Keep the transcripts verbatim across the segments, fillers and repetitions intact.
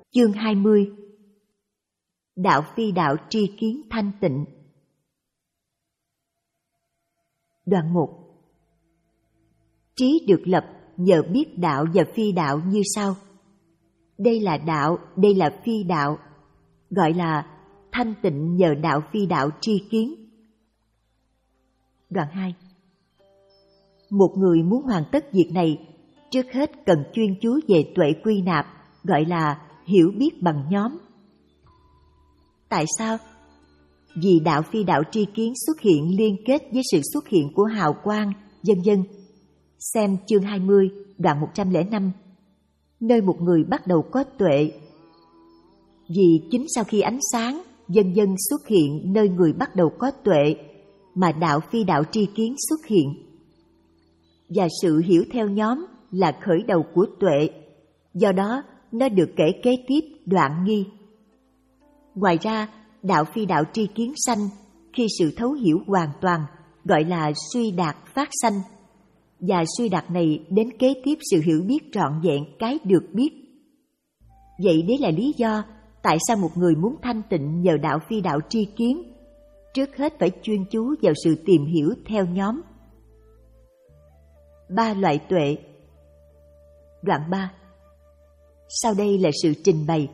Chương hai mươi. Đạo phi đạo tri kiến thanh tịnh. Đoạn một. Trí được lập nhờ biết đạo và phi đạo như sau. Đây là đạo, đây là phi đạo, gọi là thanh tịnh nhờ đạo phi đạo tri kiến. Đoạn hai. Một người muốn hoàn tất việc này, trước hết cần chuyên chú về tuệ quy nạp, gọi là hiểu biết bằng nhóm. Tại sao? Vì đạo phi đạo tri kiến xuất hiện liên kết với sự xuất hiện của hào quang, vân vân. Xem chương hai mươi, đoạn một trăm lẻ năm, nơi một người bắt đầu có tuệ. Vì chính sau khi ánh sáng, vân vân xuất hiện nơi người bắt đầu có tuệ, mà đạo phi đạo tri kiến xuất hiện. Và sự hiểu theo nhóm là khởi đầu của tuệ, do đó nó được kể kế tiếp đoạn nghi. Ngoài ra, đạo phi đạo tri kiến sanh khi sự thấu hiểu hoàn toàn, gọi là suy đạt phát sanh. Và suy đạt này đến kế tiếp sự hiểu biết trọn vẹn cái được biết. Vậy đấy là lý do tại sao một người muốn thanh tịnh nhờ đạo phi đạo tri kiến, trước hết phải chuyên chú vào sự tìm hiểu theo nhóm. Ba loại tuệ. Đoạn ba. Sau đây là sự trình bày.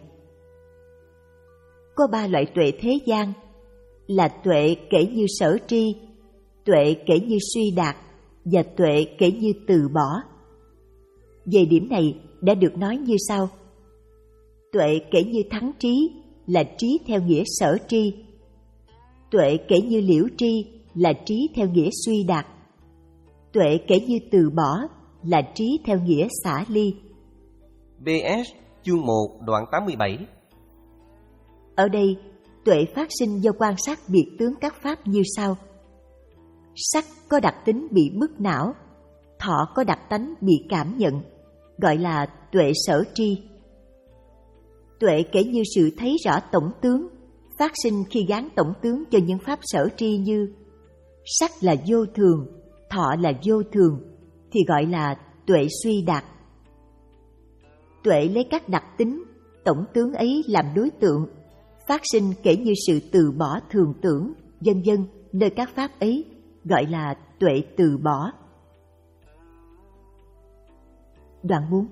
Có ba loại tuệ thế gian, là tuệ kể như sở tri, tuệ kể như suy đạt, và tuệ kể như từ bỏ. Về điểm này đã được nói như sau. Tuệ kể như thắng trí là trí theo nghĩa sở tri. Tuệ kể như liễu tri là trí theo nghĩa suy đạt. Tuệ kể như từ bỏ là trí theo nghĩa xả ly. bê ét chương một đoạn tám mươi bảy. Ở đây, tuệ phát sinh do quan sát biệt tướng các pháp như sau. Sắc có đặc tính bị bức não, thọ có đặc tánh bị cảm nhận, gọi là tuệ sở tri. Tuệ kể như sự thấy rõ tổng tướng, phát sinh khi gán tổng tướng cho những pháp sở tri như sắc là vô thường, thọ là vô thường, thì gọi là tuệ suy đạt. Tuệ lấy các đặc tính, tổng tướng ấy làm đối tượng, phát sinh kể như sự từ bỏ thường tưởng, vân vân nơi các pháp ấy, gọi là tuệ từ bỏ. Đoạn bốn.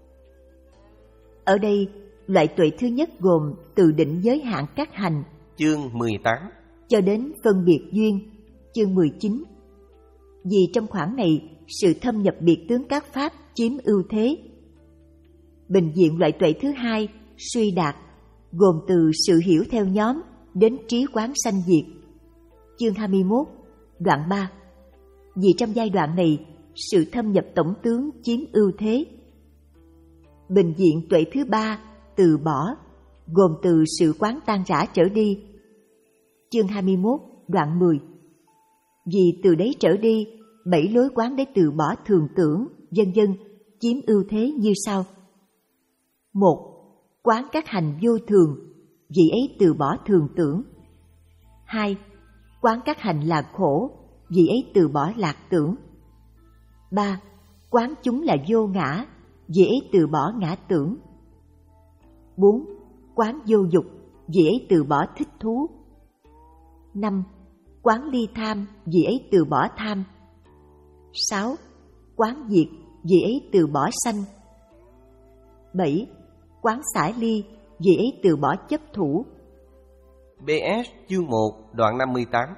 Ở đây, loại tuệ thứ nhất gồm từ định giới hạn các hành, chương mười tám, cho đến phân biệt duyên, chương mười chín. Vì trong khoảng này, sự thâm nhập biệt tướng các pháp chiếm ưu thế. Bình diện loại tuệ thứ hai, suy đạt, gồm từ sự hiểu theo nhóm đến trí quán sanh diệt, chương hai mươi mốt, đoạn ba. Vì trong giai đoạn này, sự thâm nhập tổng tướng chiếm ưu thế. Bình diện tuệ thứ ba, từ bỏ, gồm từ sự quán tan rã trở đi, chương hai mươi mốt, đoạn mười. Vì từ đấy trở đi, bảy lối quán để từ bỏ thường tưởng, vân vân chiếm ưu thế như sau. Một. Quán các hành vô thường, vì ấy từ bỏ thường tưởng. Hai. Quán các hành là khổ, vì ấy từ bỏ lạc tưởng. Ba. Quán chúng là vô ngã, vì ấy từ bỏ ngã tưởng. Bốn. Quán vô dục, vì ấy từ bỏ thích thú. Năm. Quán ly tham, vì ấy từ bỏ tham. Sáu. Quán diệt, vì ấy từ bỏ sanh. Bảy. Quán xả ly, vì ấy từ bỏ chấp thủ. bê ét chương một đoạn năm mươi tám.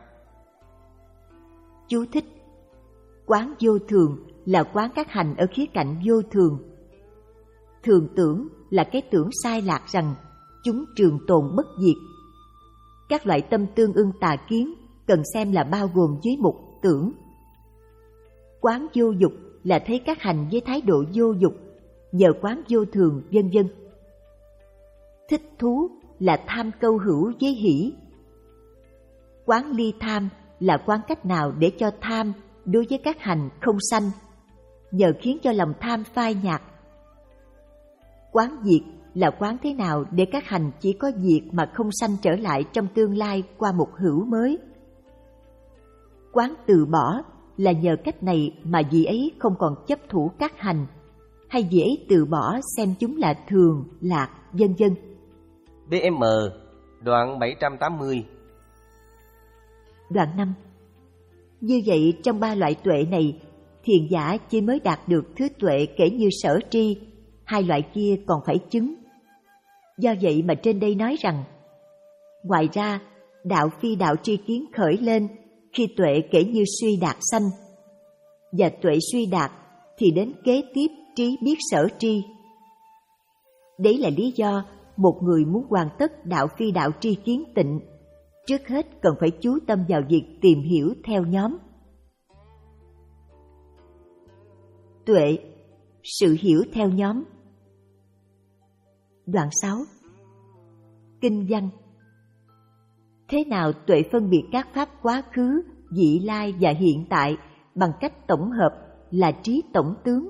Chú thích. Quán vô thường là quán các hành ở khía cạnh vô thường. Thường tưởng là cái tưởng sai lạc rằng chúng trường tồn bất diệt. Các loại tâm tương ưng tà kiến cần xem là bao gồm dưới mục tưởng. Quán vô dục là thấy các hành với thái độ vô dục, nhờ quán vô thường, vân vân. Thích thú là tham câu hữu với hỷ. Quán ly tham là quán cách nào để cho tham đối với các hành không sanh, nhờ khiến cho lòng tham phai nhạt. Quán diệt là quán thế nào để các hành chỉ có diệt mà không sanh trở lại trong tương lai qua một hữu mới. Quán từ bỏ là nhờ cách này mà vị ấy không còn chấp thủ các hành, hay dễ từ bỏ xem chúng là thường, lạc, vân vân. bê em đoạn bảy trăm tám mươi. Đoạn năm. Như vậy trong ba loại tuệ này, thiền giả chỉ mới đạt được thứ tuệ kể như sở tri, hai loại kia còn phải chứng. Do vậy mà trên đây nói rằng, ngoài ra, đạo phi đạo tri kiến khởi lên khi tuệ kể như suy đạt sanh, và tuệ suy đạt thì đến kế tiếp trí biết sở tri. Đấy là lý do một người muốn hoàn tất đạo phi đạo tri kiến tịnh, trước hết cần phải chú tâm vào việc tìm hiểu theo nhóm. Tuệ, sự hiểu theo nhóm. Đoạn sáu. Kinh văn. Thế nào tuệ phân biệt các pháp quá khứ, vị lai và hiện tại bằng cách tổng hợp là trí tổng tướng.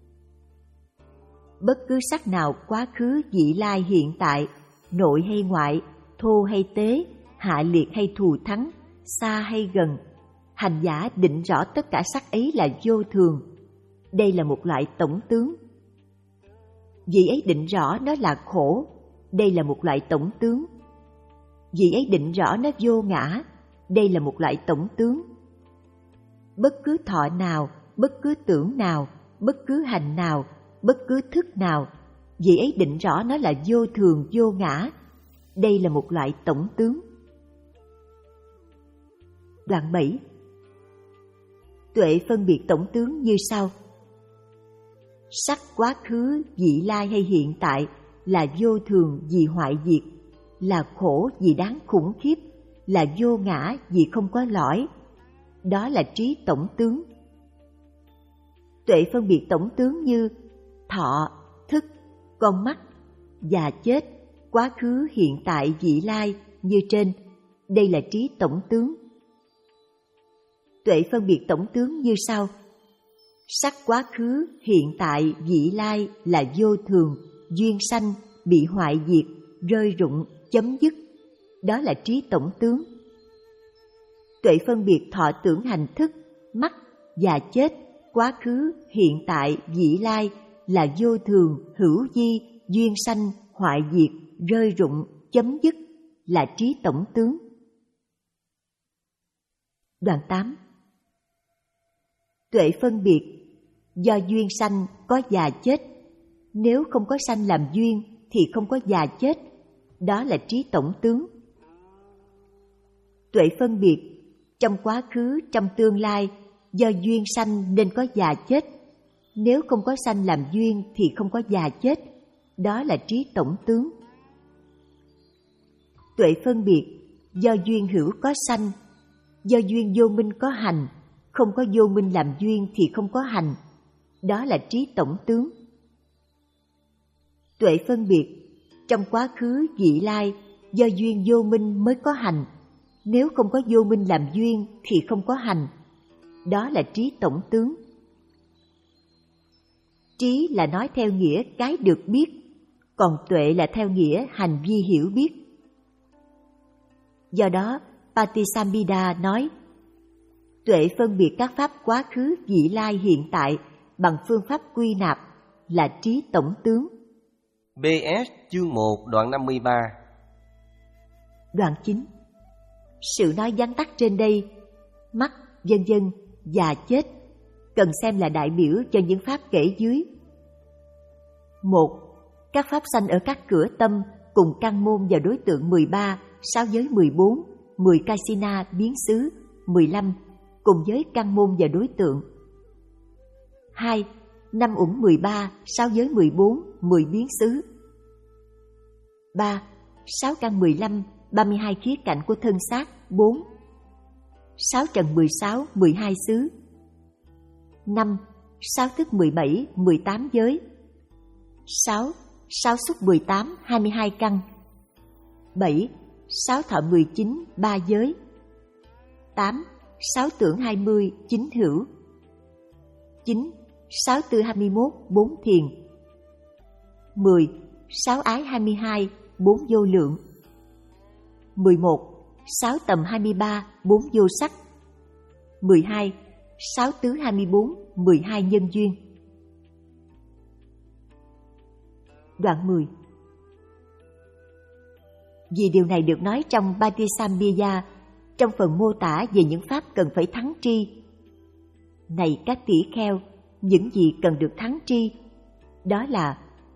Bất cứ sắc nào quá khứ, vị lai, hiện tại, nội hay ngoại, thô hay tế, hạ liệt hay thù thắng, xa hay gần, hành giả định rõ tất cả sắc ấy là vô thường. Đây là một loại tổng tướng. Vị ấy định rõ nó là khổ. Đây là một loại tổng tướng. Vị ấy định rõ nó vô ngã. Đây là một loại tổng tướng. Bất cứ thọ nào, bất cứ tưởng nào, bất cứ hành nào, bất cứ thức nào, vị ấy định rõ nó là vô thường, vô ngã. Đây là một loại tổng tướng. Đoạn bảy. Tuệ phân biệt tổng tướng như sau. Sắc quá khứ, vị lai hay hiện tại là vô thường vì hoại diệt, là khổ vì đáng khủng khiếp, là vô ngã vì không có lõi. Đó là trí tổng tướng. Tuệ phân biệt tổng tướng như thọ, thức, con mắt, già chết, quá khứ, hiện tại, vị lai như trên. Đây là trí tổng tướng. Tuệ phân biệt tổng tướng như sau. Sắc quá khứ, hiện tại, vị lai là vô thường, duyên sanh, bị hoại diệt, rơi rụng, chấm dứt. Đó là trí tổng tướng. Tuệ phân biệt thọ tưởng hành thức, mắt, già chết, quá khứ, hiện tại, vị lai là vô thường, hữu vi, duyên sanh, hoại diệt, rơi rụng, chấm dứt, là trí tổng tướng. Đoạn tám. Tuệ phân biệt do duyên sanh có già chết. Nếu không có sanh làm duyên thì không có già chết. Đó là trí tổng tướng. Tuệ phân biệt trong quá khứ, trong tương lai, do duyên sanh nên có già chết. Nếu không có sanh làm duyên thì không có già chết. Đó là trí tổng tướng. Tuệ phân biệt do duyên hữu có sanh, do duyên vô minh có hành. Không có vô minh làm duyên thì không có hành. Đó là trí tổng tướng. Tuệ phân biệt trong quá khứ, vị lai, do duyên vô minh mới có hành. Nếu không có vô minh làm duyên thì không có hành. Đó là trí tổng tướng. Trí là nói theo nghĩa cái được biết, còn tuệ là theo nghĩa hành vi hiểu biết. Do đó, Patisambhida nói, tuệ phân biệt các pháp quá khứ, vị lai, hiện tại bằng phương pháp quy nạp là trí tổng tướng. bê ét chương một đoạn năm mươi ba. Đoạn chín. Sự nói vắn tắt trên đây, mắt, vân vân, già chết, cần xem là đại biểu cho những pháp kể dưới. Một. Các pháp sanh ở các cửa tâm cùng căn môn và đối tượng mười ba, sáu giới mười bốn, mười Kaisina biến xứ, mười lăm, cùng với căn môn và đối tượng. Hai. Năm uẩn mười ba, sáu giới mười bốn, mười biến xứ. Ba. Sáu căn mười lăm, ba mươi hai khía cạnh của thân xác, bốn. Sáu trần mười sáu, mười hai xứ. Năm. Sáu thức mười bảy, mười tám giới. Sáu. Sáu xúc mười tám, hai mươi hai căn. Bảy. Sáu thọ mười chín, ba giới. Tám. Sáu tưởng hai mươi, chín hữu. Chín. Sáu tư hai mươi mốt, bốn thiền. Mười. Sáu ái hai mươi hai, bốn vô lượng. Mười một. Sáu tầm hai mươi ba, bốn vô sắc. Mười hai. Sáu tứ hai mươi bốn, mười hai nhân duyên. Đoạn mười. Vì điều này được nói trong Patisambiya, trong phần mô tả về những pháp cần phải thắng tri. Này các tỷ kheo, những gì cần được thắng tri, đó là: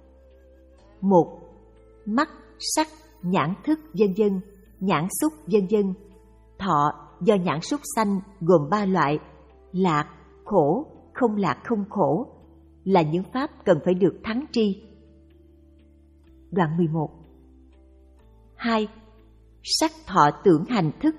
một. Mắt, sắc, nhãn thức vân vân, nhãn xúc vân vân. Thọ do nhãn xúc sanh gồm ba loại: lạc, khổ, không lạc không khổ, là những pháp cần phải được thắng tri. Đoạn mười một. Hai. Sắc thọ tưởng hành thức.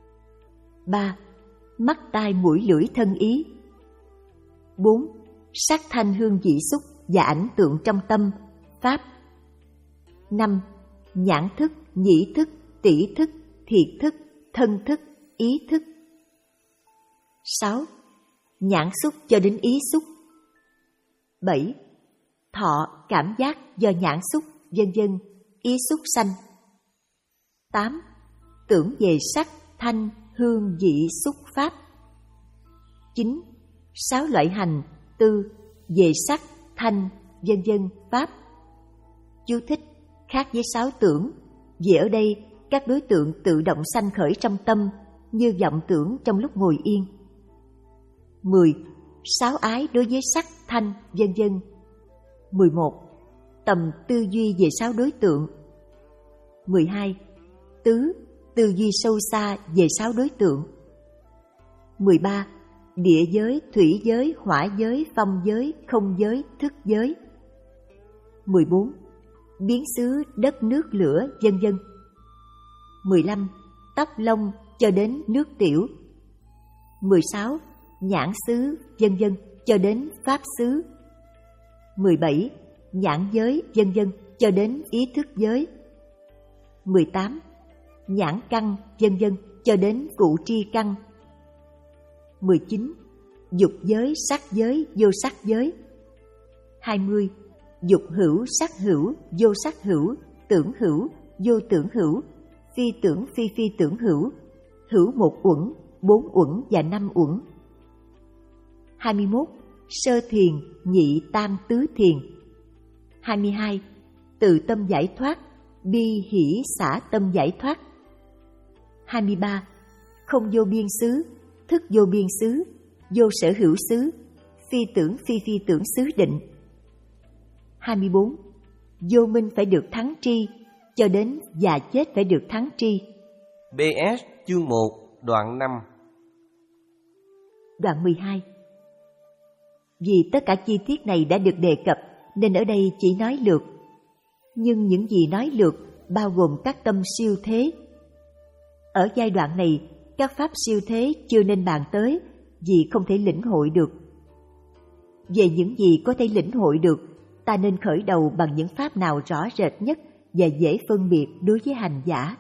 Ba. Mắt tai mũi lưỡi thân ý. Bốn. Sắc thanh hương vị xúc và ảnh tượng trong tâm, pháp. Năm. Nhãn thức, nhĩ thức, tỷ thức, thiệt thức, thân thức, ý thức. Sáu. Nhãn xúc cho đến ý xúc. Bảy. Thọ, cảm giác do nhãn xúc, vân vân, ý xúc sanh. Tám. Tưởng về sắc, thanh, hương, vị, xúc, pháp. Chín. Sáu loại hành, tư, về sắc, thanh, vân vân, pháp. Chú thích: khác với sáu tưởng, vì ở đây các đối tượng tự động sanh khởi trong tâm, như vọng tưởng trong lúc ngồi yên. Mười. Sáu ái đối với sắc, thanh, vân vân. Mười một. Tầm tư duy về sáu đối tượng. Mười hai. Tứ, tư duy sâu xa về sáu đối tượng. Mười ba. Địa giới, thủy giới, hỏa giới, phong giới, không giới, thức giới. Mười bốn. Biến xứ, đất nước lửa, vân vân. Mười lăm. Tóc lông cho đến nước tiểu. Mười sáu. Nhãn xứ, vân vân, cho đến pháp xứ. Mười bảy. Nhãn giới, vân vân, cho đến ý thức giới. Mười tám. Nhãn căn, vân vân, cho đến cụ tri căn. Mười chín. Dục giới, sắc giới, vô sắc giới. Hai mươi. Dục hữu, sắc hữu, vô sắc hữu, tưởng hữu, vô tưởng hữu, phi tưởng phi phi tưởng hữu, hữu một uẩn, bốn uẩn và năm uẩn. Hai mươi mốt. Sơ thiền, nhị tam tứ thiền. Hai mươi hai. Từ tâm giải thoát, bi hỷ xả tâm giải thoát. Hai mươi ba. Không vô biên xứ, thức vô biên xứ, vô sở hữu xứ, phi tưởng phi phi tưởng xứ định. Hai mươi bốn. Vô minh phải được thắng tri, cho đến già chết phải được thắng tri. bê ét chương một đoạn năm. Đoạn mười hai. Vì tất cả chi tiết này đã được đề cập nên ở đây chỉ nói lược. Nhưng những gì nói lược bao gồm các tâm siêu thế. Ở giai đoạn này, các pháp siêu thế chưa nên bàn tới vì không thể lĩnh hội được. Về những gì có thể lĩnh hội được, ta nên khởi đầu bằng những pháp nào rõ rệt nhất và dễ phân biệt đối với hành giả.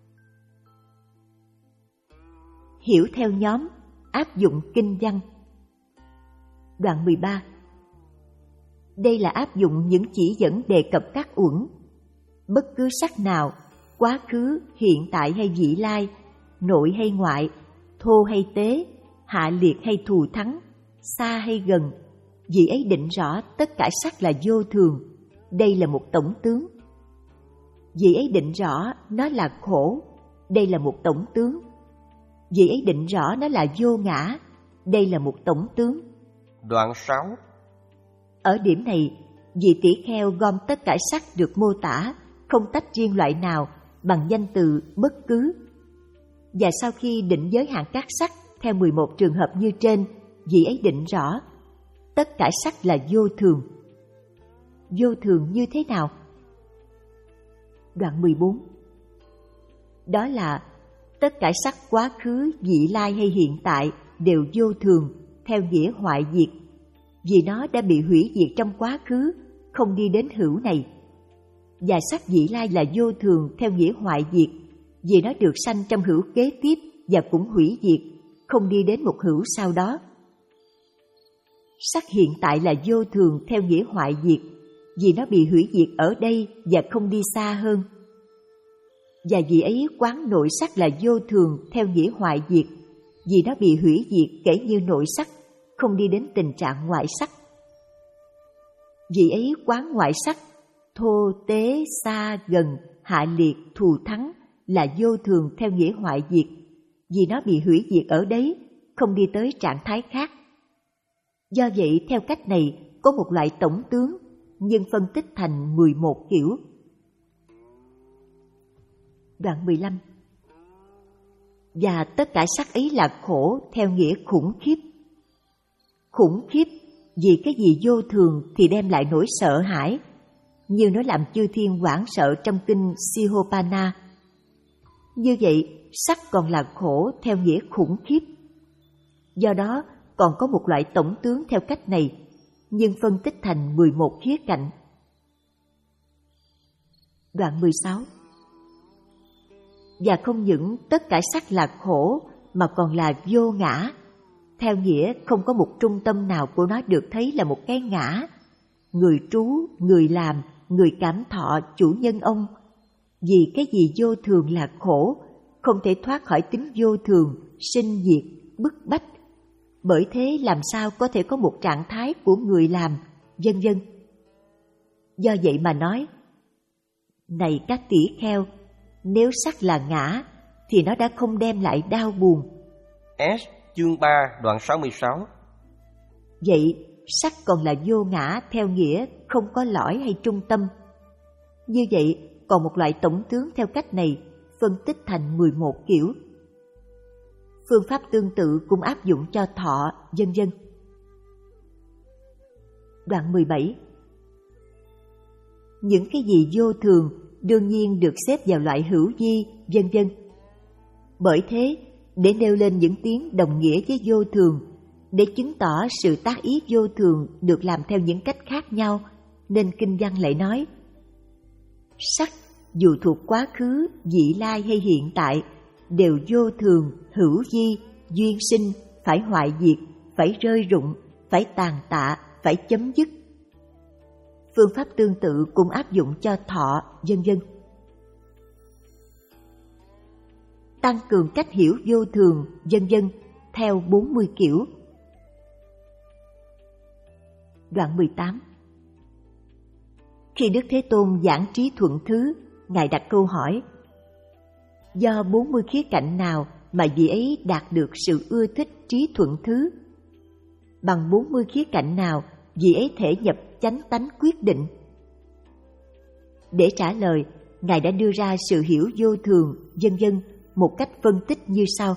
Hiểu theo nhóm, áp dụng kinh văn. Đoạn mười ba. Đây là áp dụng những chỉ dẫn đề cập các uẩn. Bất cứ sắc nào, quá khứ, hiện tại hay vị lai, nội hay ngoại, thô hay tế, hạ liệt hay thù thắng, xa hay gần, vì ấy định rõ tất cả sắc là vô thường, đây là một tổng tướng. Vì ấy định rõ nó là khổ, đây là một tổng tướng. Vì ấy định rõ nó là vô ngã, đây là một tổng tướng. Đoạn sáu. Ở điểm này, vị tỷ kheo gom tất cả sắc được mô tả, không tách riêng loại nào, bằng danh từ bất cứ. Và sau khi định giới hạn các sắc theo mười một trường hợp như trên, vị ấy định rõ tất cả sắc là vô thường. Vô thường như thế nào? Đoạn mười bốn. Đó là tất cả sắc quá khứ, vị lai hay hiện tại đều vô thường theo nghĩa hoại diệt, vì nó đã bị hủy diệt trong quá khứ, không đi đến hữu này. Và sắc vị lai là vô thường theo nghĩa hoại diệt, vì nó được sanh trong hữu kế tiếp và cũng hủy diệt, không đi đến một hữu sau đó. Sắc hiện tại là vô thường theo nghĩa hoại diệt, vì nó bị hủy diệt ở đây và không đi xa hơn. Và vì ấy quán nội sắc là vô thường theo nghĩa hoại diệt, vì nó bị hủy diệt kể như nội sắc, không đi đến tình trạng ngoại sắc. Vì ấy quán ngoại sắc, thô tế xa gần hạ liệt thù thắng là vô thường theo nghĩa hoại diệt, vì nó bị hủy diệt ở đấy, không đi tới trạng thái khác. Do vậy, theo cách này, có một loại tổng tướng, nhưng phân tích thành mười một kiểu. Đoạn mười lăm. Và tất cả sắc ấy là khổ theo nghĩa khủng khiếp. Khủng khiếp vì cái gì vô thường thì đem lại nỗi sợ hãi, như nó làm chư thiên hoảng sợ trong kinh Sihopanna. Như vậy, sắc còn là khổ theo nghĩa khủng khiếp. Do đó, còn có một loại tổng tướng theo cách này, nhưng phân tích thành mười một khía cạnh. Đoạn mười sáu. Và không những tất cả sắc là khổ mà còn là vô ngã, theo nghĩa không có một trung tâm nào của nó được thấy là một cái ngã, người trú, người làm, người cảm thọ, chủ nhân ông. Vì cái gì vô thường là khổ, không thể thoát khỏi tính vô thường, sinh diệt, bức bách. Bởi thế làm sao có thể có một trạng thái của người làm, vân vân. Do vậy mà nói, này các tỷ kheo, nếu sắc là ngã, thì nó đã không đem lại đau buồn. S chương ba đoạn sáu mươi sáu. Vậy sắc còn là vô ngã theo nghĩa không có lõi hay trung tâm. Như vậy còn một loại tổng tướng theo cách này, phân tích thành mười một kiểu. Phương pháp tương tự cũng áp dụng cho thọ, vân vân. Đoạn mười bảy. Những cái gì vô thường đương nhiên được xếp vào loại hữu vi, vân vân. Bởi thế, để nêu lên những tiếng đồng nghĩa với vô thường, để chứng tỏ sự tác ý vô thường được làm theo những cách khác nhau, nên kinh văn lại nói: sắc dù thuộc quá khứ, vị lai hay hiện tại, đều vô thường, hữu vi, duyên sinh, phải hoại diệt, phải rơi rụng, phải tàn tạ, phải chấm dứt. Phương pháp tương tự cũng áp dụng cho thọ, vân vân. Tăng cường cách hiểu vô thường, vân vân, theo bốn mươi kiểu. Đoạn mười tám. Khi Đức Thế Tôn giảng trí thuận thứ, Ngài đặt câu hỏi: do bốn mươi khía cạnh nào mà vị ấy đạt được sự ưa thích trí thuận thứ? Bằng bốn mươi khía cạnh nào vị ấy thể nhập chánh tánh quyết định? Để trả lời, Ngài đã đưa ra sự hiểu vô thường, vân vân, một cách phân tích như sau: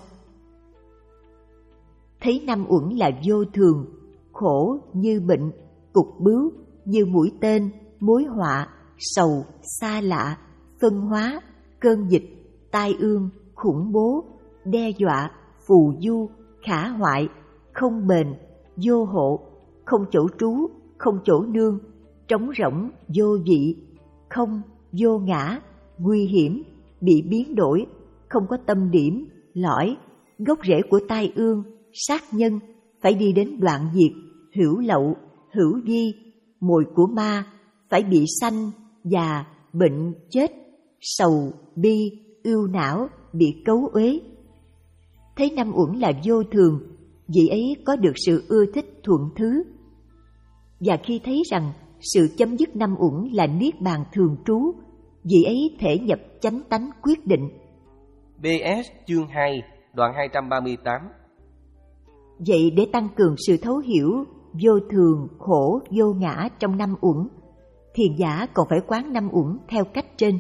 thấy năm uẩn là vô thường, khổ như bệnh, cục bướu như mũi tên, mối họa, sầu, xa lạ, phân hóa, cơn dịch, tai ương, khủng bố, đe dọa, phù du, khả hoại, không bền, vô hộ, không chỗ trú, không chỗ nương, trống rỗng, vô vị, không, vô ngã, nguy hiểm, bị biến đổi, không có tâm điểm, lõi, gốc rễ của tai ương, sát nhân, phải đi đến đoạn diệt, hữu lậu, hữu vi, mồi của ma, phải bị sanh, già, bệnh, chết, sầu, bi, ưu não, bị cấu uế. Thấy năm uẩn là vô thường, vị ấy có được sự ưa thích thuận thứ. Và khi thấy rằng sự chấm dứt năm uẩn là niết bàn thường trú, vị ấy thể nhập chánh tánh quyết định. bê ét chương hai đoạn hai trăm ba mươi tám. Vậy để tăng cường sự thấu hiểu vô thường, khổ, vô ngã trong năm uẩn, thiền giả còn phải quán năm uẩn theo cách trên.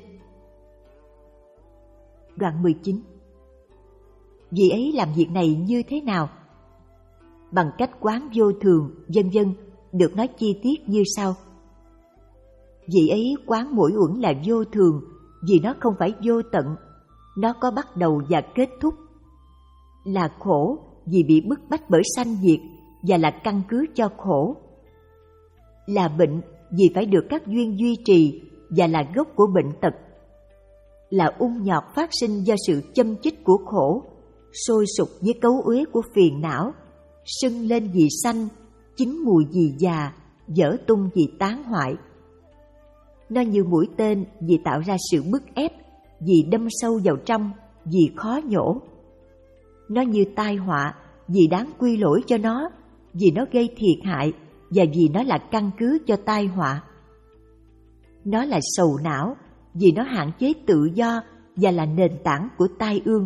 Đoạn mười chín. Vị ấy làm việc này như thế nào? Bằng cách quán vô thường, vân vân, được nói chi tiết như sau. Vị ấy quán mỗi uẩn là vô thường, vì nó không phải vô tận, nó có bắt đầu và kết thúc. Là khổ vì bị bức bách bởi sanh diệt và là căn cứ cho khổ. Là bệnh vì phải được các duyên duy trì và là gốc của bệnh tật. Là ung nhọt phát sinh do sự châm chích của khổ, sôi sục với cấu uế của phiền não, sưng lên vì sanh, chín mùi vì già, dở tung vì tán hoại. Nó như mũi tên vì tạo ra sự bức ép, vì đâm sâu vào trong, vì khó nhổ. Nó như tai họa vì đáng quy lỗi cho nó, vì nó gây thiệt hại và vì nó là căn cứ cho tai họa. Nó là sầu não vì nó hạn chế tự do và là nền tảng của tai ương.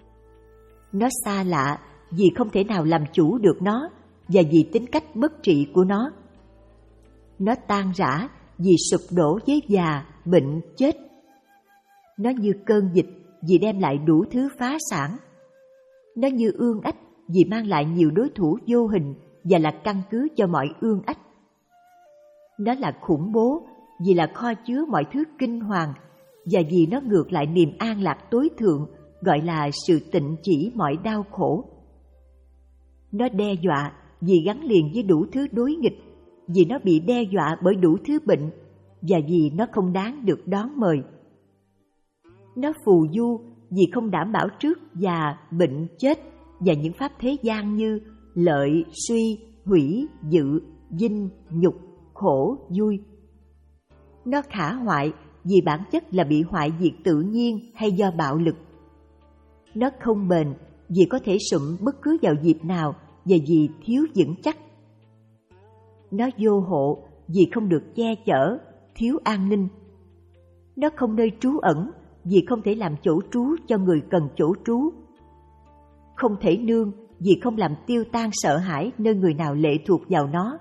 Nó xa lạ vì không thể nào làm chủ được nó và vì tính cách bất trị của nó. Nó tan rã vì sụp đổ với già, bệnh, chết. Nó như cơn dịch vì đem lại đủ thứ phá sản. Nó như ương ách vì mang lại nhiều đối thủ vô hình và là căn cứ cho mọi ương ách. Nó là khủng bố vì là kho chứa mọi thứ kinh hoàng và vì nó ngược lại niềm an lạc tối thượng gọi là sự tịnh chỉ mọi đau khổ. Nó đe dọa vì gắn liền với đủ thứ đối nghịch, vì nó bị đe dọa bởi đủ thứ bệnh và vì nó không đáng được đón mời. Nó phù du vì không đảm bảo trước già, bệnh, chết và những pháp thế gian như lợi, suy, hủy, dự, dinh, nhục, khổ, vui. Nó khả hoại vì bản chất là bị hoại diệt tự nhiên hay do bạo lực. Nó không bền vì có thể sụm bất cứ vào dịp nào và vì thiếu vững chắc. Nó vô hộ vì không được che chở, thiếu an ninh. Nó không nơi trú ẩn vì không thể làm chỗ trú cho người cần chỗ trú. Không thể nương vì không làm tiêu tan sợ hãi nơi người nào lệ thuộc vào nó.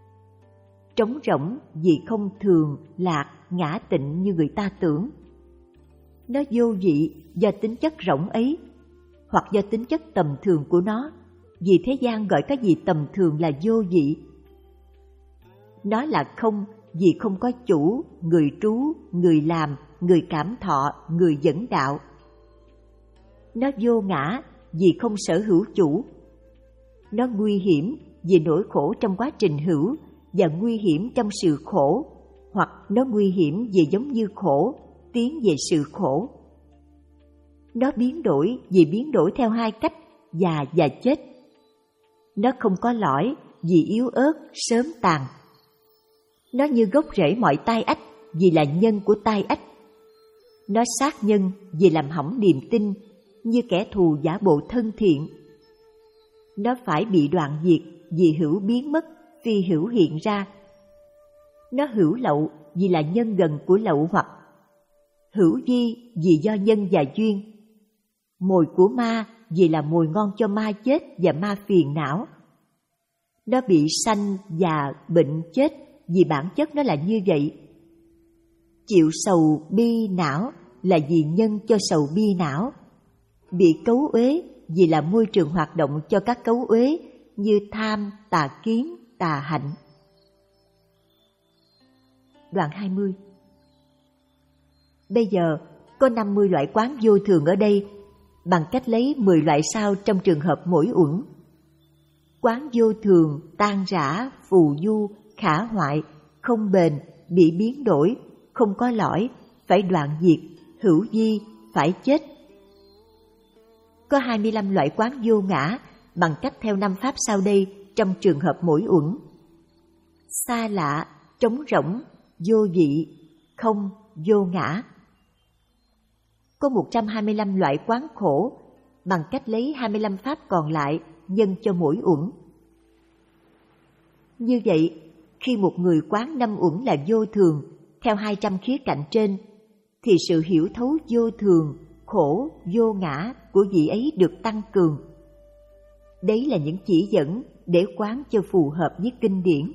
Trống rỗng vì không thường, lạc, ngã tịnh như người ta tưởng. Nó vô vị do tính chất rỗng ấy, hoặc do tính chất tầm thường của nó, vì thế gian gọi cái gì tầm thường là vô vị. Nó là không vì không có chủ, người trú, người làm, người cảm thọ, người dẫn đạo. Nó vô ngã vì không sở hữu chủ. Nó nguy hiểm vì nỗi khổ trong quá trình hữu và nguy hiểm trong sự khổ, hoặc nó nguy hiểm vì giống như khổ, tiến về sự khổ. Nó biến đổi vì biến đổi theo hai cách, già và chết. Nó không có lõi vì yếu ớt, sớm tàn. Nó như gốc rễ mọi tai ách vì là nhân của tai ách. Nó sát nhân vì làm hỏng niềm tin, như kẻ thù giả bộ thân thiện. Nó phải bị đoạn diệt vì hữu biến mất, phi hữu hiện ra. Nó hữu lậu vì là nhân gần của lậu hoặc. Hữu di vì do nhân và duyên. Mồi của ma vì là mồi ngon cho ma chết và ma phiền não. Nó bị sanh, già, bệnh, chết vì bản chất nó là như vậy. Chịu sầu bi não là vì nhân cho sầu bi não. Bị cấu uế vì là môi trường hoạt động cho các cấu uế như tham, tà kiến, tà hạnh. Đoạn hai mươi. Bây giờ có năm mươi loại quán vô thường ở đây bằng cách lấy mười loại sau trong trường hợp mỗi uẩn. Quán vô thường, tan rã, phù du, khả hoại, không bền, bị biến đổi, không có lõi, phải đoạn diệt, hữu di, phải chết. Có hai mươi lăm loại quán vô ngã bằng cách theo năm pháp sau đây trong trường hợp mỗi uẩn. Xa lạ, trống rỗng, vô vị, không, vô ngã. Có một trăm hai mươi lăm loại quán khổ bằng cách lấy hai mươi lăm pháp còn lại nhân cho mỗi uẩn. Như vậy, khi một người quán năm uẩn là vô thường theo hai trăm khía cạnh trên, thì sự hiểu thấu vô thường, khổ, vô ngã của vị ấy được tăng cường. Đấy là những chỉ dẫn để quán cho phù hợp với kinh điển.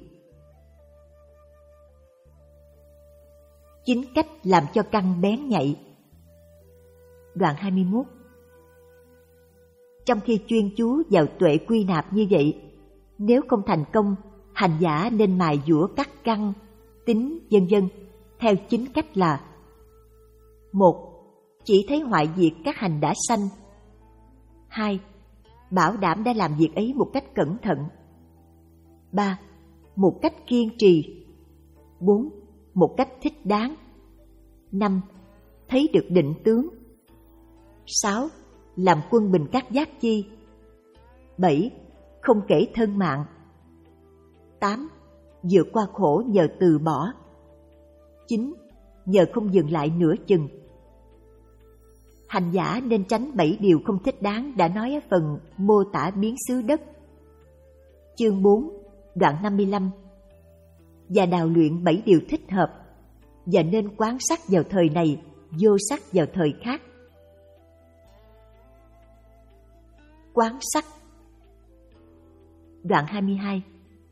Chính cách làm cho căn bén nhạy. Đoạn hai mươi mốt. Trong khi chuyên chú vào tuệ quy nạp như vậy, nếu không thành công, hành giả nên mài dũa các căn, tính, vân vân theo chính cách là: một. Chỉ thấy hoại diệt các hành đã sanh. Hai. Bảo đảm đã làm việc ấy một cách cẩn thận. Ba. Một cách kiên trì. Bốn. Một cách thích đáng. Năm. Thấy được định tướng. Sáu. Làm quân bình các giác chi. Bảy. Không kể thân mạng. Tám. Vượt qua khổ nhờ từ bỏ. Chín. Nhờ không dừng lại nửa chừng. Hành giả nên tránh bảy điều không thích đáng đã nói ở phần mô tả biến xứ đất. Chương bốn, đoạn năm mươi lăm. Và đào luyện bảy điều thích hợp. và nên quán sắc vào thời này, vô sắc vào thời khác. Quán sắc. Đoạn hai mươi hai.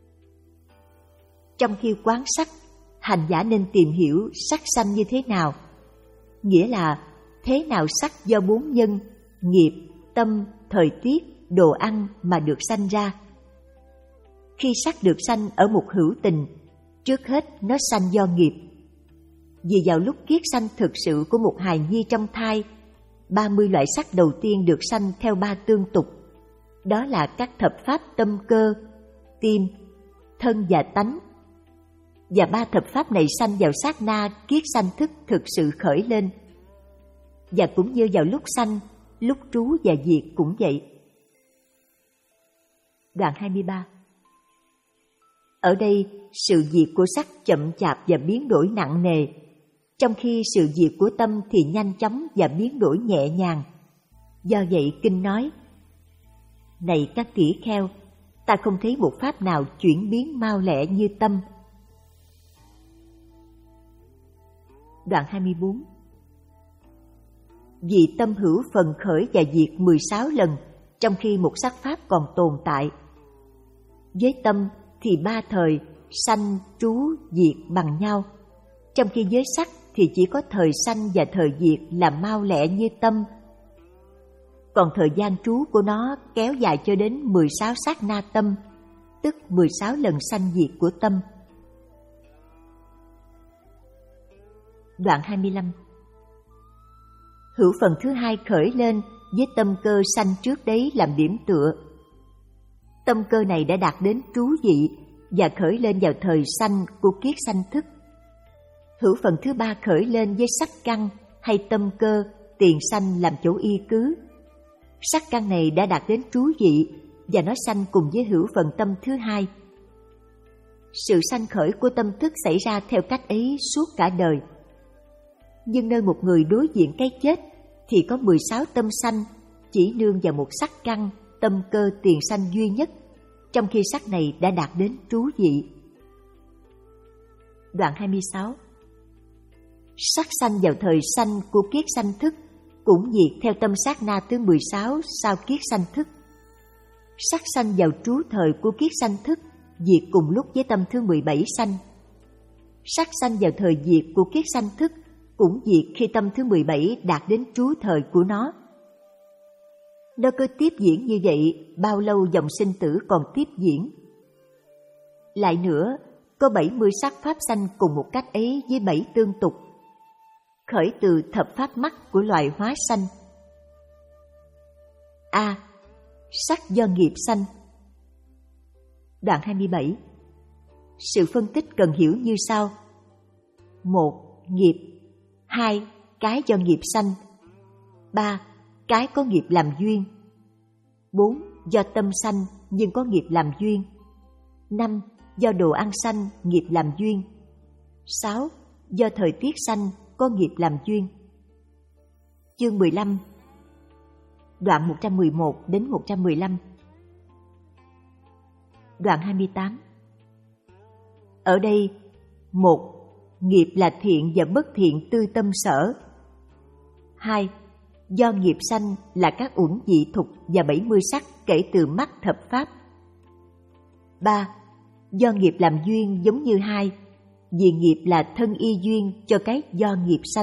Trong khi quán sắc, hành giả nên tìm hiểu sắc sanh như thế nào, nghĩa là thế nào sắc do bốn nhân, nghiệp, tâm, thời tiết, đồ ăn mà được sanh ra. Khi sắc được sanh ở một hữu tình, trước hết nó sanh do nghiệp. Vì vào lúc kiết sanh thực sự của một hài nhi trong thai, ba mươi loại sắc đầu tiên được sanh theo ba tương tục. Đó là các thập pháp tâm cơ, tim, thân và tánh. Và ba thập pháp này sanh vào sát na kiết sanh thức thực sự khởi lên. Và cũng như vào lúc sanh, lúc trú và diệt cũng vậy. Đoạn hai mươi ba. Ở đây, sự diệt của sắc chậm chạp và biến đổi nặng nề, trong khi sự diệt của tâm thì nhanh chóng và biến đổi nhẹ nhàng. Do vậy Kinh nói: Này các tỷ kheo, ta không thấy một pháp nào chuyển biến mau lẹ như tâm. Đoạn hai mươi bốn. Vì tâm hữu phần khởi và diệt mười sáu lần, trong khi một sắc pháp còn tồn tại. Với tâm thì ba thời sanh, trú, diệt bằng nhau, trong khi với sắc thì chỉ có thời sanh và thời diệt là mau lẹ như tâm. Còn thời gian trú của nó kéo dài cho đến mười sáu sát na tâm, tức mười sáu lần sanh diệt của tâm. Đoạn hai mươi lăm. Hữu phần thứ hai khởi lên với tâm cơ sanh trước đấy làm điểm tựa. Tâm cơ này đã đạt đến trú vị và khởi lên vào thời sanh của kiết sanh thức. Hữu phần thứ ba khởi lên với sắc căn hay tâm cơ tiền sanh làm chỗ y cứ. Sắc căn này đã đạt đến trú vị và nó sanh cùng với hữu phần tâm thứ hai. Sự sanh khởi của tâm thức xảy ra theo cách ấy suốt cả đời. Nhưng nơi một người đối diện cái chết thì có mười sáu tâm sanh chỉ nương vào một sắc căn, tâm cơ tiền sanh duy nhất, trong khi sắc này đã đạt đến trú vị. Đoạn hai mươi sáu. Sắc sanh vào thời sanh của kiết sanh thức cũng diệt theo tâm sát na thứ mười sáu sau kiết sanh thức. Sắc sanh vào trú thời của kiết sanh thức diệt cùng lúc với tâm thứ mười bảy sanh. Sắc sanh vào thời diệt của kiết sanh thức cũng diệt khi tâm thứ mười bảy đạt đến trú thời của nó. Nó cứ tiếp diễn như vậy, bao lâu dòng sinh tử còn tiếp diễn. Lại nữa, có bảy mươi sắc pháp sanh cùng một cách ấy với bảy tương tục, khởi từ thập pháp mắt của loài hóa sanh. A. Sắc do nghiệp sanh. Đoạn hai mươi bảy. Sự phân tích cần hiểu như sau. Một. Nghiệp. Hai. Cái do nghiệp sanh. Ba. Cái có nghiệp làm duyên. Bốn. Do tâm sanh nhưng có nghiệp làm duyên. Năm. Do đồ ăn sanh, nghiệp làm duyên. Sáu. Do thời tiết sanh, có nghiệp làm duyên. Chương mười lăm. Đoạn một trăm mười một đến một trăm mười lăm. Đoạn hai mươi tám. Ở đây, một. Nghiệp là thiện và bất thiện tư tâm sở. Hai. Do nghiệp sanh là các uẩn dị thục và bảy mươi sắc kể từ mắt thập pháp. Ba. Do nghiệp làm duyên giống như hai, vì nghiệp là thân y duyên cho cái do nghiệp sanh.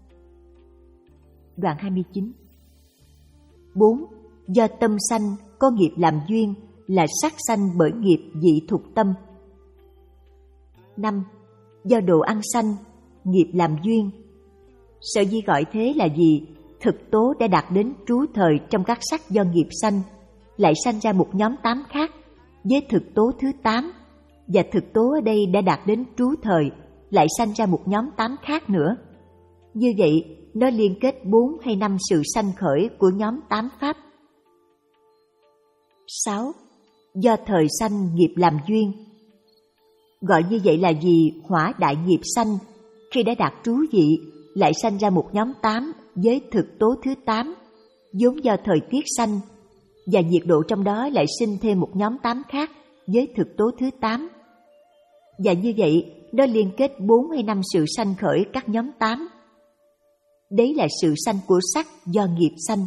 Đoạn hai mươi chín. Bốn. Do tâm sanh có nghiệp làm duyên là sắc sanh bởi nghiệp dị thục tâm. Năm. Do đồ ăn sanh, nghiệp làm duyên. Sở dĩ gọi thế là vì thực tố đã đạt đến trú thời trong các sắc do nghiệp sanh, lại sanh ra một nhóm tám khác với thực tố thứ tám, và thực tố ở đây đã đạt đến trú thời, lại sanh ra một nhóm tám khác nữa. Như vậy, nó liên kết bốn hay năm sự sanh khởi của nhóm tám pháp. Sáu. Do thời sanh nghiệp làm duyên. Gọi như vậy là vì hỏa đại nghiệp sanh, khi đã đạt trú vị, lại sanh ra một nhóm tám với thực tố thứ tám, vốn do thời tiết sanh, và nhiệt độ trong đó lại sinh thêm một nhóm tám khác với thực tố thứ tám. Và như vậy, nó liên kết bốn hay năm sự sanh khởi các nhóm tám. Đấy là sự sanh của sắc do nghiệp sanh.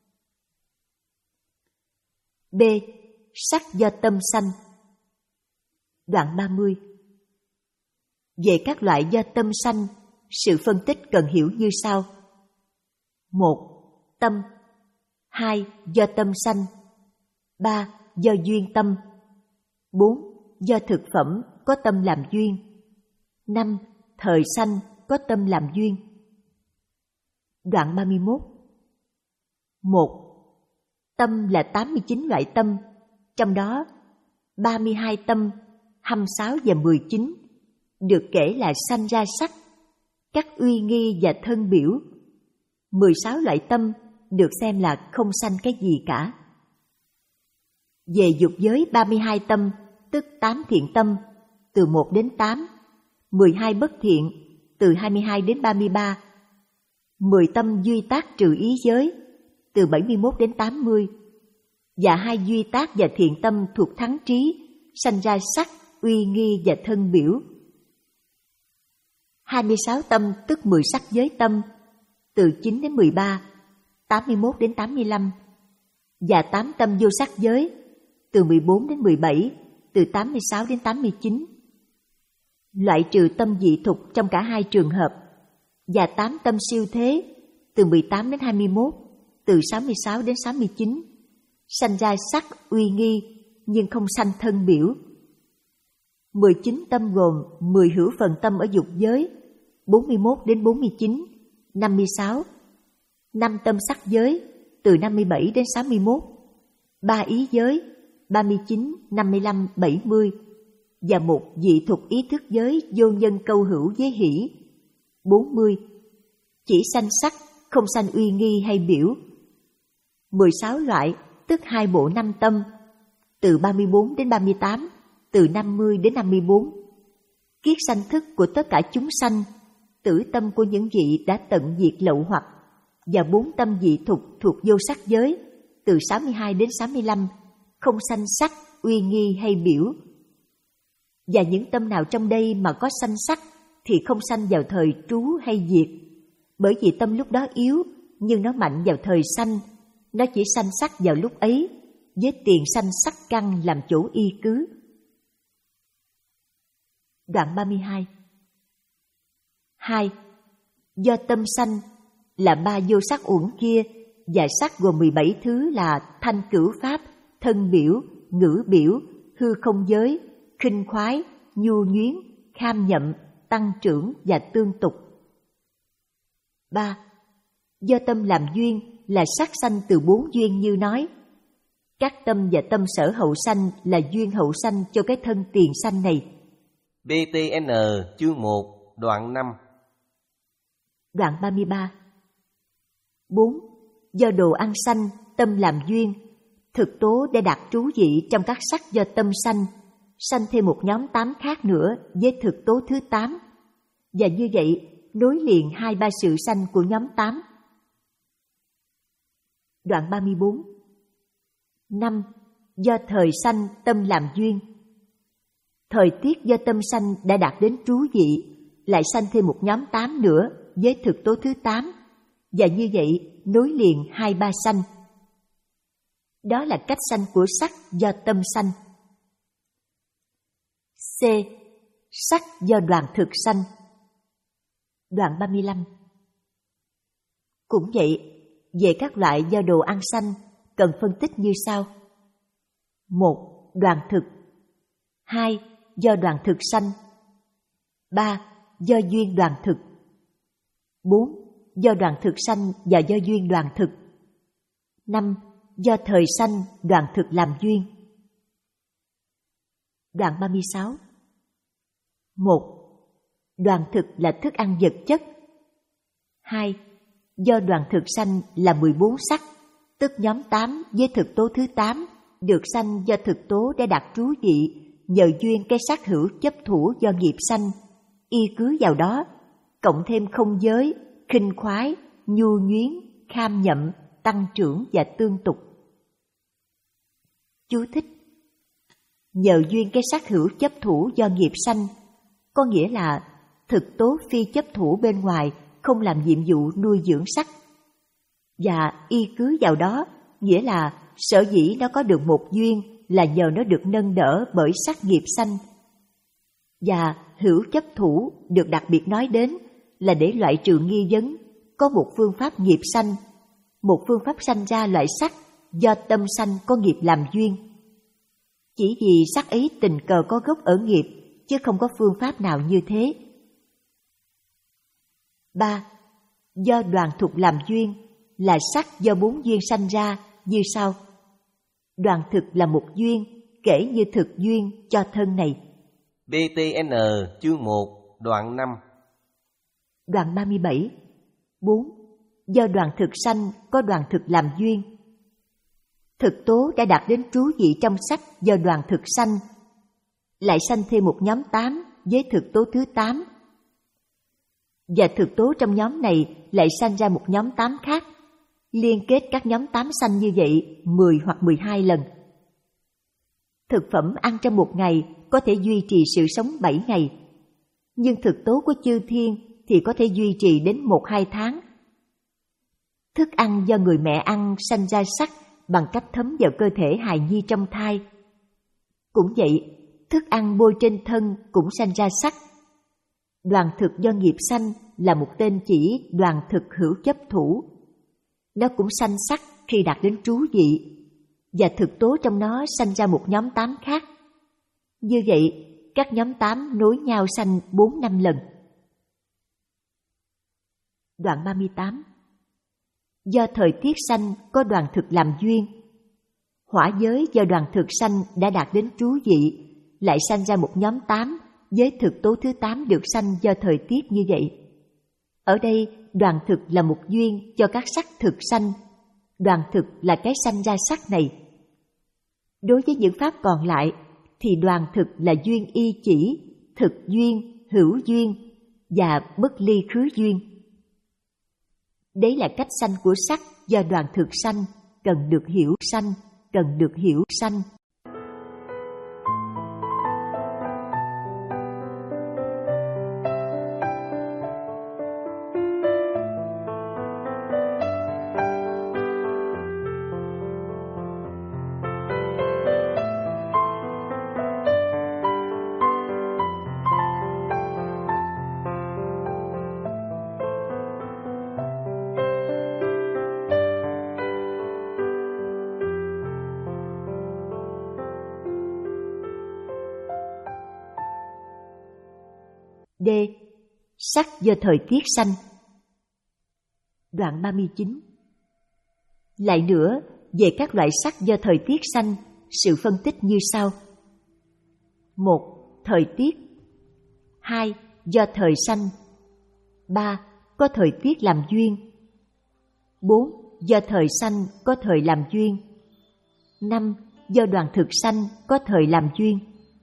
B. Sắc do tâm sanh. Đoạn ba mươi. Về các loại do tâm sanh, sự phân tích cần hiểu như sau. Một. Tâm. Hai. Do tâm sanh. Ba. Do duyên tâm. Bốn. Do thực phẩm có tâm làm duyên. Năm. Thời sanh có tâm làm duyên. Đoạn ba mươi mốt. Một. Tâm là tám mươi chín loại tâm, trong đó ba mươi hai tâm, hai mươi sáu và mười chín được kể là sanh ra sắc, các uy nghi và thân biểu. mười sáu loại tâm được xem là không sanh cái gì cả. Về dục giới ba mươi hai tâm, tức tám thiện tâm, từ một đến tám, mười hai bất thiện, từ hai mươi hai đến ba mươi ba, mười tâm duy tác trừ ý giới, từ bảy mươi mốt đến tám mươi, và hai duy tác và thiện tâm thuộc thắng trí, sanh ra sắc, uy nghi và thân biểu. hai mươi sáu tâm tức mười sắc giới tâm, từ chín đến mười ba, tám mươi mốt đến tám mươi lăm, và tám tâm vô sắc giới, từ mười bốn đến mười bảy, từ tám mươi sáu đến tám mươi chín. Loại trừ tâm dị thục trong cả hai trường hợp, và tám tâm siêu thế, từ mười tám đến hai mươi mốt, từ sáu mươi sáu đến sáu mươi chín, sanh ra sắc uy nghi nhưng không sanh thân biểu. mười chín tâm gồm mười hữu phần tâm ở dục giới, bốn mươi mốt đến bốn mươi chín, năm mươi sáu, năm tâm sắc giới, từ năm mươi bảy đến sáu mươi mốt, ba ý giới, ba mươi chín, năm mươi lăm, bảy mươi, và một dị thục ý thức giới vô nhân câu hữu với hỷ, bốn mươi, chỉ sanh sắc, không sanh uy nghi hay biểu. mười sáu loại, tức hai bộ năm tâm, từ ba mươi bốn đến ba mươi tám, từ năm mươi đến năm mươi bốn. Kiết sanh thức của tất cả chúng sanh, tử tâm của những vị đã tận diệt lậu hoặc, và bốn tâm dị thục thuộc vô sắc giới, từ sáu mươi hai đến sáu mươi lăm, không sanh sắc, uy nghi hay biểu. Và những tâm nào trong đây mà có sanh sắc thì không sanh vào thời trú hay diệt, bởi vì tâm lúc đó yếu, nhưng nó mạnh vào thời sanh, nó chỉ sanh sắc vào lúc ấy, với tiền sanh sắc căn làm chỗ y cứ. Đoạn ba mươi hai. Hai. Do tâm sanh là ba vô sắc uẩn kia, và sắc gồm mười bảy thứ là thanh cửu pháp, thân biểu, ngữ biểu, hư không giới, khinh khoái, nhu nhuyến, kham nhậm, tăng trưởng và tương tục. Ba. Do tâm làm duyên là sắc sanh từ bốn duyên như nói. Các tâm và tâm sở hậu sanh là duyên hậu sanh cho cái thân tiền sanh này. bê tê en chương một, đoạn năm. Đoạn ba mươi ba. Bốn. Do đồ ăn sanh, tâm làm duyên, thực tố để đạt trú vị trong các sắc do tâm sanh, sanh thêm một nhóm tám khác nữa với thực tố thứ tám, và như vậy nối liền hai ba sự sanh của nhóm tám. Đoạn ba mươi bốn. Năm. Do thời sanh, tâm làm duyên, thời tiết do tâm sanh đã đạt đến trú vị, lại sanh thêm một nhóm tám nữa với thực tố thứ tám, và như vậy nối liền hai ba sanh. Đó là cách sanh của sắc do tâm sanh. C. Sắc do đoàn thực sanh. Đoạn ba mươi lăm. Cũng vậy, về các loại do đồ ăn sanh cần phân tích như sau. Một. Đoàn thực. Hai. Do đoàn thực sanh. Ba. Do duyên đoàn thực. Bốn. Do đoàn thực sanh và do duyên đoàn thực. Năm. Do thời sanh đoàn thực làm duyên. Đoạn ba mươi sáu. Một. Đoàn thực là thức ăn vật chất. Hai. Do đoàn thực sanh là mười bốn sắc, tức nhóm tám với thực tố thứ tám, được sanh do thực tố để đạt trú vị, nhờ duyên cái sắc hữu chấp thủ do nghiệp sanh, y cứ vào đó, cộng thêm không giới, khinh khoái, nhu nhuyến, kham nhậm, tăng trưởng và tương tục. Chú thích: nhờ duyên cái sắc hữu chấp thủ do nghiệp sanh, có nghĩa là thực tố phi chấp thủ bên ngoài không làm nhiệm vụ nuôi dưỡng sắc. Và y cứ vào đó, nghĩa là sở dĩ nó có được một duyên là nhờ nó được nâng đỡ bởi sắc nghiệp sanh. Và hữu chấp thủ được đặc biệt nói đến là để loại trừ nghi vấn có một phương pháp nghiệp sanh, một phương pháp sanh ra loại sắc do tâm sanh có nghiệp làm duyên. Chỉ vì sắc ấy tình cờ có gốc ở nghiệp, chứ không có phương pháp nào như thế. ba. Do đoàn thục làm duyên là sắc do bốn duyên sanh ra như sau. Đoàn thực là một duyên, kể như thực duyên cho thân này. bê tê en chương một đoạn năm. Đoạn ba mươi bảy. bốn. Do đoàn thực sanh có đoàn thực làm duyên. Thực tố đã đạt đến trú vị trong sắc do đoàn thực sanh, lại sanh thêm một nhóm tám với thực tố thứ tám. Và thực tố trong nhóm này lại sanh ra một nhóm tám khác, liên kết các nhóm tám sanh như vậy mười hoặc mười hai lần. Thực phẩm ăn trong một ngày có thể duy trì sự sống bảy ngày, nhưng thực tố của chư thiên thì có thể duy trì đến một hai tháng. Thức ăn do người mẹ ăn sanh ra sắc bằng cách thấm vào cơ thể hài nhi trong thai. Cũng vậy, thức ăn bôi trên thân cũng sanh ra sắc. Đoàn thực do nghiệp sanh là một tên chỉ đoàn thực hữu chấp thủ. Nó cũng sanh sắc khi đạt đến trú vị, và thực tố trong nó sanh ra một nhóm tám khác. Như vậy, các nhóm tám nối nhau sanh bốn năm lần. Đoạn ba mươi tám. Do thời tiết sanh có đoàn thực làm duyên. Hỏa giới do đoàn thực sanh đã đạt đến trú vị, lại sanh ra một nhóm tám với thực tố thứ tám được sanh do thời tiết như vậy. Ở đây, đoàn thực là một duyên cho các sắc thực sanh. Đoàn thực là cái sanh ra sắc này. Đối với những pháp còn lại, thì đoàn thực là duyên y chỉ, thực duyên, hữu duyên và bất ly khứ duyên. Đấy là cách sanh của sắc do đoàn thực sanh, cần được hiểu sanh, cần được hiểu sanh. D. Sắc do thời tiết sanh. Đoạn ba mươi chín. Lại nữa, về các loại sắc do thời tiết sanh, sự phân tích như sau. một. Thời tiết. hai. Do thời sanh. ba. Có thời tiết làm duyên. bốn. Do thời sanh có thời làm duyên. năm. Do đoàn thực sanh có thời làm duyên.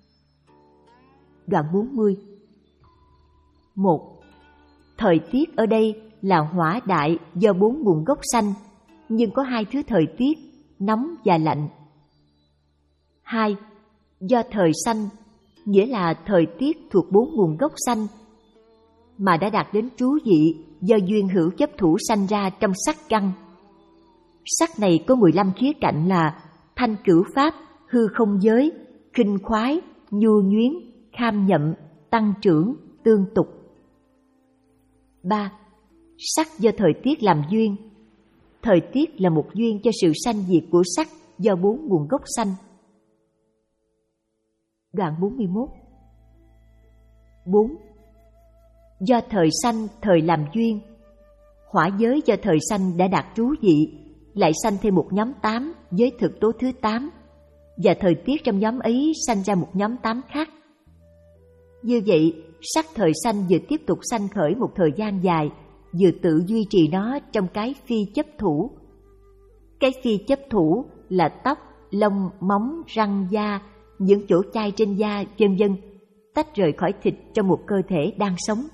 Đoạn bốn mươi. một. Thời tiết ở đây là hỏa đại do bốn nguồn gốc sanh, nhưng có hai thứ thời tiết, nóng và lạnh. hai. Do thời sanh, nghĩa là thời tiết thuộc bốn nguồn gốc sanh, mà đã đạt đến trú vị do duyên hữu chấp thủ sanh ra trong sắc căn. Sắc này có mười lăm khía cạnh là thanh cửu pháp, hư không giới, khinh khoái, nhu nhuyến, kham nhậm, tăng trưởng, tương tục. ba. Sắc do thời tiết làm duyên. Thời tiết là một duyên cho sự sanh diệt của sắc do bốn nguồn gốc sanh. Đoạn bốn mươi mốt. bốn. Do thời sanh thời làm duyên. Hỏa giới do thời sanh đã đạt trú vị, lại sanh thêm một nhóm tám với thực tố thứ tám, và thời tiết trong nhóm ấy sanh ra một nhóm tám khác. Như vậy, sắc thời sanh vừa tiếp tục sanh khởi một thời gian dài, vừa tự duy trì nó trong cái phi chấp thủ. Cái phi chấp thủ là tóc, lông, móng, răng, da, những chỗ chai trên da, vân vân, tách rời khỏi thịt trong một cơ thể đang sống.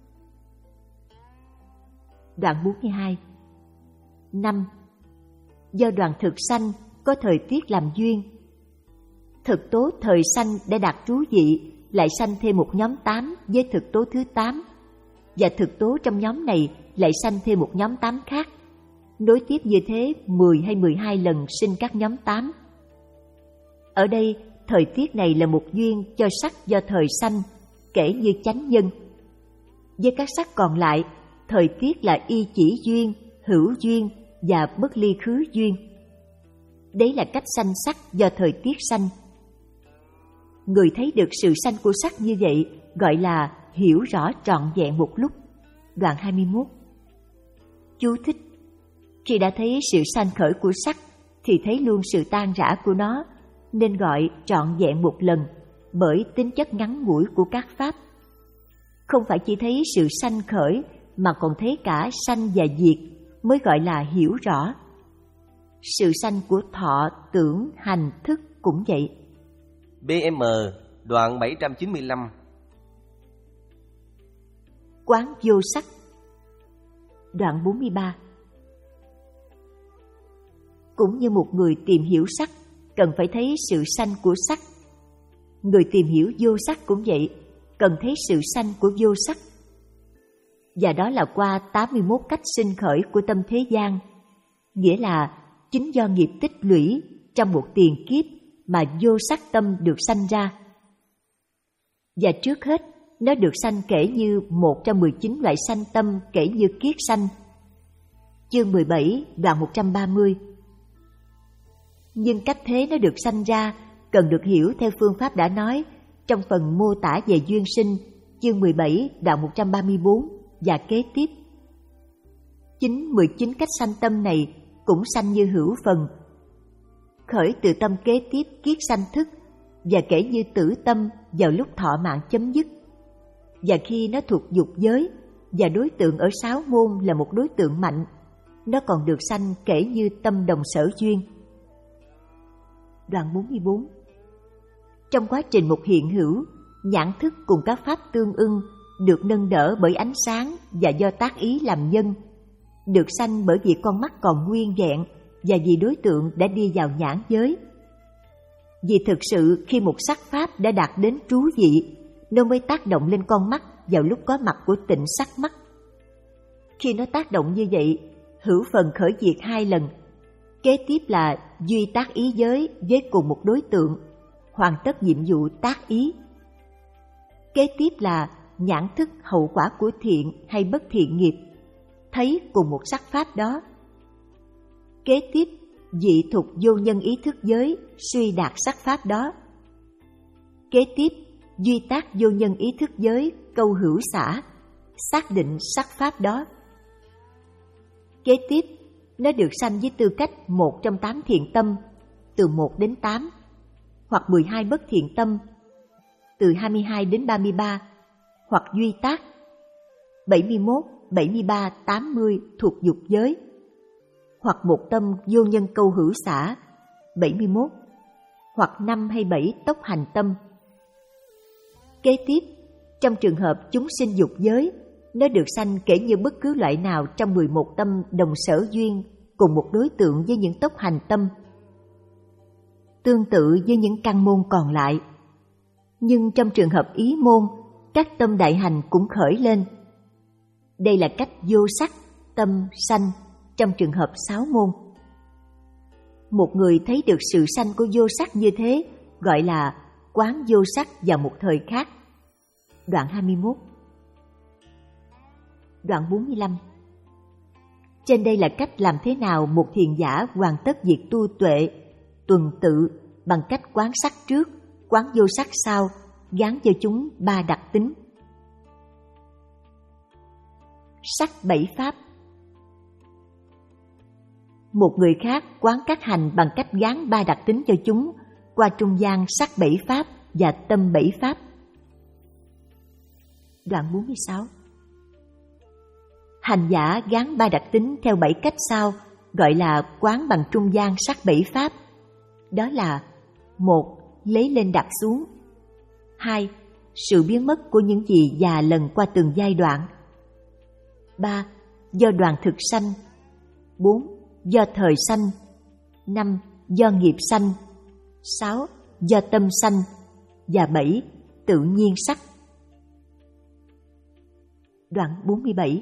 Đoạn bốn mươi hai. năm. Do đoàn thực sanh có thời tiết làm duyên. Thực tố thời sanh đã đạt trú vị, lại sanh thêm một nhóm tám với thực tố thứ tám, và thực tố trong nhóm này lại sanh thêm một nhóm tám khác. Nối tiếp như thế mười hay mười hai lần sinh các nhóm tám. Ở đây, thời tiết này là một duyên cho sắc do thời sanh, kể như chánh nhân. Với các sắc còn lại, thời tiết là y chỉ duyên, hữu duyên và bất ly khứ duyên. Đấy là cách sanh sắc do thời tiết sanh. Người thấy được sự sanh của sắc như vậy gọi là hiểu rõ trọn vẹn một lúc. Đoạn hai mươi mốt. Chú thích: khi đã thấy sự sanh khởi của sắc thì thấy luôn sự tan rã của nó, nên gọi trọn vẹn một lần bởi tính chất ngắn ngủi của các pháp. Không phải chỉ thấy sự sanh khởi mà còn thấy cả sanh và diệt mới gọi là hiểu rõ. Sự sanh của thọ, tưởng, hành, thức cũng vậy. bê em đoạn bảy trăm chín mươi lăm. Quán vô sắc. Đoạn bốn mươi ba. Cũng như một người tìm hiểu sắc cần phải thấy sự sanh của sắc, người tìm hiểu vô sắc cũng vậy, cần thấy sự sanh của vô sắc. Và đó là qua tám mươi mốt cách sinh khởi của tâm thế gian, nghĩa là chính do nghiệp tích lũy trong một tiền kiếp mà vô sắc tâm được sanh ra. Và trước hết, nó được sanh kể như một trong mười chín loại sanh tâm kể như kiết sanh. Chương mười bảy, đoạn một trăm ba mươi. Nhưng cách thế nó được sanh ra cần được hiểu theo phương pháp đã nói trong phần mô tả về duyên sinh, chương mười bảy, đoạn một trăm ba mươi bốn và kế tiếp. Chính mười chín cách sanh tâm này cũng sanh như hữu phần, khởi từ tâm kế tiếp kiết sanh thức và kể như tử tâm vào lúc thọ mạng chấm dứt. Và khi nó thuộc dục giới và đối tượng ở sáu môn là một đối tượng mạnh, nó còn được sanh kể như tâm đồng sở duyên. Đoạn bốn mươi bốn. Trong quá trình một hiện hữu, nhãn thức cùng các pháp tương ưng được nâng đỡ bởi ánh sáng và do tác ý làm nhân, được sanh bởi vì con mắt còn nguyên vẹn và vì đối tượng đã đi vào nhãn giới. Vì thực sự khi một sắc pháp đã đạt đến trú vị, nó mới tác động lên con mắt vào lúc có mặt của tịnh sắc mắt. Khi nó tác động như vậy, hữu phần khởi diệt hai lần. Kế tiếp là duy tác ý giới với cùng một đối tượng, hoàn tất nhiệm vụ tác ý. Kế tiếp là nhãn thức hậu quả của thiện hay bất thiện nghiệp, thấy cùng một sắc pháp đó. Kế tiếp, dị thục vô nhân ý thức giới suy đạt sắc pháp đó. Kế tiếp, duy tác vô nhân ý thức giới câu hữu xả, xác định sắc pháp đó. Kế tiếp, nó được sanh với tư cách một trong tám thiện tâm, từ một đến tám, hoặc mười hai bất thiện tâm, từ hai mươi hai đến ba mươi ba, hoặc duy tác, bảy mươi mốt, bảy mươi ba, tám mươi thuộc dục giới, hoặc một tâm vô nhân câu hữu xả, bảy mươi mốt, hoặc năm hay bảy tốc hành tâm. Kế tiếp, trong trường hợp chúng sinh dục giới, nó được sanh kể như bất cứ loại nào trong mười một tâm đồng sở duyên cùng một đối tượng với những tốc hành tâm, tương tự với những căn môn còn lại. Nhưng trong trường hợp ý môn, các tâm đại hành cũng khởi lên. Đây là cách vô sắc, tâm, sanh trong trường hợp sáu môn. Một người thấy được sự sanh của vô sắc như thế gọi là quán vô sắc vào một thời khác. Đoạn hai mươi mốt. Đoạn bốn mươi lăm. Trên đây là cách làm thế nào một thiền giả hoàn tất việc tu tuệ, tuần tự bằng cách quán sắc trước, quán vô sắc sau, gán cho chúng ba đặc tính. Sắc bảy pháp. Một người khác quán các hành bằng cách gán ba đặc tính cho chúng qua trung gian sắc bảy pháp và tâm bảy pháp. Đoạn bốn mươi sáu. Hành giả gán ba đặc tính theo bảy cách sau gọi là quán bằng trung gian sắc bảy pháp. Đó là: một. Lấy lên đặt xuống. Hai. Sự biến mất của những gì già lần qua từng giai đoạn. Ba. Do đoàn thực sanh. Bốn. Do thời sanh. Năm. Do nghiệp sanh. Sáu. Do tâm sanh. Và bảy. tự nhiên sắc. Đoạn bốn mươi bảy.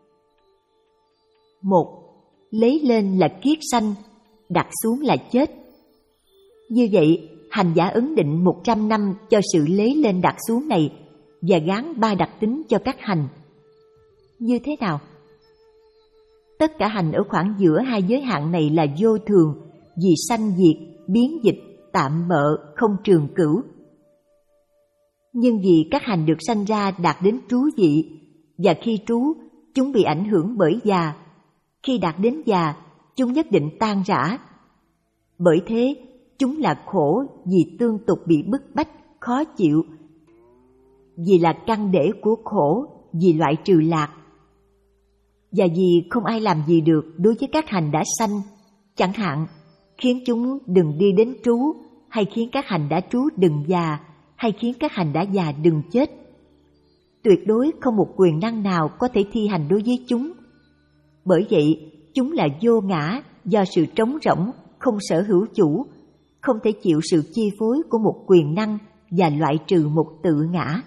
Một. Lấy lên là kiết sanh, đặt xuống là chết. Như vậy, hành giả ấn định một trăm năm cho sự lấy lên đặt xuống này và gán ba đặc tính cho các hành. Như thế nào? Tất cả hành ở khoảng giữa hai giới hạn này là vô thường, vì sanh diệt, biến dịch, tạm bợ, không trường cửu. Nhưng vì các hành được sanh ra đạt đến trú vị, và khi trú, chúng bị ảnh hưởng bởi già. Khi đạt đến già, chúng nhất định tan rã. Bởi thế, chúng là khổ vì tương tục bị bức bách, khó chịu. Vì là căn để của khổ, vì loại trừ lạc. Và vì không ai làm gì được đối với các hành đã sanh, chẳng hạn khiến chúng đừng đi đến trú, hay khiến các hành đã trú đừng già, hay khiến các hành đã già đừng chết. Tuyệt đối không một quyền năng nào có thể thi hành đối với chúng. Bởi vậy, chúng là vô ngã do sự trống rỗng, không sở hữu chủ, không thể chịu sự chi phối của một quyền năng và loại trừ một tự ngã.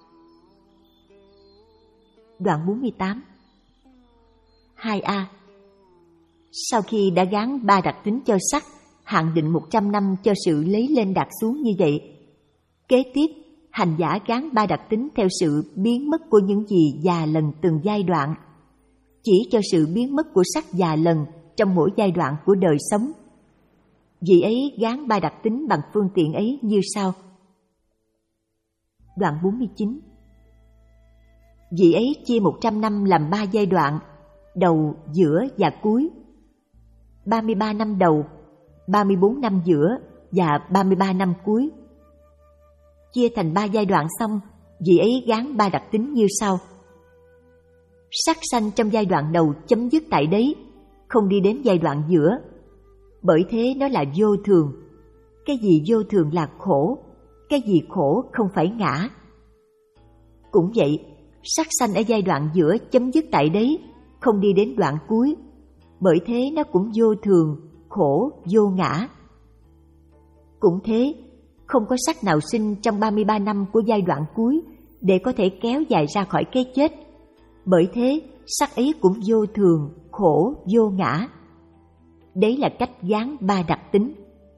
Đoạn bốn mươi tám. hai A. Sau khi đã gán ba đặc tính cho sắc, hạn định một trăm năm cho sự lấy lên đặt xuống như vậy, kế tiếp, hành giả gán ba đặc tính theo sự biến mất của những gì già lần từng giai đoạn, chỉ cho sự biến mất của sắc già lần trong mỗi giai đoạn của đời sống. Vì ấy gán ba đặc tính bằng phương tiện ấy như sau. Đoạn bốn mươi chín. Vì ấy chia một trăm năm làm ba giai đoạn, đầu, giữa và cuối. ba mươi ba năm đầu, ba mươi bốn năm giữa và ba mươi ba năm cuối. Chia thành ba giai đoạn xong, vì ấy gán ba đặc tính như sau. Sắc sanh trong giai đoạn đầu chấm dứt tại đấy, không đi đến giai đoạn giữa. Bởi thế nó là vô thường. Cái gì vô thường là khổ, cái gì khổ không phải ngã. Cũng vậy, sắc sanh ở giai đoạn giữa chấm dứt tại đấy, không đi đến đoạn cuối. Bởi thế nó cũng vô thường, khổ, vô ngã. Cũng thế, không có sắc nào sinh trong ba mươi ba năm của giai đoạn cuối để có thể kéo dài ra khỏi cái chết. Bởi thế, sắc ấy cũng vô thường, khổ, vô ngã. Đấy là cách gán ba đặc tính.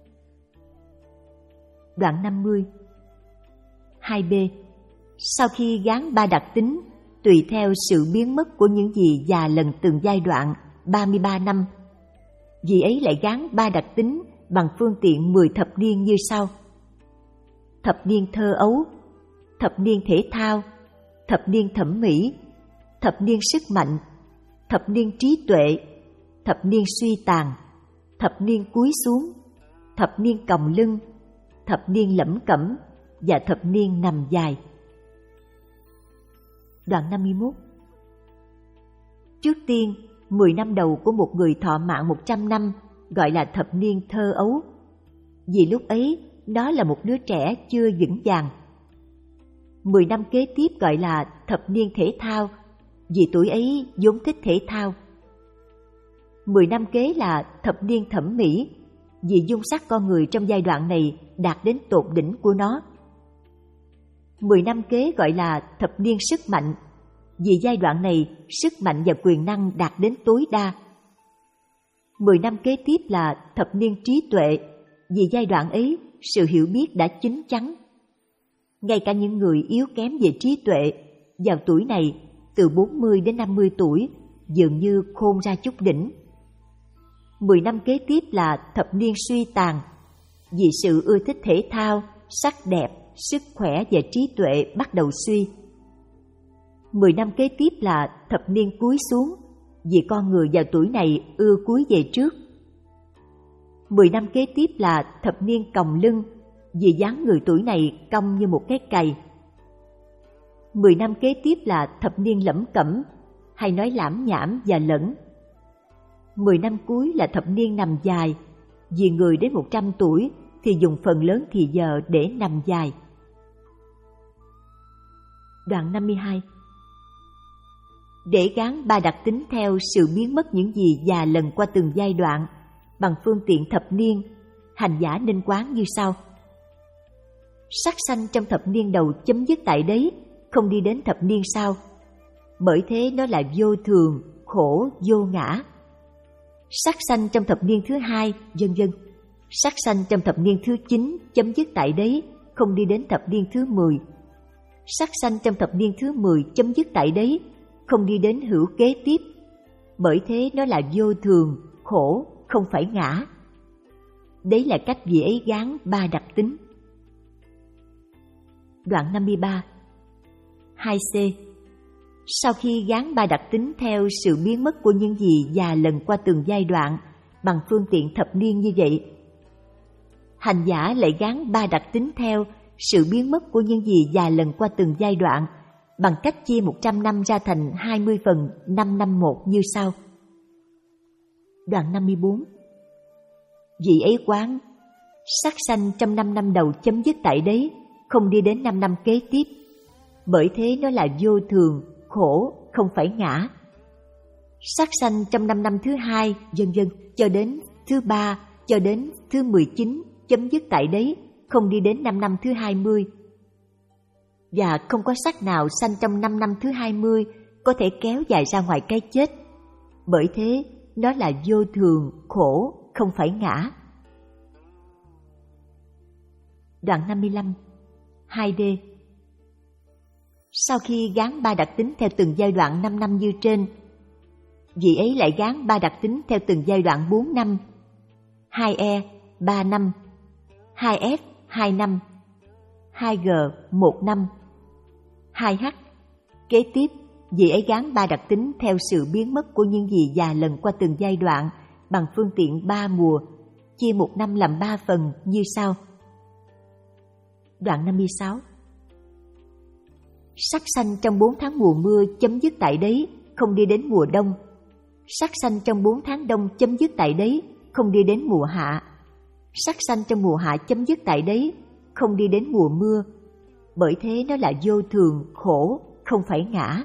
Đoạn năm mươi. hai B. Sau khi gán ba đặc tính, tùy theo sự biến mất của những gì già lần từng giai đoạn, ba mươi ba năm, vì ấy lại gán ba đặc tính bằng phương tiện mười thập niên như sau. Thập niên thơ ấu, thập niên thể thao, thập niên thẩm mỹ, thập niên sức mạnh, thập niên trí tuệ, thập niên suy tàn, thập niên cúi xuống, thập niên còng lưng, thập niên lẩm cẩm và thập niên nằm dài. Đoạn năm mươi mốt. Trước tiên, mười năm đầu của một người thọ mạng một trăm năm gọi là thập niên thơ ấu, vì lúc ấy đó là một đứa trẻ chưa vững vàng. Mười năm kế tiếp gọi là thập niên thể thao, vì tuổi ấy vốn thích thể thao. Mười năm kế là thập niên thẩm mỹ, vì dung sắc con người trong giai đoạn này đạt đến tột đỉnh của nó. Mười năm kế gọi là thập niên sức mạnh, vì giai đoạn này sức mạnh và quyền năng đạt đến tối đa. Mười năm kế tiếp là thập niên trí tuệ, vì giai đoạn ấy sự hiểu biết đã chín chắn. Ngay cả những người yếu kém về trí tuệ, vào tuổi này, từ bốn mươi đến năm mươi tuổi, dường như khôn ra chút đỉnh. Mười năm kế tiếp là thập niên suy tàn, vì sự ưa thích thể thao, sắc đẹp, sức khỏe và trí tuệ bắt đầu suy. Mười năm kế tiếp là thập niên cúi xuống, vì con người vào tuổi này ưa cúi về trước. Mười năm kế tiếp là thập niên còng lưng, vì dáng người tuổi này cong như một cái cày. Mười năm kế tiếp là thập niên lẩm cẩm, hay nói lảm nhảm và lẫn. Mười năm cuối là thập niên nằm dài, vì người đến một trăm tuổi thì dùng phần lớn thì giờ để nằm dài. Đoạn năm mươi hai. Để gán ba đặc tính theo sự biến mất những gì già lần qua từng giai đoạn, bằng phương tiện thập niên, hành giả nên quán như sau. Sắc sanh trong thập niên đầu chấm dứt tại đấy, không đi đến thập niên sau. Bởi thế nó là vô thường, khổ, vô ngã. Sắc sanh trong thập niên thứ hai, vân vân. Sắc sanh trong thập niên thứ chín chấm dứt tại đấy, không đi đến thập niên thứ mười. Sắc sanh trong thập niên thứ mười chấm dứt tại đấy, không đi đến hữu kế tiếp. Bởi thế nó là vô thường, khổ, không phải ngã. Đấy là cách vị ấy gán ba đặc tính. Đoạn năm mươi ba. hai C. Sau khi gán ba đặc tính theo sự biến mất của những gì và lần qua từng giai đoạn bằng phương tiện thập niên như vậy, hành giả lại gán ba đặc tính theo sự biến mất của những gì và lần qua từng giai đoạn bằng cách chia một trăm năm ra thành hai mươi phần năm năm một như sau. Đoạn năm mươi bốn. Vị ấy quán sắc sanh trong năm năm đầu chấm dứt tại đấy, không đi đến năm năm kế tiếp. Bởi thế nó là vô thường, khổ, không phải ngã. Sắc sanh trong năm năm thứ hai, vân vân, cho đến thứ ba, cho đến thứ mười chín, chấm dứt tại đấy, không đi đến năm năm thứ hai mươi. Và không có sắc nào sanh trong năm năm thứ hai mươi có thể kéo dài ra ngoài cái chết. Bởi thế, nó là vô thường, khổ, không phải ngã. Đoạn năm mươi lăm. hai D. Sau khi gán ba đặc tính theo từng giai đoạn năm năm như trên, vị ấy lại gán ba đặc tính theo từng giai đoạn bốn năm, hai E, ba năm, hai F, hai năm, hai G, một năm, hai H. Kế tiếp, vị ấy gán ba đặc tính theo sự biến mất của những gì già lần qua từng giai đoạn bằng phương tiện ba mùa, chia một năm làm ba phần như sau. Đoạn năm mươi sáu. Sắc sanh trong bốn tháng mùa mưa chấm dứt tại đấy, không đi đến mùa đông. Sắc sanh trong bốn tháng đông chấm dứt tại đấy, không đi đến mùa hạ. Sắc sanh trong mùa hạ chấm dứt tại đấy, không đi đến mùa mưa. Bởi thế nó là vô thường, khổ, không phải ngã.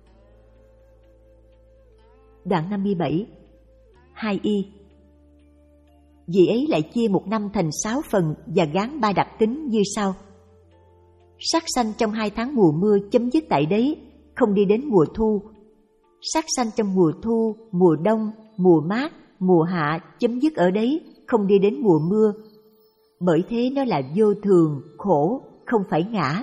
Đoạn năm mươi bảy. hai Y. Vị ấy lại chia một năm thành sáu phần và gán ba đặc tính như sau. Sắc sanh trong hai tháng mùa mưa chấm dứt tại đấy, không đi đến mùa thu. Sắc sanh trong mùa thu, mùa đông, mùa mát, mùa hạ chấm dứt ở đấy, không đi đến mùa mưa. Bởi thế nó là vô thường, khổ, không phải ngã.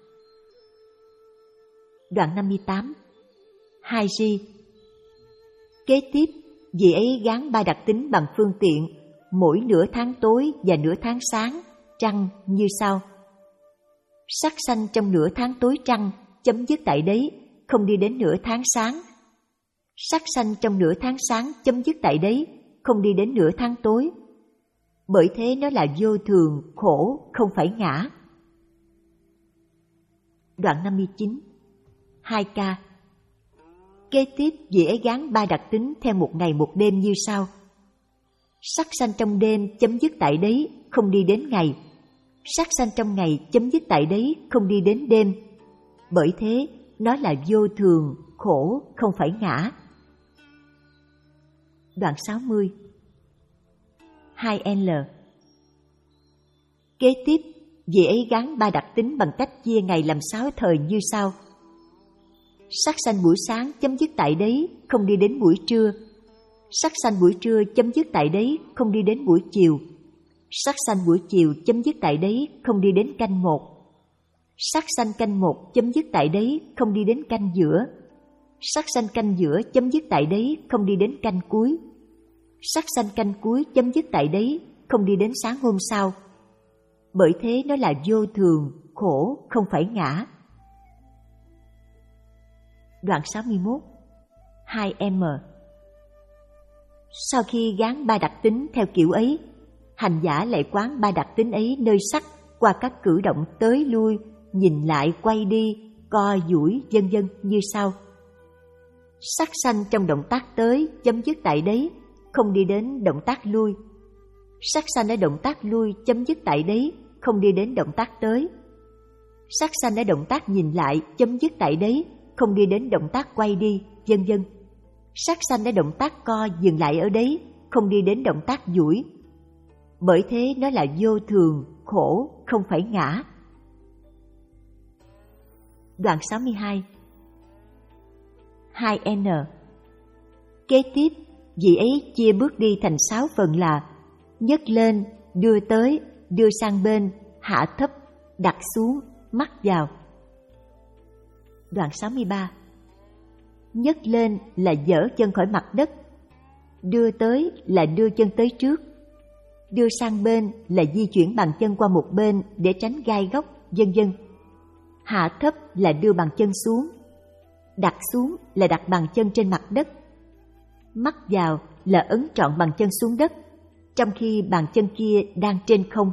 Đoạn năm mươi tám. hai G. Kế tiếp, vị ấy gán ba đặc tính bằng phương tiện mỗi nửa tháng tối và nửa tháng sáng, trăng như sau. Sắc sanh trong nửa tháng tối trăng chấm dứt tại đấy, không đi đến nửa tháng sáng. Sắc sanh trong nửa tháng sáng chấm dứt tại đấy, không đi đến nửa tháng tối. Bởi thế nó là vô thường, khổ, không phải ngã. Đoạn năm mươi chín. hai K. Kế tiếp, vị ấy gán ba đặc tính theo một ngày một đêm như sau. Sắc sanh trong đêm chấm dứt tại đấy, không đi đến ngày. Sắc sanh trong ngày chấm dứt tại đấy, không đi đến đêm. Bởi thế, nó là vô thường, khổ, không phải ngã. Đoạn sáu mươi. hai L. Kế tiếp, vị ấy gán ba đặc tính bằng cách chia ngày làm sáu thời như sau. Sắc sanh buổi sáng chấm dứt tại đấy, không đi đến buổi trưa. Sắc sanh buổi trưa chấm dứt tại đấy, không đi đến buổi chiều. Sắc sanh buổi chiều chấm dứt tại đấy, không đi đến canh một. Sắc sanh canh một chấm dứt tại đấy, không đi đến canh giữa. Sắc sanh canh giữa chấm dứt tại đấy, không đi đến canh cuối. Sắc sanh canh cuối chấm dứt tại đấy, không đi đến sáng hôm sau. Bởi thế nó là vô thường, khổ, không phải ngã. Đoạn sáu mươi mốt. hai M. Sau khi gán ba đặc tính theo kiểu ấy, hành giả lại quán ba đặc tính ấy nơi sắc qua các cử động tới lui, nhìn lại, quay đi, co duỗi, vân vân như sau. Sắc sanh trong động tác tới chấm dứt tại đấy, không đi đến động tác lui. Sắc sanh ở động tác lui chấm dứt tại đấy, không đi đến động tác tới. Sắc sanh ở động tác nhìn lại chấm dứt tại đấy, không đi đến động tác quay đi, vân vân. Sắc sanh ở động tác co dừng lại ở đấy, không đi đến động tác duỗi. Bởi thế nó là vô thường, khổ, không phải ngã. Đoạn sáu mươi hai. hai N. Kế tiếp, vị ấy chia bước đi thành sáu phần là nhấc lên, đưa tới, đưa sang bên, hạ thấp, đặt xuống, mắc vào. Đoạn sáu mươi ba. Nhấc lên là dỡ chân khỏi mặt đất, đưa tới là đưa chân tới trước, đưa sang bên là di chuyển bàn chân qua một bên để tránh gai góc, vân vân. Hạ thấp là đưa bàn chân xuống, đặt xuống là đặt bàn chân trên mặt đất, mắc vào là ấn trọn bàn chân xuống đất, trong khi bàn chân kia đang trên không.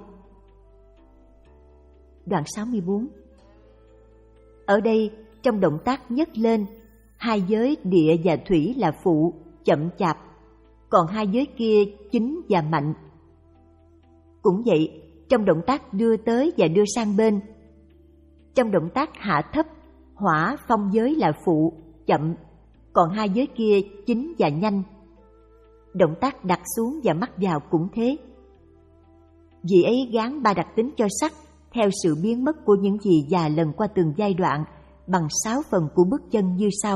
Đoạn sáu mươi bốn. Ở đây, trong động tác nhấc lên, hai giới địa và thủy là phụ, chậm chạp, còn hai giới kia chính và mạnh. Cũng vậy, trong động tác đưa tới và đưa sang bên, trong động tác hạ thấp, hỏa phong giới là phụ, chậm, còn hai giới kia chính và nhanh. Động tác đặt xuống và mắc vào cũng thế. Vị ấy gán ba đặc tính cho sắc theo sự biến mất của những gì và lần qua từng giai đoạn bằng sáu phần của bước chân như sau.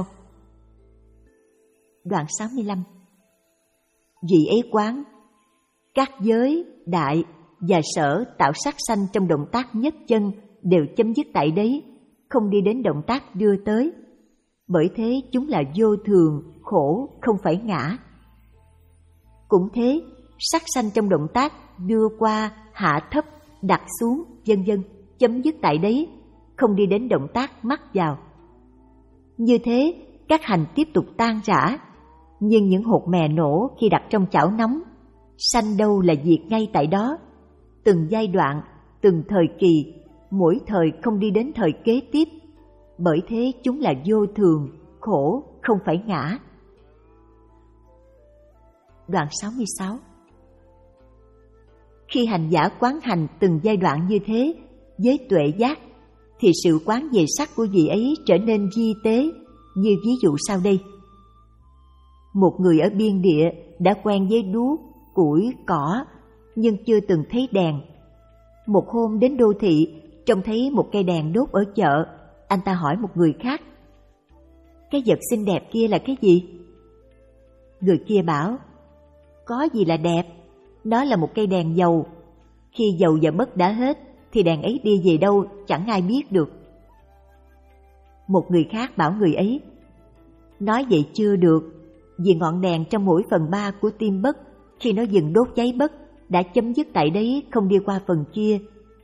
Đoạn sáu mươi lăm. Vị ấy quán các giới, đại và sở tạo sắc sanh trong động tác nhấc chân đều chấm dứt tại đấy, không đi đến động tác đưa tới. Bởi thế chúng là vô thường, khổ, không phải ngã. Cũng thế, sắc sanh trong động tác đưa qua, hạ thấp, đặt xuống, vân vân, chấm dứt tại đấy, không đi đến động tác mắc vào. Như thế, các hành tiếp tục tan rã, nhưng những hột mè nổ khi đặt trong chảo nóng, sanh đâu là diệt ngay tại đó. Từng giai đoạn, từng thời kỳ, mỗi thời không đi đến thời kế tiếp. Bởi thế chúng là vô thường, khổ, không phải ngã. Đoạn sáu mươi sáu. Khi hành giả quán hành từng giai đoạn như thế với tuệ giác, thì sự quán về sắc của vị ấy trở nên vi tế, như ví dụ sau đây. Một người ở biên địa đã quen với đuốc, củi, cỏ, nhưng chưa từng thấy đèn. Một hôm đến đô thị, trông thấy một cây đèn đốt ở chợ, anh ta hỏi một người khác: cái vật xinh đẹp kia là cái gì? Người kia bảo: có gì là đẹp, đó là một cây đèn dầu. Khi dầu và bất đã hết thì đèn ấy đi về đâu chẳng ai biết được. Một người khác bảo người ấy: nói vậy chưa được, vì ngọn đèn trong mỗi phần ba của tim bất, khi nó dừng đốt cháy bất, đã chấm dứt tại đấy, không đi qua phần kia.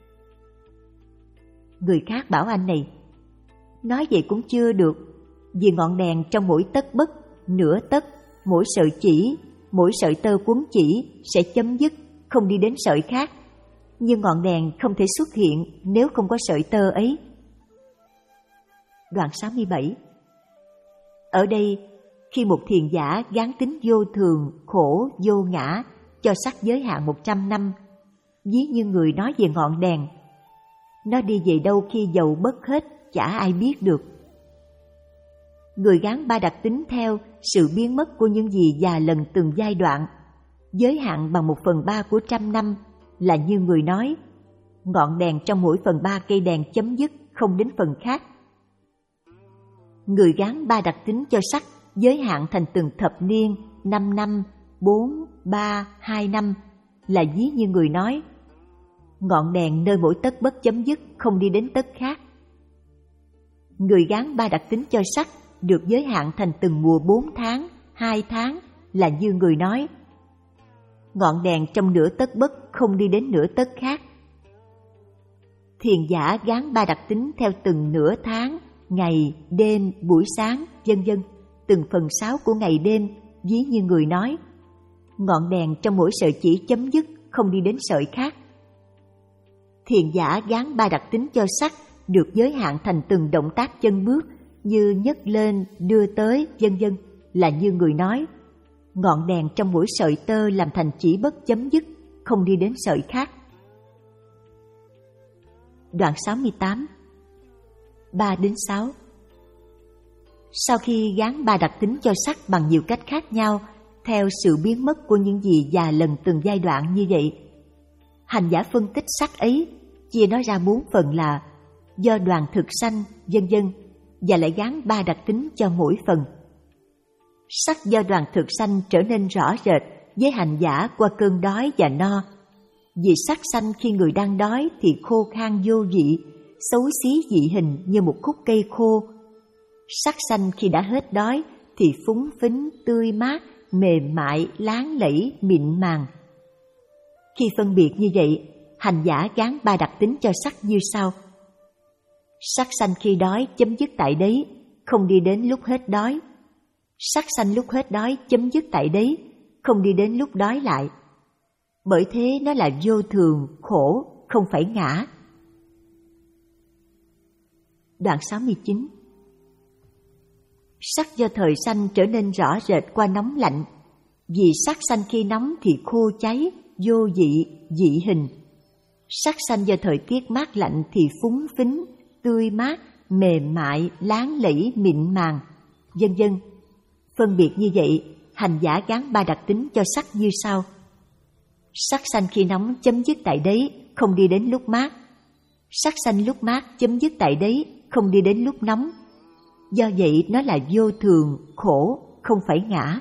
Người khác bảo anh này: nói vậy cũng chưa được, vì ngọn đèn trong mỗi tấc bất, nửa tấc, mỗi sợi chỉ, mỗi sợi tơ quấn chỉ sẽ chấm dứt, không đi đến sợi khác. Nhưng ngọn đèn không thể xuất hiện nếu không có sợi tơ ấy. Đoạn sáu mươi bảy. Ở đây, khi một thiền giả gán tính vô thường, khổ, vô ngã cho sắc giới hạn một trăm năm, ví như người nói về ngọn đèn. Nó đi về đâu khi dầu bất hết, chả ai biết được. Người gán ba đặc tính theo sự biến mất của những gì và lần từng giai đoạn, giới hạn bằng một phần ba của trăm năm, là như người nói: ngọn đèn trong mỗi phần ba cây đèn chấm dứt, không đến phần khác. Người gán ba đặc tính cho sắc giới hạn thành từng thập niên, năm năm, bốn, ba, hai năm, là ví như người nói: ngọn đèn nơi mỗi tấc bất chấm dứt, không đi đến tấc khác. Người gán ba đặc tính cho sắc được giới hạn thành từng mùa bốn tháng, hai tháng, là như người nói: ngọn đèn trong nửa tấc bất, không đi đến nửa tấc khác. Thiền giả gán ba đặc tính theo từng nửa tháng, ngày, đêm, buổi sáng, vân vân, từng phần sáu của ngày đêm, ví như người nói: ngọn đèn trong mỗi sợi chỉ chấm dứt, không đi đến sợi khác. Thiền giả gán ba đặc tính cho sắc được giới hạn thành từng động tác chân bước, như nhấc lên, đưa tới, vân vân, là như người nói: ngọn đèn trong mỗi sợi tơ làm thành chỉ bất chấm dứt, không đi đến sợi khác. Đoạn sáu mươi tám. ba đến sáu. Sau khi gán ba đặc tính cho sắc bằng nhiều cách khác nhau, theo sự biến mất của những gì và lần từng giai đoạn như vậy, hành giả phân tích sắc ấy, chia nó ra bốn phần là do đoàn thực sanh, vân vân, và lại gán ba đặc tính cho mỗi phần. Sắc do đoàn thực sanh trở nên rõ rệt với hành giả qua cơn đói và no. Vì sắc sanh khi người đang đói thì khô khan vô vị, xấu xí dị hình như một khúc cây khô. Sắc sanh khi đã hết đói thì phúng phính, tươi mát, mềm mại, láng lẫy, mịn màng. Khi phân biệt như vậy, hành giả gán ba đặc tính cho sắc như sau. Sắc sanh khi đói chấm dứt tại đấy, không đi đến lúc hết đói. Sắc sanh lúc hết đói chấm dứt tại đấy, không đi đến lúc đói lại. Bởi thế nó là vô thường, khổ, không phải ngã. Đoạn sáu mươi chín. Sắc do thời sanh trở nên rõ rệt qua nóng lạnh. Vì sắc sanh khi nóng thì khô cháy, vô vị, dị hình. Sắc sanh do thời tiết mát lạnh thì phúng phính, tươi mát, mềm mại, láng lẫy, mịn màng, vân vân. Phân biệt như vậy, hành giả gán ba đặc tính cho sắc như sau. Sắc sanh khi nóng chấm dứt tại đấy, không đi đến lúc mát. Sắc sanh lúc mát chấm dứt tại đấy, không đi đến lúc nóng. Do vậy nó là vô thường, khổ, không phải ngã.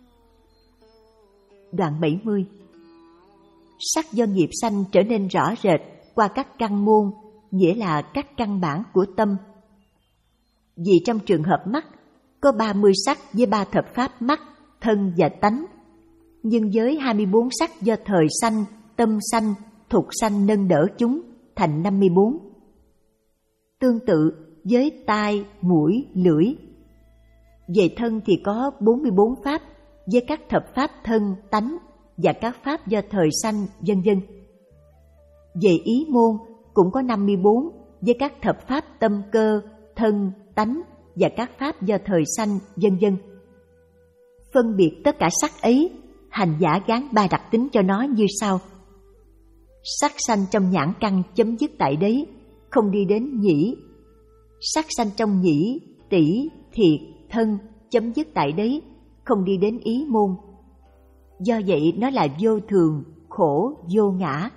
Đoạn bảy mươi. Sắc do nghiệp sanh trở nên rõ rệt qua các căn môn, nghĩa là các căn bản của tâm. Vì trong trường hợp mắt, có ba mươi sắc với ba thập pháp mắt, thân và tánh. Nhưng với hai mươi bốn sắc do thời sanh, tâm sanh, thục sanh nâng đỡ chúng, thành năm mươi bốn. Tương tự với tai, mũi, lưỡi. Về thân thì có bốn mươi bốn pháp với các thập pháp thân, tánh và các pháp do thời sanh, vân vân. Về ý môn cũng có năm mươi bốn với các thập pháp tâm cơ, thân, tánh và các pháp do thời sanh, vân vân. Phân biệt tất cả sắc ấy, hành giả gán ba đặc tính cho nó như sau. Sắc sanh trong nhãn căn chấm dứt tại đấy, không đi đến nhĩ. Sắc sanh trong nhĩ, tỷ, thiệt, thân chấm dứt tại đấy, không đi đến ý môn. Do vậy nó là vô thường, khổ, vô ngã.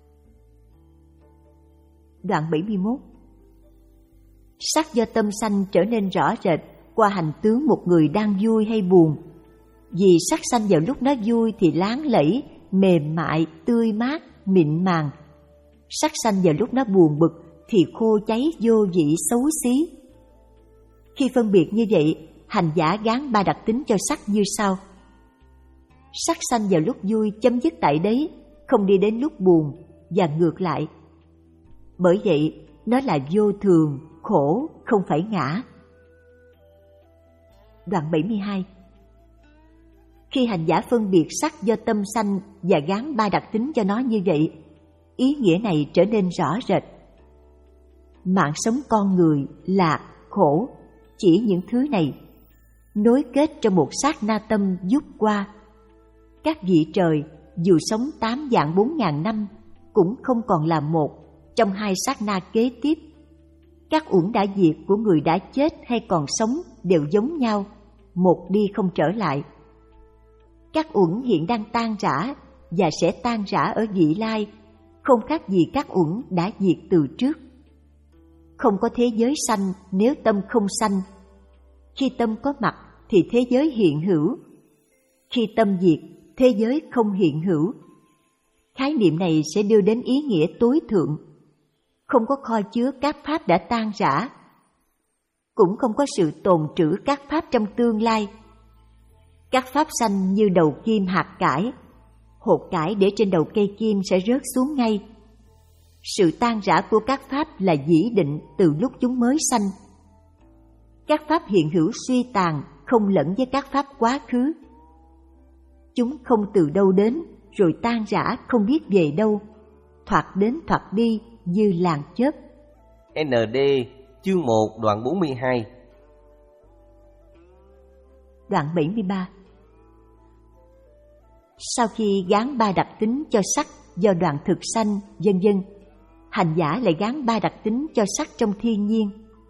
Đoạn bảy mươi mốt. Sắc do tâm sanh trở nên rõ rệt qua hành tướng một người đang vui hay buồn. Vì sắc sanh vào lúc nó vui thì láng lẫy, mềm mại, tươi mát, mịn màng. Sắc sanh vào lúc nó buồn bực thì khô cháy, vô vị, xấu xí. Khi phân biệt như vậy, hành giả gán ba đặc tính cho sắc như sau. Sắc sanh vào lúc vui chấm dứt tại đấy, không đi đến lúc buồn, và ngược lại. Bởi vậy, nó là vô thường, khổ, không phải ngã. Đoạn bảy mươi hai. Khi hành giả phân biệt sắc do tâm sanh và gán ba đặc tính cho nó như vậy, ý nghĩa này trở nên rõ rệt. Mạng sống con người, lạc, khổ, chỉ những thứ này, nối kết trong một sát na tâm vút qua. Các vị trời, dù sống tám vạn bốn ngàn năm, cũng không còn là một trong hai sát na kế tiếp. Các uẩn đã diệt của người đã chết hay còn sống đều giống nhau, một đi không trở lại. Các uẩn hiện đang tan rã và sẽ tan rã ở vị lai, không khác gì các uẩn đã diệt từ trước. Không có thế giới sanh nếu tâm không sanh. Khi tâm có mặt thì thế giới hiện hữu. Khi tâm diệt, thế giới không hiện hữu. Khái niệm này sẽ đưa đến ý nghĩa tối thượng. Không có kho chứa các pháp đã tan rã, cũng không có sự tồn trữ các pháp trong tương lai. Các pháp sanh như đầu kim hạt cải, hột cải để trên đầu cây kim sẽ rớt xuống ngay. Sự tan rã của các pháp là dĩ định từ lúc chúng mới sanh. Các pháp hiện hữu suy tàn, không lẫn với các pháp quá khứ. Chúng không từ đâu đến, rồi tan rã không biết về đâu, thoạt đến thoạt đi như làn chớp. en đê chương một đoạn bốn mươi hai. Đoạn bảy mươi ba. Sau khi gán ba đặc tính cho sắc do đoạn thực sanh, vân vân, hành giả lại gán ba đặc tính cho sắc trong thiên nhiên.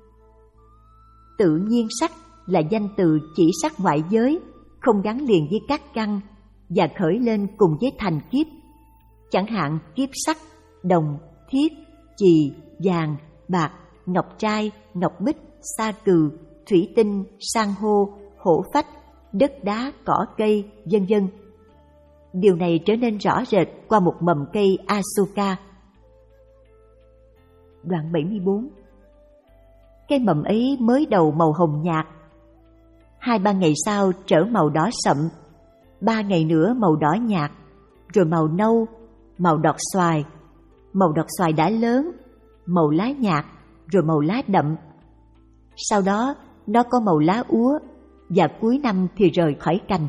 Tự nhiên sắc là danh từ chỉ sắc ngoại giới, không gắn liền với các căn và khởi lên cùng với thành kiếp. Chẳng hạn kiếp sắc, đồng, thiết, chì, vàng, bạc, ngọc trai, ngọc bích, sa cừ, thủy tinh, san hô, hổ phách, đất đá, cỏ cây, vân vân. Điều này trở nên rõ rệt qua một mầm cây Asoka. Đoạn bảy mươi bốn. Cái mầm ấy mới đầu màu hồng nhạt, hai ba ngày sau trở màu đỏ sậm, ba ngày nữa màu đỏ nhạt, rồi màu nâu, màu đọt xoài, màu đọt xoài đã lớn, màu lá nhạt, rồi màu lá đậm. Sau đó nó có màu lá úa, và cuối năm thì rời khỏi cành.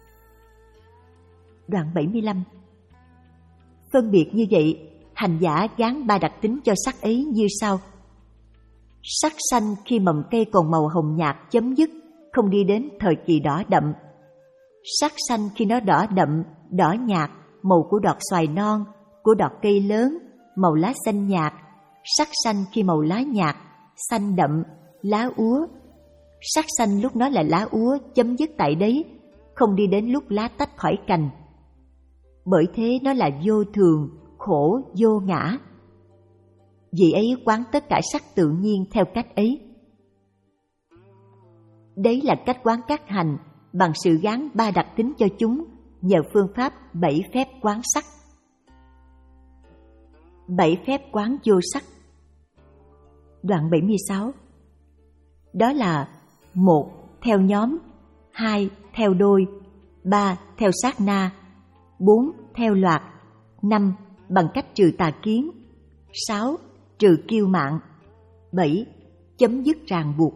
Đoạn bảy mươi lăm. Phân biệt như vậy, hành giả gán ba đặc tính cho sắc ấy như sau. Sắc xanh khi mầm cây còn màu hồng nhạt chấm dứt, không đi đến thời kỳ đỏ đậm. Sắc xanh khi nó đỏ đậm, đỏ nhạt, màu của đọt xoài non, của đọt cây lớn, màu lá xanh nhạt. Sắc xanh khi màu lá nhạt, xanh đậm, lá úa. Sắc xanh lúc nó là lá úa chấm dứt tại đấy, không đi đến lúc lá tách khỏi cành. Bởi thế nó là vô thường, khổ, vô ngã. Vì ấy quán tất cả sắc tự nhiên theo cách ấy. Đấy là cách quán các hành bằng sự gán ba đặc tính cho chúng nhờ phương pháp bảy phép quán sắc. Bảy phép quán vô sắc. Đoạn bảy mươi sáu. Đó là một. Theo nhóm, hai. Theo đôi, ba. Theo sát na, bốn. Theo loạt, năm. Bằng cách trừ tà kiến, sáu. Trừ kiêu mạn, bảy. Chấm dứt ràng buộc.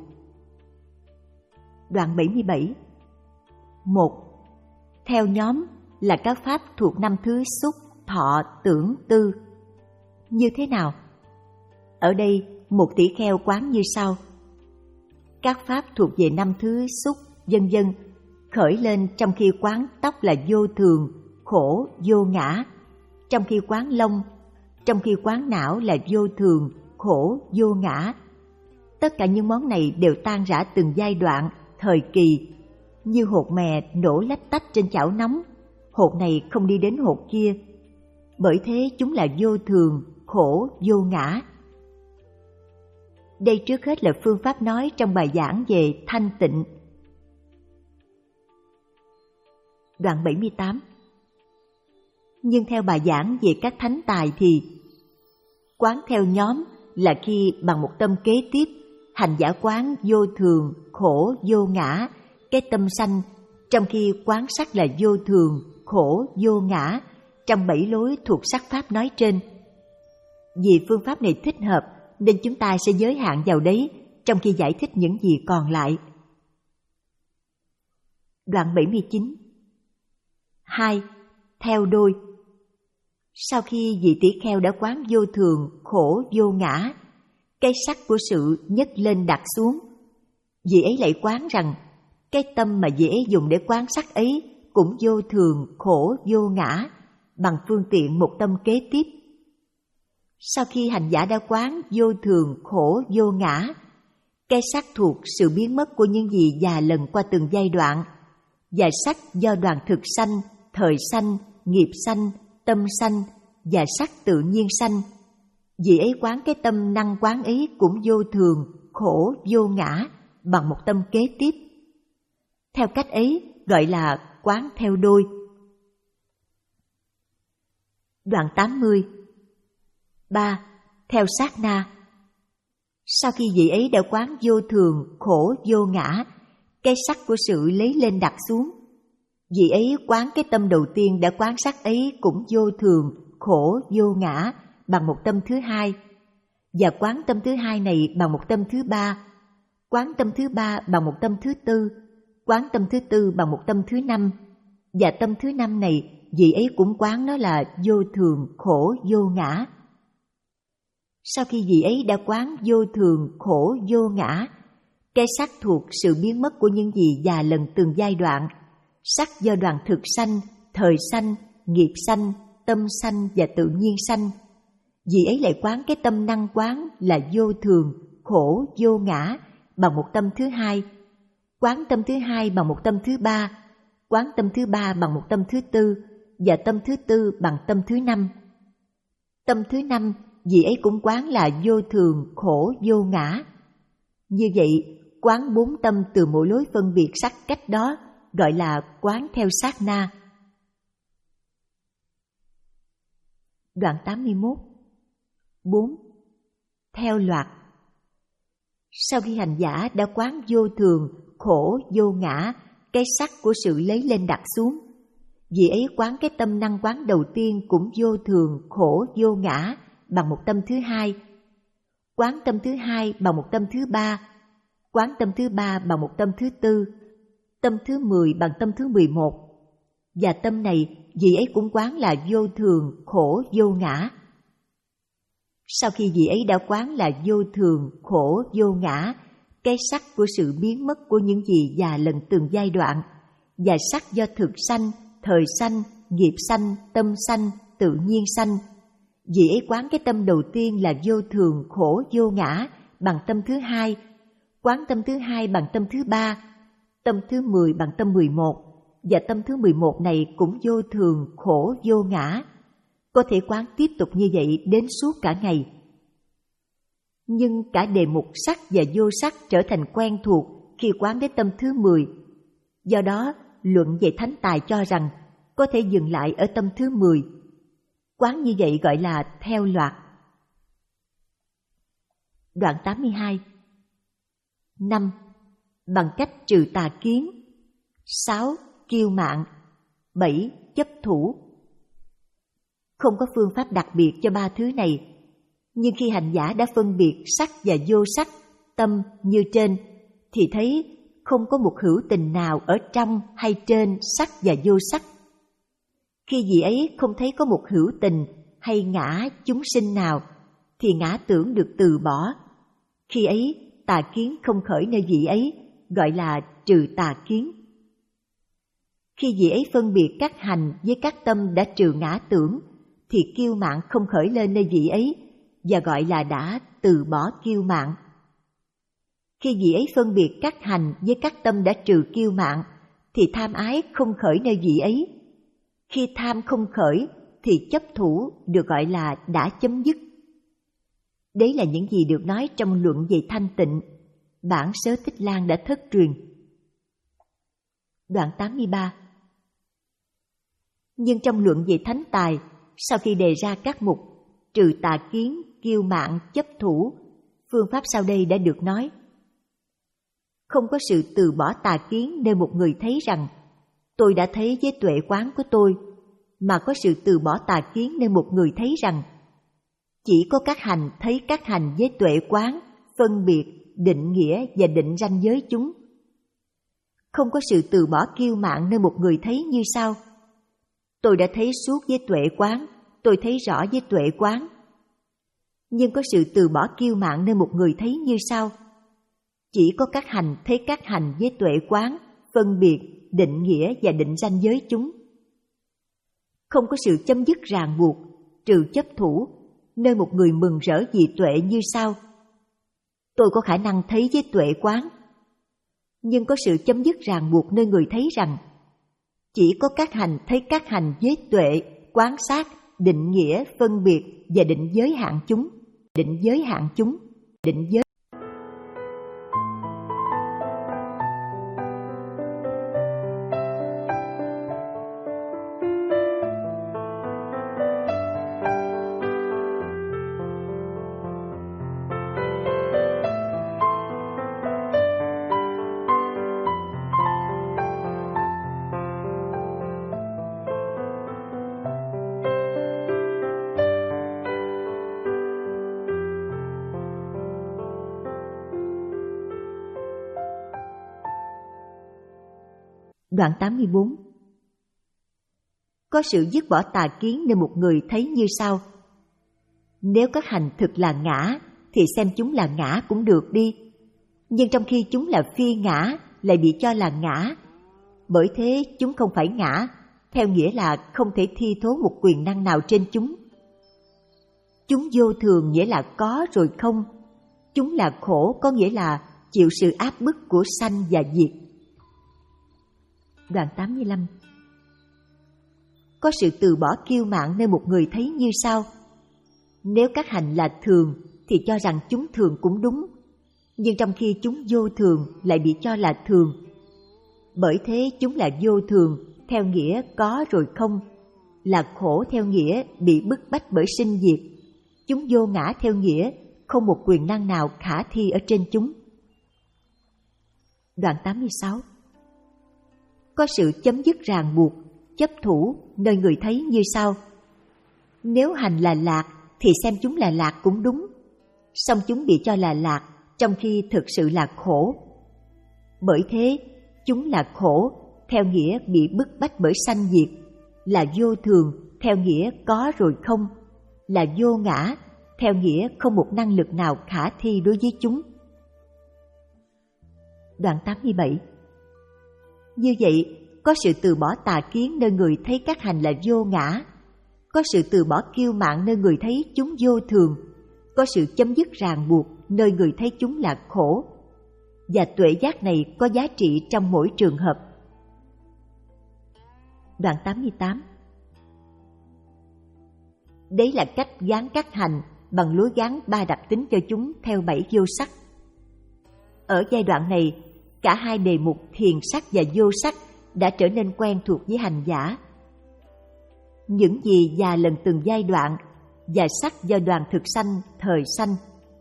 Đoạn bảy mươi bảy. Một. Theo nhóm là các pháp thuộc năm thứ xúc, thọ, tưởng, tư. Như thế nào? Ở đây một tỷ kheo quán như sau. Các pháp thuộc về năm thứ xúc, vân vân, khởi lên trong khi quán tóc là vô thường, khổ, vô ngã, trong khi quán lông, trong khi quán não là vô thường, khổ, vô ngã. Tất cả những món này đều tan rã từng giai đoạn, thời kỳ, như hột mè nổ lách tách trên chảo nóng, hột này không đi đến hột kia. Bởi thế chúng là vô thường, khổ, vô ngã. Đây trước hết là phương pháp nói trong bài giảng về thanh tịnh. Đoạn bảy mươi tám. Nhưng theo bài giảng về các thánh tài thì quán theo nhóm là khi bằng một tâm kế tiếp, hành giả quán vô thường, khổ, vô ngã, cái tâm sanh, trong khi quán sắc là vô thường, khổ, vô ngã, trong bảy lối thuộc sắc pháp nói trên. Vì phương pháp này thích hợp nên chúng ta sẽ giới hạn vào đấy trong khi giải thích những gì còn lại. Đoạn bảy mươi chín. Hai. Theo đôi. Sau khi vị tỷ kheo đã quán vô thường, khổ, vô ngã, cái sắc của sự nhấc lên đặt xuống, vị ấy lại quán rằng cái tâm mà vị ấy dùng để quán sắc ấy cũng vô thường, khổ, vô ngã, bằng phương tiện một tâm kế tiếp. Sau khi hành giả đã quán vô thường, khổ, vô ngã, cái sắc thuộc sự biến mất của những gì già lần qua từng giai đoạn, và sắc do đoàn thực sanh, thời sanh, nghiệp sanh, tâm sanh và sắc tự nhiên sanh, vị ấy quán cái tâm năng quán ấy cũng vô thường, khổ, vô ngã, bằng một tâm kế tiếp. Theo cách ấy gọi là quán theo đôi. Đoạn tám mươi. Ba. Theo sát na. Sau khi vị ấy đã quán vô thường, khổ, vô ngã, cái sắc của sự lấy lên đặt xuống, vị ấy quán cái tâm đầu tiên đã quán sắc ấy cũng vô thường, khổ, vô ngã, bằng một tâm thứ hai, và quán tâm thứ hai này bằng một tâm thứ ba, quán tâm thứ ba bằng một tâm thứ tư, quán tâm thứ tư bằng một tâm thứ năm, và tâm thứ năm này vị ấy cũng quán nó là vô thường, khổ, vô ngã. Sau khi vị ấy đã quán vô thường, khổ, vô ngã, cái sắc thuộc sự biến mất của những gì già lần từng giai đoạn, sắc do đoàn thực sanh, thời sanh, nghiệp sanh, tâm sanh và tự nhiên sanh, vị ấy lại quán cái tâm năng quán là vô thường, khổ, vô ngã, bằng một tâm thứ hai, quán tâm thứ hai bằng một tâm thứ ba, quán tâm thứ ba bằng một tâm thứ tư, và tâm thứ tư bằng tâm thứ năm. Tâm thứ năm vì ấy cũng quán là vô thường, khổ, vô ngã. Như vậy, quán bốn tâm từ mỗi lối phân biệt sắc cách đó gọi là quán theo sát na. Đoạn tám mươi mốt. bốn. Theo loạt. Sau khi hành giả đã quán vô thường, khổ, vô ngã, cái sắc của sự lấy lên đặt xuống, vì ấy quán cái tâm năng quán đầu tiên cũng vô thường, khổ, vô ngã bằng một tâm thứ hai, quán tâm thứ hai bằng một tâm thứ ba, quán tâm thứ ba bằng một tâm thứ tư, tâm thứ mười bằng tâm thứ mười một. Và tâm này vị ấy cũng quán là vô thường, khổ, vô ngã. Sau khi vị ấy đã quán là vô thường, khổ, vô ngã, cái sắc của sự biến mất của những gì và lần từng giai đoạn, và sắc do thực sanh, thời sanh, nghiệp sanh, tâm sanh, tự nhiên sanh, vị ấy quán cái tâm đầu tiên là vô thường, khổ, vô ngã bằng tâm thứ hai, quán tâm thứ hai bằng tâm thứ ba, tâm thứ mười bằng tâm mười một, và tâm thứ mười một này cũng vô thường, khổ, vô ngã. Có thể quán tiếp tục như vậy đến suốt cả ngày. Nhưng cả đề mục sắc và vô sắc trở thành quen thuộc khi quán đến tâm thứ mười. Do đó, luận về thánh tài cho rằng có thể dừng lại ở tâm thứ mười. Quán như vậy gọi là theo loạt. Đoạn tám mươi hai. năm. Bằng cách trừ tà kiến. sáu. Kiêu mạn. bảy. Chấp thủ. Không có phương pháp đặc biệt cho ba thứ này, nhưng khi hành giả đã phân biệt sắc và vô sắc, tâm như trên, thì thấy không có một hữu tình nào ở trong hay trên sắc và vô sắc. Khi vị ấy không thấy có một hữu tình hay ngã chúng sinh nào, thì ngã tưởng được từ bỏ. Khi ấy tà kiến không khởi nơi vị ấy, gọi là trừ tà kiến. Khi vị ấy phân biệt các hành với các tâm đã trừ ngã tưởng, thì kiêu mạn không khởi lên nơi vị ấy, và gọi là đã từ bỏ kiêu mạn. Khi vị ấy phân biệt các hành với các tâm đã trừ kiêu mạn, thì tham ái không khởi nơi vị ấy. Khi tham không khởi, thì chấp thủ được gọi là đã chấm dứt. Đấy là những gì được nói trong luận về thanh tịnh, bản Sớ Tích Lan đã thất truyền. Đoạn tám mươi ba. Nhưng trong luận về thánh tài, sau khi đề ra các mục trừ tà kiến, kiêu mạn, chấp thủ, phương pháp sau đây đã được nói. Không có sự từ bỏ tà kiến nơi một người thấy rằng tôi đã thấy với tuệ quán của tôi, mà có sự từ bỏ tà kiến nơi một người thấy rằng chỉ có các hành thấy các hành với tuệ quán, phân biệt, định nghĩa và định ranh giới chúng. Không có sự từ bỏ kiêu mạn nơi một người thấy như sau: tôi đã thấy suốt với tuệ quán, tôi thấy rõ với tuệ quán. Nhưng có sự từ bỏ kiêu mạn nơi một người thấy như sau: chỉ có các hành thấy các hành với tuệ quán, phân biệt, định nghĩa và định ranh giới chúng. Không có sự chấm dứt ràng buộc, trừ chấp thủ, nơi một người mừng rỡ vì tuệ như sau: tôi có khả năng thấy với tuệ quán. Nhưng có sự chấm dứt ràng buộc nơi người thấy rằng chỉ có các hành thấy các hành với tuệ, quán sát, định nghĩa, phân biệt và định giới hạn chúng, định giới hạn chúng, định giới. Đoạn tám mươi bốn. Có sự dứt bỏ tà kiến nơi một người thấy như sau: nếu các hành thực là ngã, thì xem chúng là ngã cũng được đi. Nhưng trong khi chúng là phi ngã, lại bị cho là ngã. Bởi thế chúng không phải ngã, theo nghĩa là không thể thi thố một quyền năng nào trên chúng. Chúng vô thường nghĩa là có rồi không. Chúng là khổ có nghĩa là chịu sự áp bức của sanh và diệt. Đoạn tám mươi lăm. Có sự từ bỏ kiêu mạn nơi một người thấy như sau: Nếu các hành là thường thì cho rằng chúng thường cũng đúng, nhưng trong khi chúng vô thường lại bị cho là thường. Bởi thế chúng là vô thường theo nghĩa có rồi không, là khổ theo nghĩa bị bức bách bởi sinh diệt. Chúng vô ngã theo nghĩa không một quyền năng nào khả thi ở trên chúng. Đoạn tám mươi sáu. Có sự chấm dứt ràng buộc, chấp thủ nơi người thấy như sau. Nếu hành là lạc thì xem chúng là lạc cũng đúng, song chúng bị cho là lạc trong khi thực sự là khổ. Bởi thế chúng là khổ theo nghĩa bị bức bách bởi sanh diệt, là vô thường theo nghĩa có rồi không, là vô ngã theo nghĩa không một năng lực nào khả thi đối với chúng. Đoạn tám mươi bảy. Như vậy, có sự từ bỏ tà kiến nơi người thấy các hành là vô ngã, có sự từ bỏ kiêu mạn nơi người thấy chúng vô thường, có sự chấm dứt ràng buộc nơi người thấy chúng là khổ, và tuệ giác này có giá trị trong mỗi trường hợp. Đoạn tám mươi tám. Đấy là cách gán các hành bằng lối gán ba đặc tính cho chúng theo bảy vô sắc. Ở giai đoạn này, cả hai đề mục thiền sắc và vô sắc đã trở nên quen thuộc với hành giả. Những gì già lần từng giai đoạn và sắc do đoàn thực sanh thời sanh.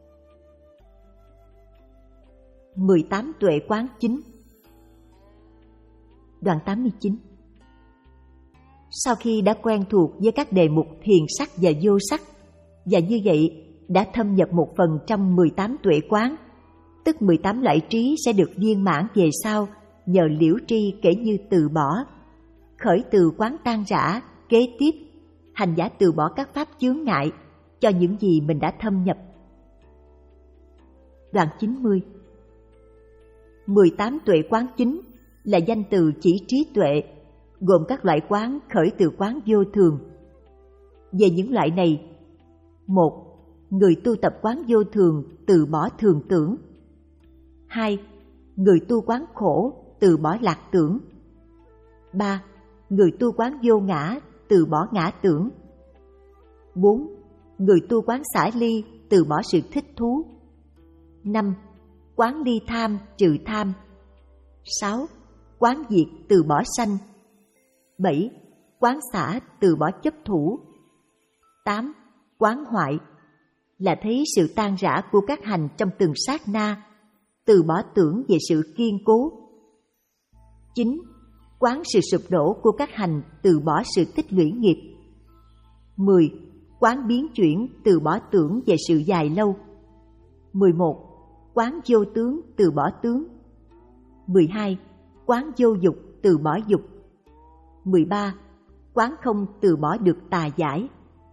mười tám tuệ quán chính. Đoạn tám mươi chín. Sau khi đã quen thuộc với các đề mục thiền sắc và vô sắc, và như vậy đã thâm nhập một phần trong mười tám tuệ quán, tức mười tám loại trí sẽ được viên mãn về sau nhờ liễu tri kể như từ bỏ. Khởi từ quán tan rã, kế tiếp, hành giả từ bỏ các pháp chướng ngại cho những gì mình đã thâm nhập. Đoạn chín mươi. mười tám tuệ quán chính là danh từ chỉ trí tuệ, gồm các loại quán khởi từ quán vô thường. Về những loại này: một. Người tu tập quán vô thường từ bỏ thường tưởng. Hai. Người tu quán khổ từ bỏ lạc tưởng. Ba. Người tu quán vô ngã từ bỏ ngã tưởng. Bốn. Người tu quán xả ly từ bỏ sự thích thú. Năm. Quán ly tham trừ tham. Sáu. Quán diệt từ bỏ sanh. Bảy. Quán xả từ bỏ chấp thủ. Tám. Quán hoại là thấy sự tan rã của các hành trong từng sát na, từ bỏ tưởng về sự kiên cố. Chín. Quán sự sụp đổ của các hành, từ bỏ sự tích lũy nghiệp. Mười. Quán biến chuyển, từ bỏ tưởng về sự dài lâu. Mười một. Quán vô tướng, từ bỏ tướng. Mười hai. Quán vô dục, từ bỏ dục. Mười ba. Quán không, từ bỏ được tà giải.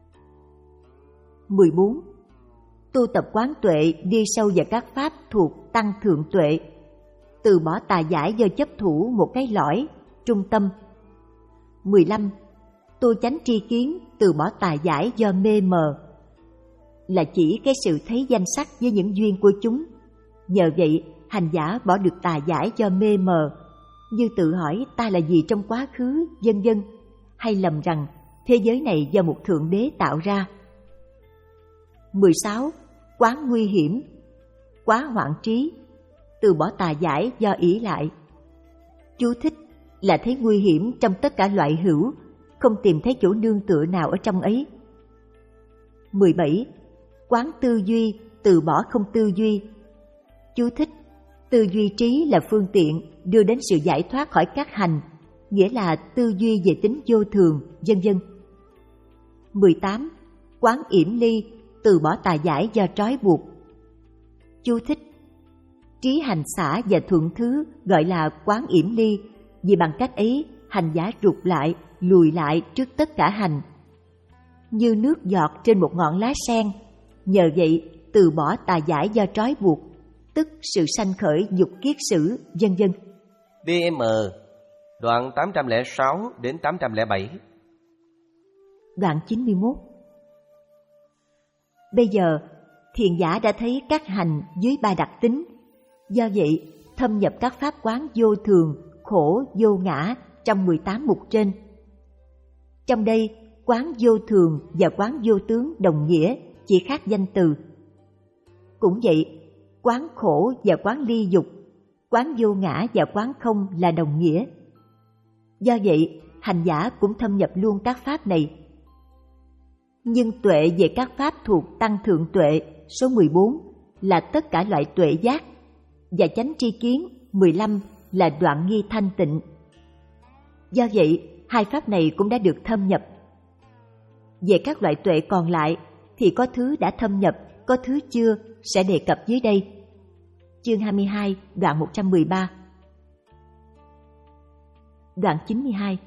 Mười bốn. Tu tập quán tuệ đi sâu vào các pháp thuộc tăng thượng tuệ, từ bỏ tà giải do chấp thủ một cái lõi, trung tâm. Mười lăm. Tu chánh tri kiến, từ bỏ tà giải do mê mờ, là chỉ cái sự thấy danh sắc với những duyên của chúng. Nhờ vậy, hành giả bỏ được tà giải do mê mờ, như tự hỏi ta là gì trong quá khứ, vân vân, hay lầm rằng thế giới này do một thượng đế tạo ra. Mười sáu. Quán nguy hiểm, quá hoạn trí, từ bỏ tà giải do ỷ lại. Chú thích là thấy nguy hiểm trong tất cả loại hữu, không tìm thấy chỗ nương tựa nào ở trong ấy. Mười bảy. Quán tư duy, từ bỏ không tư duy. Chú thích: tư duy trí là phương tiện đưa đến sự giải thoát khỏi các hành, nghĩa là tư duy về tính vô thường, vân vân. Mười tám. Quán yểm ly, từ bỏ tà giải do trói buộc. Chú thích: trí hành xả và thuận thứ gọi là quán yểm ly, vì bằng cách ấy hành giả rụt lại, lùi lại trước tất cả hành, như nước giọt trên một ngọn lá sen. Nhờ vậy từ bỏ tà giải do trói buộc, tức sự sanh khởi dục kiết sử, vân vân. đê em đoạn tám trăm lẻ sáu đến tám trăm lẻ bảy. Đoạn chín mươi mốt. Bây giờ, thiền giả đã thấy các hành dưới ba đặc tính, do vậy thâm nhập các pháp quán vô thường, khổ, vô ngã trong mười tám mục trên. Trong đây, quán vô thường và quán vô tướng đồng nghĩa, chỉ khác danh từ. Cũng vậy, quán khổ và quán ly dục, quán vô ngã và quán không là đồng nghĩa. Do vậy, hành giả cũng thâm nhập luôn các pháp này. Nhưng tuệ về các pháp thuộc tăng thượng tuệ số mười bốn là tất cả loại tuệ giác, và chánh tri kiến mười lăm là đoạn nghi thanh tịnh. Do vậy, hai pháp này cũng đã được thâm nhập. Về các loại tuệ còn lại thì có thứ đã thâm nhập, có thứ chưa, sẽ đề cập dưới đây. Chương hai mươi hai, đoạn một trăm mười ba. Đoạn chín mươi hai.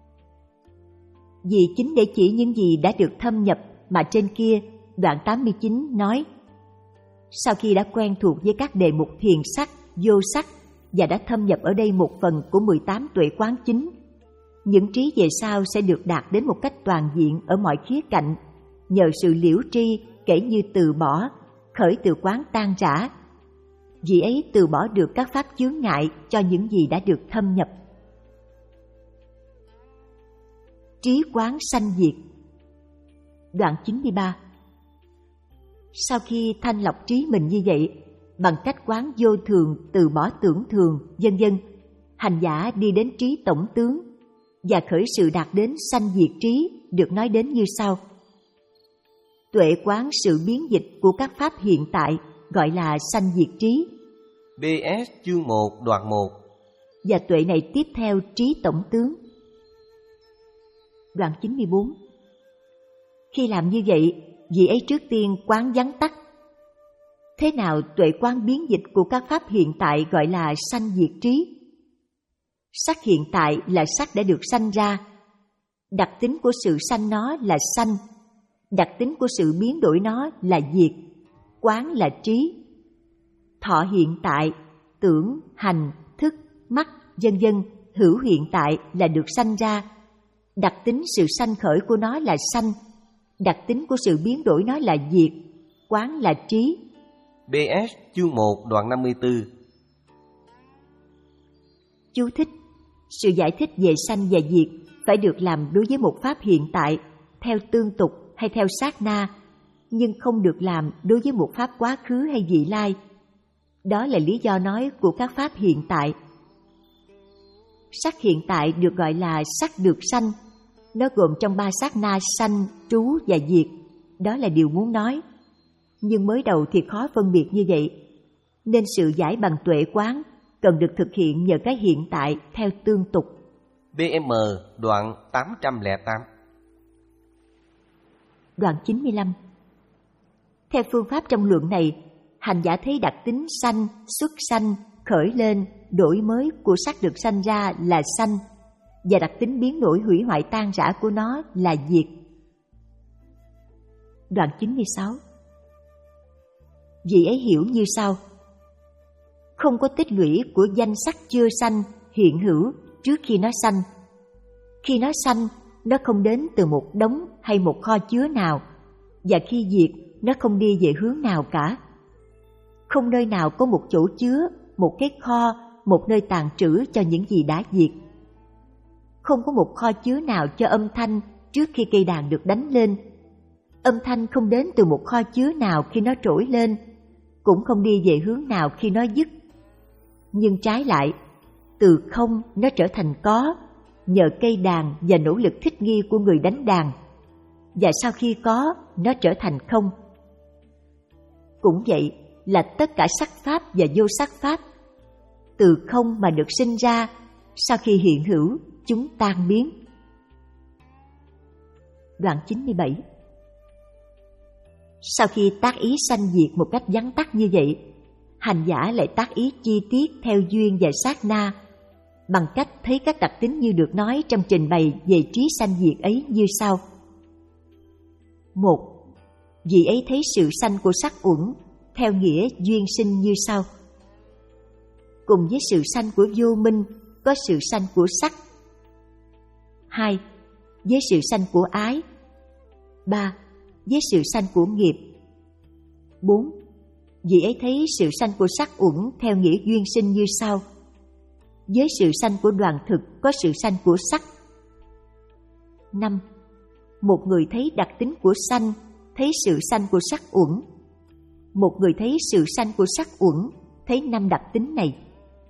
Vì chính để chỉ những gì đã được thâm nhập mà trên kia, đoạn tám mươi chín nói: sau khi đã quen thuộc với các đề mục thiền sắc, vô sắc và đã thâm nhập ở đây một phần của mười tám tuệ quán chính, những trí về sau sẽ được đạt đến một cách toàn diện ở mọi khía cạnh, nhờ sự liễu tri kể như từ bỏ, khởi từ quán tan rã. Vì ấy từ bỏ được các pháp chướng ngại cho những gì đã được thâm nhập. Trí quán sanh diệt. Đoạn chín mươi ba. Sau khi thanh lọc trí mình như vậy, bằng cách quán vô thường, từ bỏ tưởng thường, vân vân, hành giả đi đến trí tổng tướng và khởi sự đạt đến sanh diệt trí được nói đến như sau. Tuệ quán sự biến dịch của các pháp hiện tại gọi là sanh diệt trí. bê ét chương một đoạn một. Và tuệ này tiếp theo trí tổng tướng. Đoạn chín mươi bốn. Khi làm như vậy, vị ấy trước tiên quán vắn tắt. Thế nào tuệ quán biến dịch của các pháp hiện tại gọi là sanh diệt trí? Sắc hiện tại là sắc đã được sanh ra. Đặc tính của sự sanh nó là sanh. Đặc tính của sự biến đổi nó là diệt. Quán là trí. Thọ hiện tại, tưởng, hành, thức, mắt, vân vân, hữu hiện tại là được sanh ra. Đặc tính sự sanh khởi của nó là sanh. Đặc tính của sự biến đổi nó là diệt. Quán là trí. bê ét chương một đoạn năm mươi tư. Chú thích: sự giải thích về sanh và diệt phải được làm đối với một pháp hiện tại theo tương tục hay theo sát na, nhưng không được làm đối với một pháp quá khứ hay vị lai. Đó là lý do nói của các pháp hiện tại. Sắc hiện tại được gọi là sắc được sanh. Nó gồm trong ba sát na sanh, trú và diệt. Đó là điều muốn nói. Nhưng mới đầu thì khó phân biệt như vậy, nên sự giải bằng tuệ quán cần được thực hiện nhờ cái hiện tại theo tương tục. bê em đoạn tám trăm lẻ tám. Đoạn chín mươi lăm. Theo phương pháp trong luận này, hành giả thấy đặc tính sanh, xuất sanh, khởi lên, đổi mới của sắc được sanh ra là sanh, và đặc tính biến đổi hủy hoại tan rã của nó là diệt. Đoạn chín mươi sáu. Vị ấy hiểu như sau: không có tích lũy của danh sắc chưa sanh hiện hữu trước khi nó sanh. Khi nó sanh, nó không đến từ một đống hay một kho chứa nào, và khi diệt, nó không đi về hướng nào cả. Không nơi nào có một chỗ chứa, một cái kho, một nơi tàng trữ cho những gì đã diệt. Không có một kho chứa nào cho âm thanh trước khi cây đàn được đánh lên. Âm thanh không đến từ một kho chứa nào khi nó trỗi lên, cũng không đi về hướng nào khi nó dứt. Nhưng trái lại, từ không nó trở thành có, nhờ cây đàn và nỗ lực thích nghi của người đánh đàn. Và sau khi có, nó trở thành không. Cũng vậy là tất cả sắc pháp và vô sắc pháp. Từ không mà được sinh ra, sau khi hiện hữu, chúng tan biến. Đoạn chín mươi bảy. Sau khi tác ý sanh diệt một cách vắn tắt như vậy, hành giả lại tác ý chi tiết theo duyên và sát na, bằng cách thấy các đặc tính như được nói trong trình bày về trí sanh diệt ấy như sau. Một, vị ấy thấy sự sanh của sắc uẩn theo nghĩa duyên sinh như sau. Cùng với sự sanh của vô minh có sự sanh của sắc. Hai, với sự sanh của ái. Ba, với sự sanh của nghiệp. Bốn, vị ấy thấy sự sanh của sắc uẩn theo nghĩa duyên sinh như sau. Với sự sanh của đoàn thực có sự sanh của sắc. Năm, một người thấy đặc tính của sanh thấy sự sanh của sắc uẩn. Một người thấy sự sanh của sắc uẩn, thấy năm đặc tính này.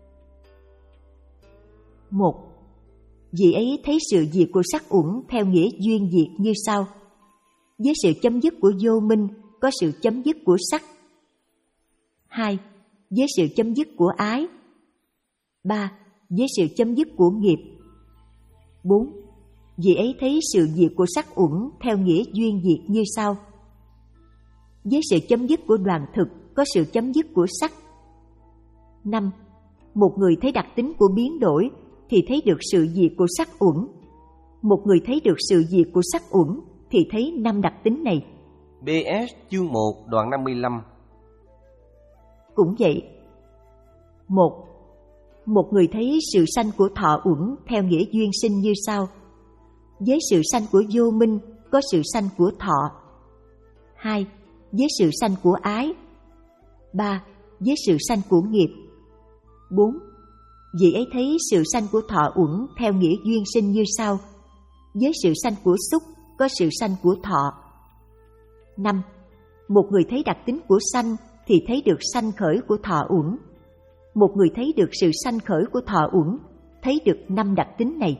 Một, vị ấy thấy sự diệt của sắc uẩn theo nghĩa duyên diệt như sau. Với sự chấm dứt của vô minh có sự chấm dứt của sắc. Hai, với sự chấm dứt của ái. Ba, với sự chấm dứt của nghiệp. Bốn, vị ấy thấy sự diệt của sắc uẩn theo nghĩa duyên diệt như sau. Với sự chấm dứt của đoàn thực có sự chấm dứt của sắc. Năm, một người thấy đặc tính của biến đổi thì thấy được sự diệt của sắc uẩn. Một người thấy được sự diệt của sắc uẩn thì thấy năm đặc tính này. bê ét chương một đoạn năm mươi lăm. Cũng vậy. Một, một người thấy sự sanh của thọ uẩn theo nghĩa duyên sinh như sau. Với sự sanh của vô minh có sự sanh của thọ. Hai, với sự sanh của ái. Ba, với sự sanh của nghiệp. Bốn, vị ấy thấy sự sanh của thọ uẩn theo nghĩa duyên sinh như sau. Với sự sanh của xúc có sự sanh của thọ. Năm, một người thấy đặc tính của sanh thì thấy được sanh khởi của thọ uẩn. Một người thấy được sự sanh khởi của thọ uẩn, thấy được năm đặc tính này.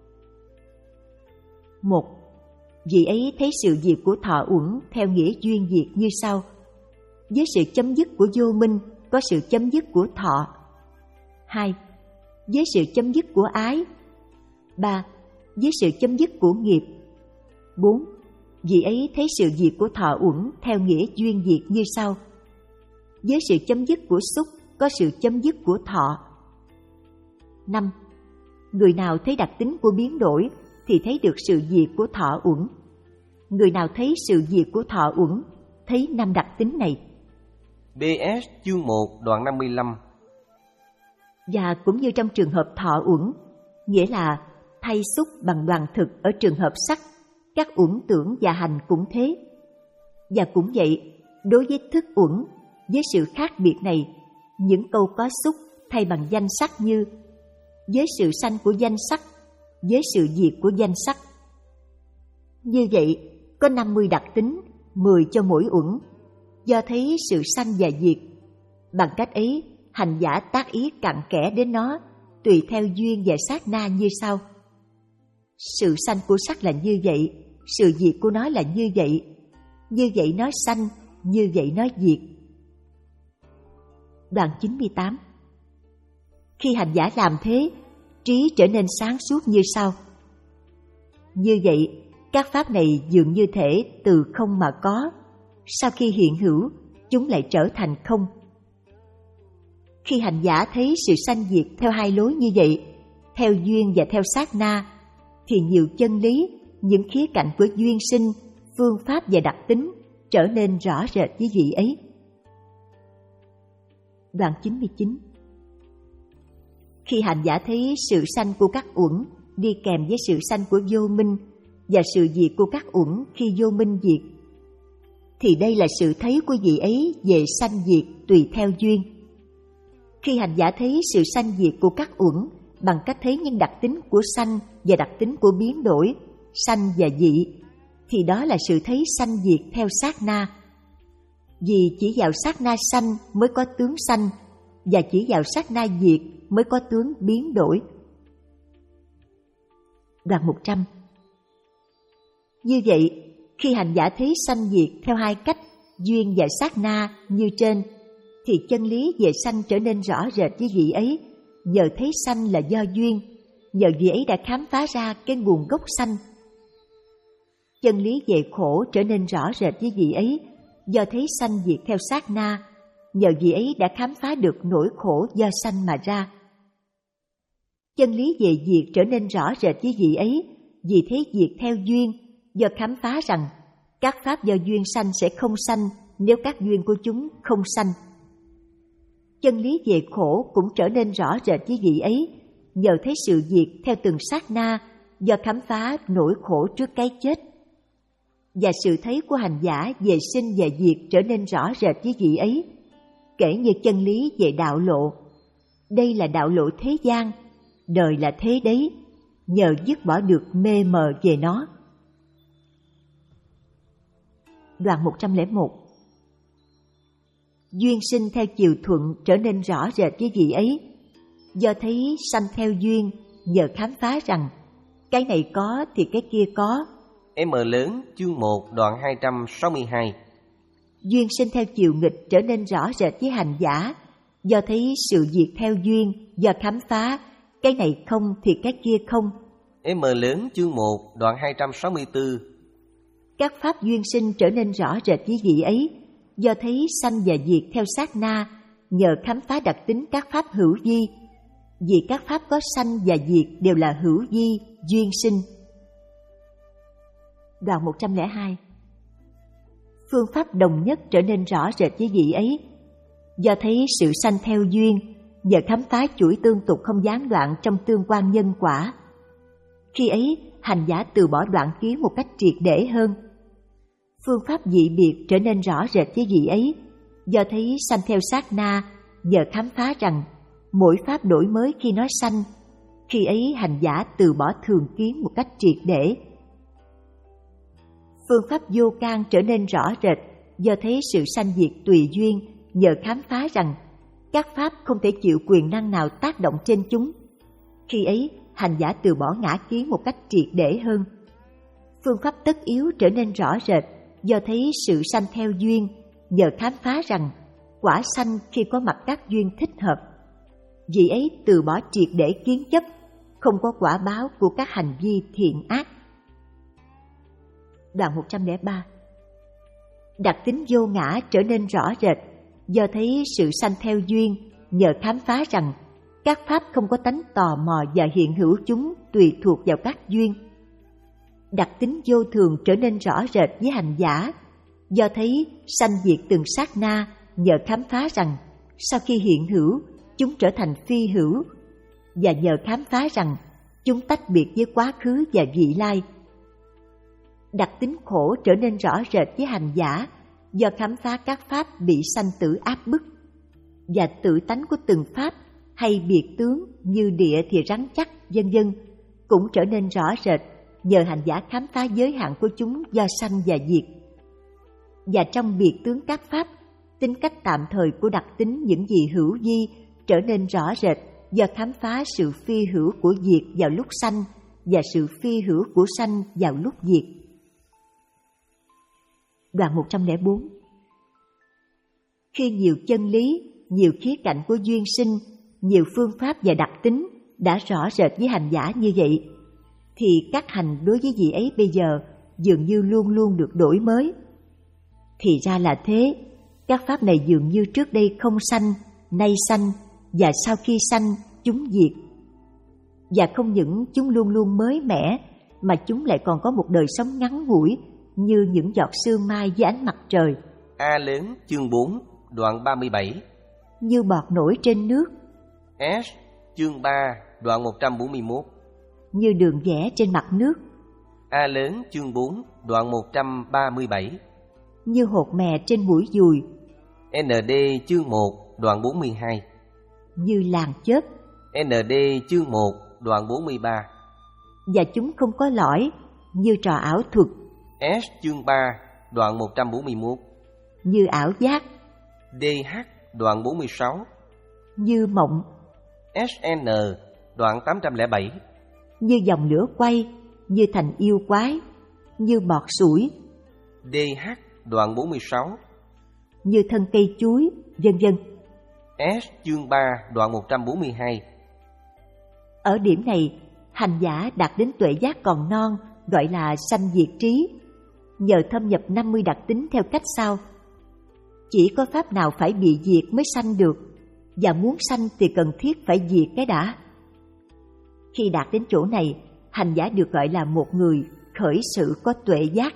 Một, vị ấy thấy sự diệt của thọ uẩn theo nghĩa duyên diệt như sau. Với sự chấm dứt của vô minh có sự chấm dứt của thọ. Hai, với sự chấm dứt của ái. Ba, với sự chấm dứt của nghiệp. Bốn, vị ấy thấy sự diệt của thọ uẩn theo nghĩa duyên diệt như sau. Với sự chấm dứt của xúc có sự chấm dứt của thọ. Năm, người nào thấy đặc tính của biến đổi thì thấy được sự diệt của thọ uẩn. Người nào thấy sự diệt của thọ uẩn thấy năm đặc tính này. bê ét chương một đoạn năm mươi lăm. Và cũng như trong trường hợp thọ uẩn, nghĩa là thay xúc bằng đoàn thực ở trường hợp sắc, các uẩn tưởng và hành cũng thế. Và cũng vậy, đối với thức uẩn, với sự khác biệt này, những câu có xúc thay bằng danh sắc như với sự sanh của danh sắc, với sự diệt của danh sắc. Như vậy, có năm mươi đặc tính, mười cho mỗi uẩn, do thấy sự sanh và diệt. Bằng cách ấy, hành giả tác ý cặn kẽ đến nó, tùy theo duyên và sát na như sau. Sự sanh của sắc là như vậy, sự diệt của nó là như vậy, như vậy nó sanh, như vậy nó diệt. Đoạn chín mươi tám. Khi hành giả làm thế, trí trở nên sáng suốt như sau. Như vậy, các pháp này dường như thể từ không mà có, sau khi hiện hữu, chúng lại trở thành không. Khi hành giả thấy sự sanh diệt theo hai lối như vậy, theo duyên và theo sát na, thì nhiều chân lý, những khía cạnh của duyên sinh, phương pháp và đặc tính trở nên rõ rệt với vị ấy. Đoạn chín mươi chín. Khi hành giả thấy sự sanh của các uẩn đi kèm với sự sanh của vô minh và sự diệt của các uẩn khi vô minh diệt, thì đây là sự thấy của vị ấy về sanh diệt tùy theo duyên. Khi hành giả thấy sự sanh diệt của các uẩn bằng cách thấy những đặc tính của sanh và đặc tính của biến đổi, sanh và dị, thì đó là sự thấy sanh diệt theo sát na. Vì chỉ vào sát na sanh mới có tướng sanh, và chỉ vào sát na diệt mới có tướng biến đổi. Đoạn một trăm. Như vậy, khi hành giả thấy sanh diệt theo hai cách, duyên và sát na như trên, thì chân lý về sanh trở nên rõ rệt với vị ấy, nhờ thấy sanh là do duyên, nhờ vị ấy đã khám phá ra cái nguồn gốc sanh. Chân lý về khổ trở nên rõ rệt với vị ấy, do thấy sanh diệt theo sát na, nhờ vị ấy đã khám phá được nỗi khổ do sanh mà ra. Chân lý về diệt trở nên rõ rệt với vị ấy, vì thế diệt theo duyên, do khám phá rằng các pháp do duyên sanh sẽ không sanh nếu các duyên của chúng không sanh. Chân lý về khổ cũng trở nên rõ rệt với vị ấy, nhờ thấy sự diệt theo từng sát na, do khám phá nỗi khổ trước cái chết. Và sự thấy của hành giả về sinh và diệt trở nên rõ rệt với vị ấy, kể như chân lý về đạo lộ. Đây là đạo lộ thế gian, đời là thế đấy, nhờ dứt bỏ được mê mờ về nó. Đoạn một trăm lẻ một. Duyên sinh theo chiều thuận trở nên rõ rệt với vị ấy, do thấy sanh theo duyên nhờ khám phá rằng cái này có thì cái kia có. M lớn chương một đoạn hai trăm sáu mươi hai. Duyên sinh theo chiều nghịch trở nên rõ rệt với hành giả, do thấy sự diệt theo duyên, do khám phá cái này không thì cái kia không. M lớn chương một đoạn hai trăm sáu mươi tư. Các pháp duyên sinh trở nên rõ rệt với vị ấy, do thấy sanh và diệt theo sát na, nhờ khám phá đặc tính các pháp hữu vi. Vì các pháp có sanh và diệt đều là hữu vi, duyên sinh. Đoạn một trăm lẻ hai. Phương pháp đồng nhất trở nên rõ rệt với vị ấy, do thấy sự sanh theo duyên, nhờ khám phá chuỗi tương tục không gián đoạn trong tương quan nhân quả. Khi ấy, hành giả từ bỏ đoạn kiến một cách triệt để hơn. Phương pháp dị biệt trở nên rõ rệt với vị ấy, do thấy sanh theo sát na, nhờ khám phá rằng mỗi pháp đổi mới khi nó sanh. Khi ấy, hành giả từ bỏ thường kiến một cách triệt để. Phương pháp vô can trở nên rõ rệt, do thấy sự sanh diệt tùy duyên, nhờ khám phá rằng các pháp không thể chịu quyền năng nào tác động trên chúng. Khi ấy, hành giả từ bỏ ngã kiến một cách triệt để hơn. Phương pháp tất yếu trở nên rõ rệt, do thấy sự sanh theo duyên, nhờ khám phá rằng quả sanh khi có mặt các duyên thích hợp. Vì ấy từ bỏ triệt để kiến chấp, không có quả báo của các hành vi thiện ác. Đoạn một trăm lẻ ba. Đặc tính vô ngã trở nên rõ rệt, do thấy sự sanh theo duyên, nhờ khám phá rằng các pháp không có tánh tò mò và hiện hữu chúng tùy thuộc vào các duyên. Đặc tính vô thường trở nên rõ rệt với hành giả, do thấy sanh diệt từng sát na, nhờ khám phá rằng sau khi hiện hữu, chúng trở thành phi hữu, và nhờ khám phá rằng chúng tách biệt với quá khứ và vị lai. Đặc tính khổ trở nên rõ rệt với hành giả, do khám phá các pháp bị sanh tử áp bức, và tự tánh của từng pháp hay biệt tướng như địa thì rắn chắc, vân vân cũng trở nên rõ rệt, nhờ hành giả khám phá giới hạn của chúng do sanh và diệt. Và trong biệt tướng các pháp, tính cách tạm thời của đặc tính những gì hữu vi trở nên rõ rệt, do khám phá sự phi hữu của diệt vào lúc sanh và sự phi hữu của sanh vào lúc diệt. Đoạn một trăm lẻ bốn. Khi nhiều chân lý, nhiều khía cạnh của duyên sinh, nhiều phương pháp và đặc tính đã rõ rệt với hành giả như vậy, thì các hành đối với vị ấy bây giờ dường như luôn luôn được đổi mới. Thì ra là thế, các pháp này dường như trước đây không sanh, nay sanh, và sau khi sanh, chúng diệt. Và không những chúng luôn luôn mới mẻ, mà chúng lại còn có một đời sống ngắn ngủi, như những giọt sương mai dưới ánh mặt trời. A lớn chương bốn đoạn ba mươi bảy. Như bọt nổi trên nước. S chương ba đoạn một trăm bốn mươi mốt. Như đường vẽ trên mặt nước. A lớn chương bốn đoạn một trăm ba mươi bảy. Như hột mè trên mũi dùi. N D chương một đoạn bốn mươi hai. Như làn chớp. N D chương một đoạn bốn mươi ba. Và chúng không có lõi, như trò ảo thuật. S chương ba đoạn một trăm bốn mươi mốt. Như ảo giác. D H đoạn bốn mươi sáu. Như mộng. S N đoạn tám trăm lẻ bảy. Như dòng lửa quay, như thành yêu quái, như bọt sủi. D H đoạn bốn mươi sáu. Như thân cây chuối, vân vân. S chương ba đoạn một trăm bốn mươi hai. Ở điểm này, hành giả đạt đến tuệ giác còn non, gọi là sanh diệt trí, nhờ thâm nhập năm mươi đặc tính theo cách sau. Chỉ có pháp nào phải bị diệt mới sanh được, và muốn sanh thì cần thiết phải diệt cái đã. Khi đạt đến chỗ này, hành giả được gọi là một người khởi sự có tuệ giác.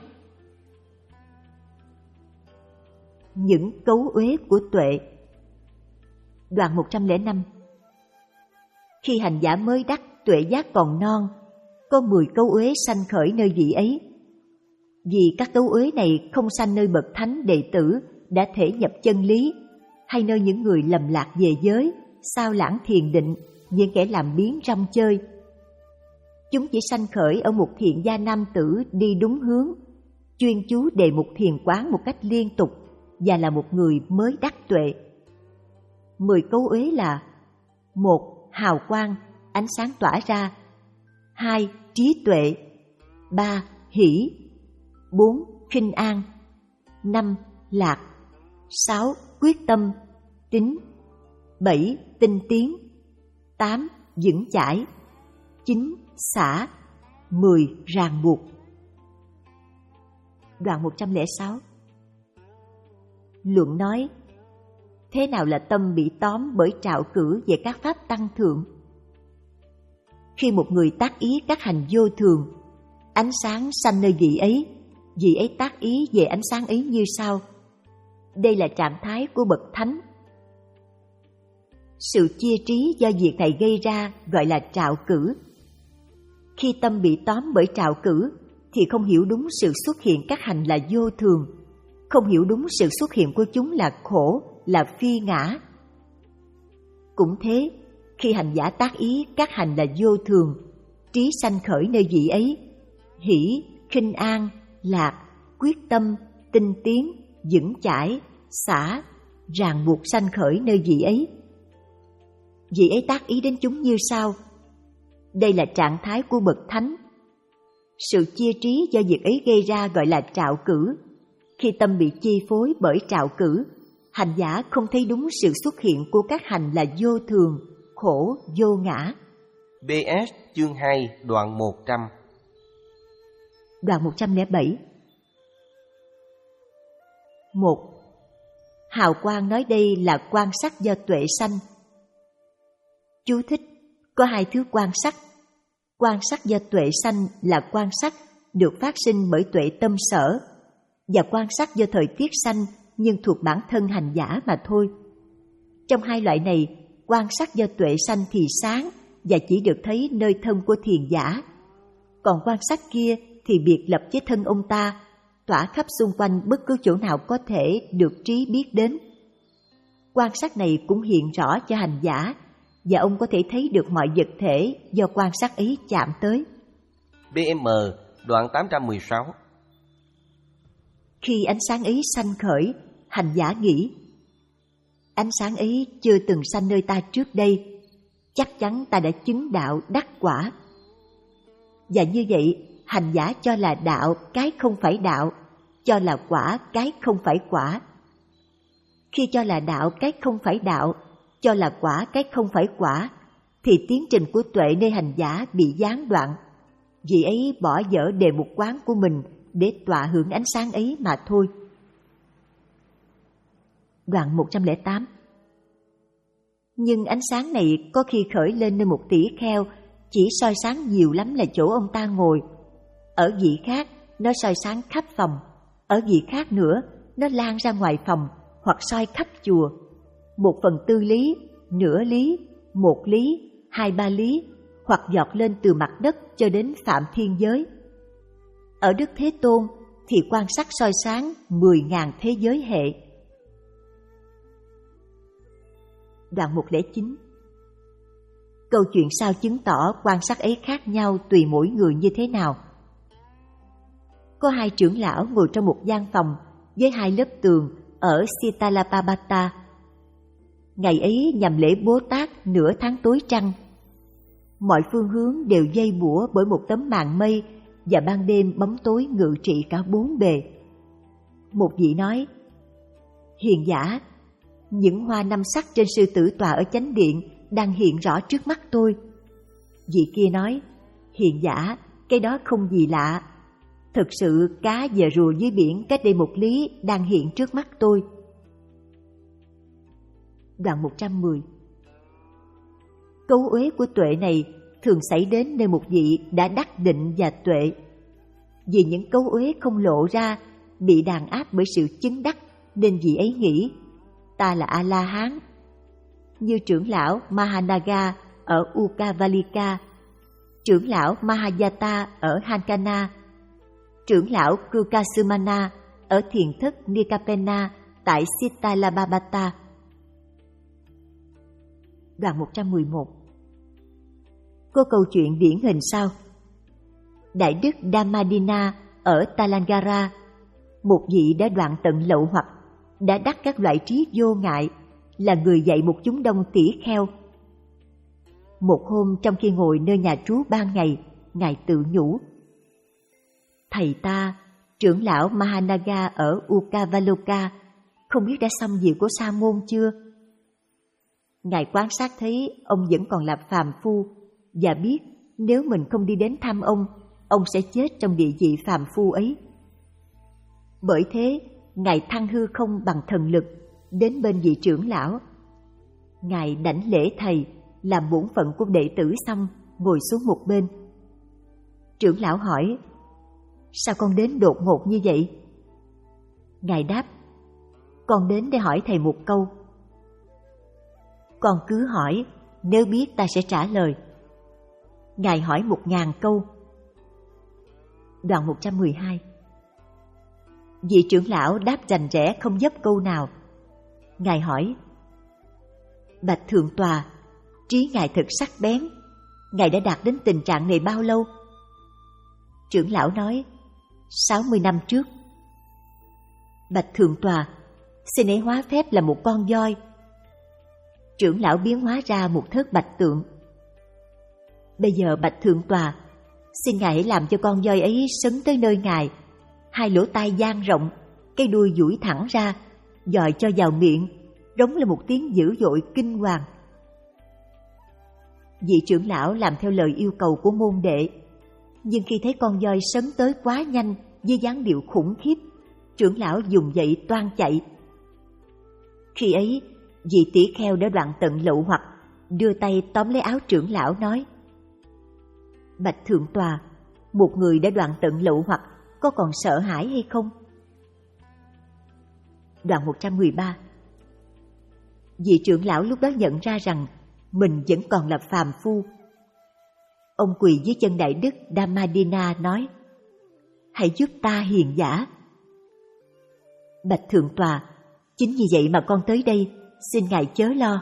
Những cấu uế của tuệ. Đoạn một trăm lẻ năm. Khi hành giả mới đắc tuệ giác còn non, có mười cấu uế sanh khởi nơi vị ấy. Vì các cấu uế này không sanh nơi bậc thánh đệ tử đã thể nhập chân lý, hay nơi những người lầm lạc về giới, sao lãng thiền định, những kẻ làm biến rong chơi. Chúng chỉ sanh khởi ở một thiện gia nam tử đi đúng hướng, chuyên chú đề mục thiền quán một cách liên tục và là một người mới đắc tuệ. Mười cấu uế là: một. Hào quang, ánh sáng tỏa ra. Hai. Trí tuệ. Ba. Hỷ. Bốn. Khinh an. Năm. Lạc. Sáu. Quyết tâm, tín. Bảy. Tinh tiến. Tám. Vững chãi. Chín. Xả. Mười. Ràng buộc. Đoạn một trăm lẻ sáu. Luận nói: thế nào là tâm bị tóm bởi trạo cử về các pháp tăng thượng? Khi một người tác ý các hành vô thường, ánh sáng sanh nơi vị ấy, vị ấy tác ý về ánh sáng ấy như sau. Đây là trạng thái của bậc thánh. Sự chia trí do việc này gây ra gọi là trạo cử. Khi tâm bị tóm bởi trạo cử thì không hiểu đúng sự xuất hiện các hành là vô thường, không hiểu đúng sự xuất hiện của chúng là khổ, là phi ngã. Cũng thế, khi hành giả tác ý các hành là vô thường, trí sanh khởi nơi vị ấy, hỷ, khinh an, lạc, quyết tâm, tinh tiến, vững chãi, xả, ràng buộc sanh khởi nơi vị ấy. Vị ấy tác ý đến chúng như sau. Đây là trạng thái của bậc thánh. Sự chia trí do việc ấy gây ra gọi là trạo cử. Khi tâm bị chi phối bởi trạo cử, hành giả không thấy đúng sự xuất hiện của các hành là vô thường, khổ, vô ngã. bê ét chương hai đoạn một trăm. Đoạn một trăm lẻ bảy. Một. Hào quang nói đây là quan sắc do tuệ sanh. Chú thích: có hai thứ quan sắc. Quan sắc do tuệ sanh là quan sắc được phát sinh bởi tuệ tâm sở, và quan sắc do thời tiết sanh nhưng thuộc bản thân hành giả mà thôi. Trong hai loại này, quan sắc do tuệ sanh thì sáng và chỉ được thấy nơi thân của thiền giả. Còn quan sắc kia thì biệt lập với thân ông ta, tỏa khắp xung quanh bất cứ chỗ nào có thể được trí biết đến. Quan sắc này cũng hiện rõ cho hành giả, và ông có thể thấy được mọi vật thể do quan sát ấy chạm tới. bê em đoạn tám trăm mười sáu. Khi ánh sáng ấy sanh khởi, hành giả nghĩ: ánh sáng ấy chưa từng sanh nơi ta trước đây, chắc chắn ta đã chứng đạo đắc quả. Và như vậy, hành giả cho là đạo cái không phải đạo, cho là quả cái không phải quả. Khi cho là đạo cái không phải đạo, cho là quả cái không phải quả, thì tiến trình của tuệ nơi hành giả bị gián đoạn. Vì ấy bỏ dở đề mục quán của mình để tọa hưởng ánh sáng ấy mà thôi. Đoạn một trăm lẻ tám. Nhưng ánh sáng này có khi khởi lên nơi một tỷ kheo, chỉ soi sáng nhiều lắm là chỗ ông ta ngồi. Ở vị khác, nó soi sáng khắp phòng. Ở vị khác nữa, nó lan ra ngoài phòng hoặc soi khắp chùa. Một phần tư lý, nửa lý, một lý, hai ba lý, hoặc giọt lên từ mặt đất cho đến phạm thiên giới. Ở Đức Thế Tôn thì quan sát soi sáng mười ngàn thế giới hệ. Đoạn một trăm lẻ chín. Câu chuyện sao chứng tỏ quan sát ấy khác nhau tùy mỗi người như thế nào? Có hai trưởng lão ngồi trong một gian phòng với hai lớp tường ở Sitalapabata. Ngày ấy nhằm lễ Bố Tát nửa tháng tối trăng. Mọi phương hướng đều dây bủa bởi một tấm màn mây, và ban đêm bóng tối ngự trị cả bốn bề. Một vị nói: hiền giả, những hoa năm sắc trên sư tử tọa ở chánh điện đang hiện rõ trước mắt tôi. Vị kia nói: hiền giả, cái đó không gì lạ. Thực sự cá và rùa dưới biển cách đây một lý đang hiện trước mắt tôi. Đoạn một trăm mười. Cấu uế của tuệ này thường xảy đến nơi một vị đã đắc định và tuệ. Vì những cấu uế không lộ ra, bị đàn áp bởi sự chứng đắc, nên vị ấy nghĩ ta là A-la-hán. Như trưởng lão Mahanaga ở Ukavalika, trưởng lão Mahayata ở Hankana, trưởng lão Kukasumana ở thiền thất Nikapena tại Sitalabhabata. Đoạn một trăm mười một. Có câu chuyện điển hình sau. Đại đức Dhammadina ở Talangara một vị đã đoạn tận lậu hoặc, đã đắc các loại trí vô ngại, là người dạy một chúng đông tỷ kheo. Một hôm trong khi ngồi nơi nhà trú ban ngày, Ngài tự nhủ: thầy ta, trưởng lão Mahanaga ở Ukavaloka, không biết đã xong việc của sa môn chưa? Ngài quan sát thấy ông vẫn còn là phàm phu, và biết nếu mình không đi đến thăm ông, ông sẽ chết trong địa vị phàm phu ấy. Bởi thế, Ngài thăng hư không bằng thần lực, đến bên vị trưởng lão. Ngài đảnh lễ thầy, làm bổn phận của đệ tử xong, ngồi xuống một bên. Trưởng lão hỏi: sao con đến đột ngột như vậy? Ngài đáp: con đến để hỏi thầy một câu. Con cứ hỏi, nếu biết ta sẽ trả lời. Ngài hỏi một ngàn câu. Đoạn một trăm mười hai. Vị trưởng lão đáp rành rẽ không dấp câu nào. Ngài hỏi: bạch thượng tòa, trí ngài thật sắc bén, ngài đã đạt đến tình trạng này bao lâu? Trưởng lão nói: sáu mươi năm trước. Bạch thượng tòa, xin hãy hóa phép là một con voi. Trưởng lão biến hóa ra một thớt bạch tượng. Bây giờ bạch thượng tòa, xin ngài hãy làm cho con voi ấy sấn tới nơi ngài, hai lỗ tai dang rộng, cái đuôi duỗi thẳng ra, dòi cho vào miệng, rống lên một tiếng dữ dội kinh hoàng. Vị trưởng lão làm theo lời yêu cầu của môn đệ, nhưng khi thấy con voi sấn tới quá nhanh với dáng điệu khủng khiếp, trưởng lão dùng dậy toan chạy. Khi ấy, vị tỷ kheo đã đoạn tận lậu hoặc, đưa tay tóm lấy áo trưởng lão nói: bạch thượng tòa, một người đã đoạn tận lậu hoặc có còn sợ hãi hay không? Đoạn một trăm mười ba. Vị trưởng lão lúc đó nhận ra rằng mình vẫn còn là phàm phu. Ông quỳ dưới chân đại đức Dhammadina nói: hãy giúp ta hiền giả. Bạch thượng tòa, chính vì vậy mà con tới đây, xin ngài chớ lo.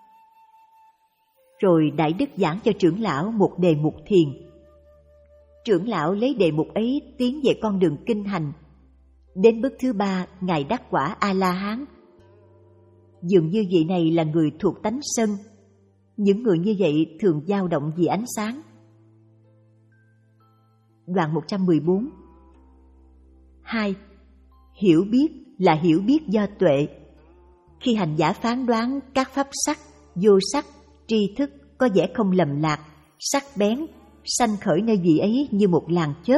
Rồi đại đức giảng cho trưởng lão một đề mục thiền. Trưởng lão lấy đề mục ấy tiến về con đường kinh hành. Đến bước thứ ba, ngài đắc quả A-la-hán. Dường như vị này là người thuộc tánh sân. Những người như vậy thường dao động vì ánh sáng. Đoạn một trăm mười bốn. hai. Hiểu biết là hiểu biết do tuệ. Khi hành giả phán đoán các pháp sắc, vô sắc, tri thức có vẻ không lầm lạc, sắc bén, sanh khởi nơi vị ấy như một làn chớp.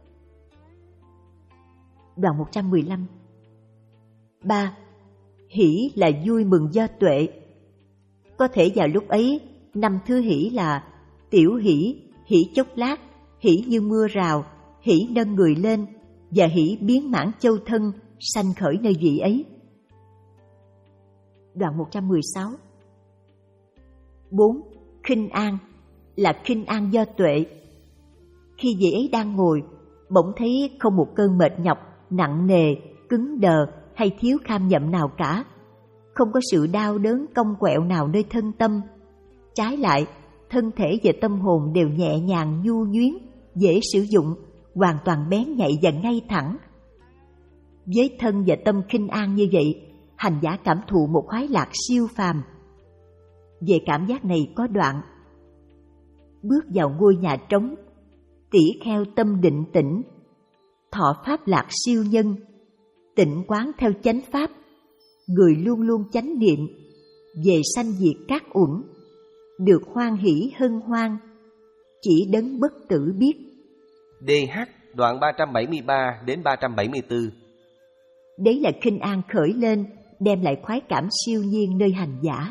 Đoạn một trăm mười lăm. ba. Hỷ là vui mừng do tuệ. Có thể vào lúc ấy, năm thứ hỷ là tiểu hỷ, hỷ chốc lát, hỷ như mưa rào, hỷ nâng người lên, và hỷ biến mãn châu thân sanh khởi nơi vị ấy. Đoạn một trăm mười sáu. bốn. Khinh an là khinh an do tuệ. Khi vị ấy đang ngồi, bỗng thấy không một cơn mệt nhọc, nặng nề, cứng đờ hay thiếu kham nhậm nào cả. Không có sự đau đớn cong quẹo nào nơi thân tâm. Trái lại, thân thể và tâm hồn đều nhẹ nhàng nhu nhuyến, dễ sử dụng, hoàn toàn bén nhạy và ngay thẳng. Với thân và tâm khinh an như vậy, hành giả cảm thụ một khoái lạc siêu phàm. Về cảm giác này có đoạn: bước vào ngôi nhà trống, tỷ kheo tâm định tĩnh, thọ pháp lạc siêu nhân, tịnh quán theo chánh pháp, người luôn luôn chánh niệm, về sanh diệt các uẩn, được hoan hỷ hân hoan, chỉ đấng bất tử biết. đê hát đoạn ba trăm bảy mươi ba đến ba trăm bảy mươi tư. Đấy là khinh an khởi lên, đem lại khoái cảm siêu nhiên nơi hành giả.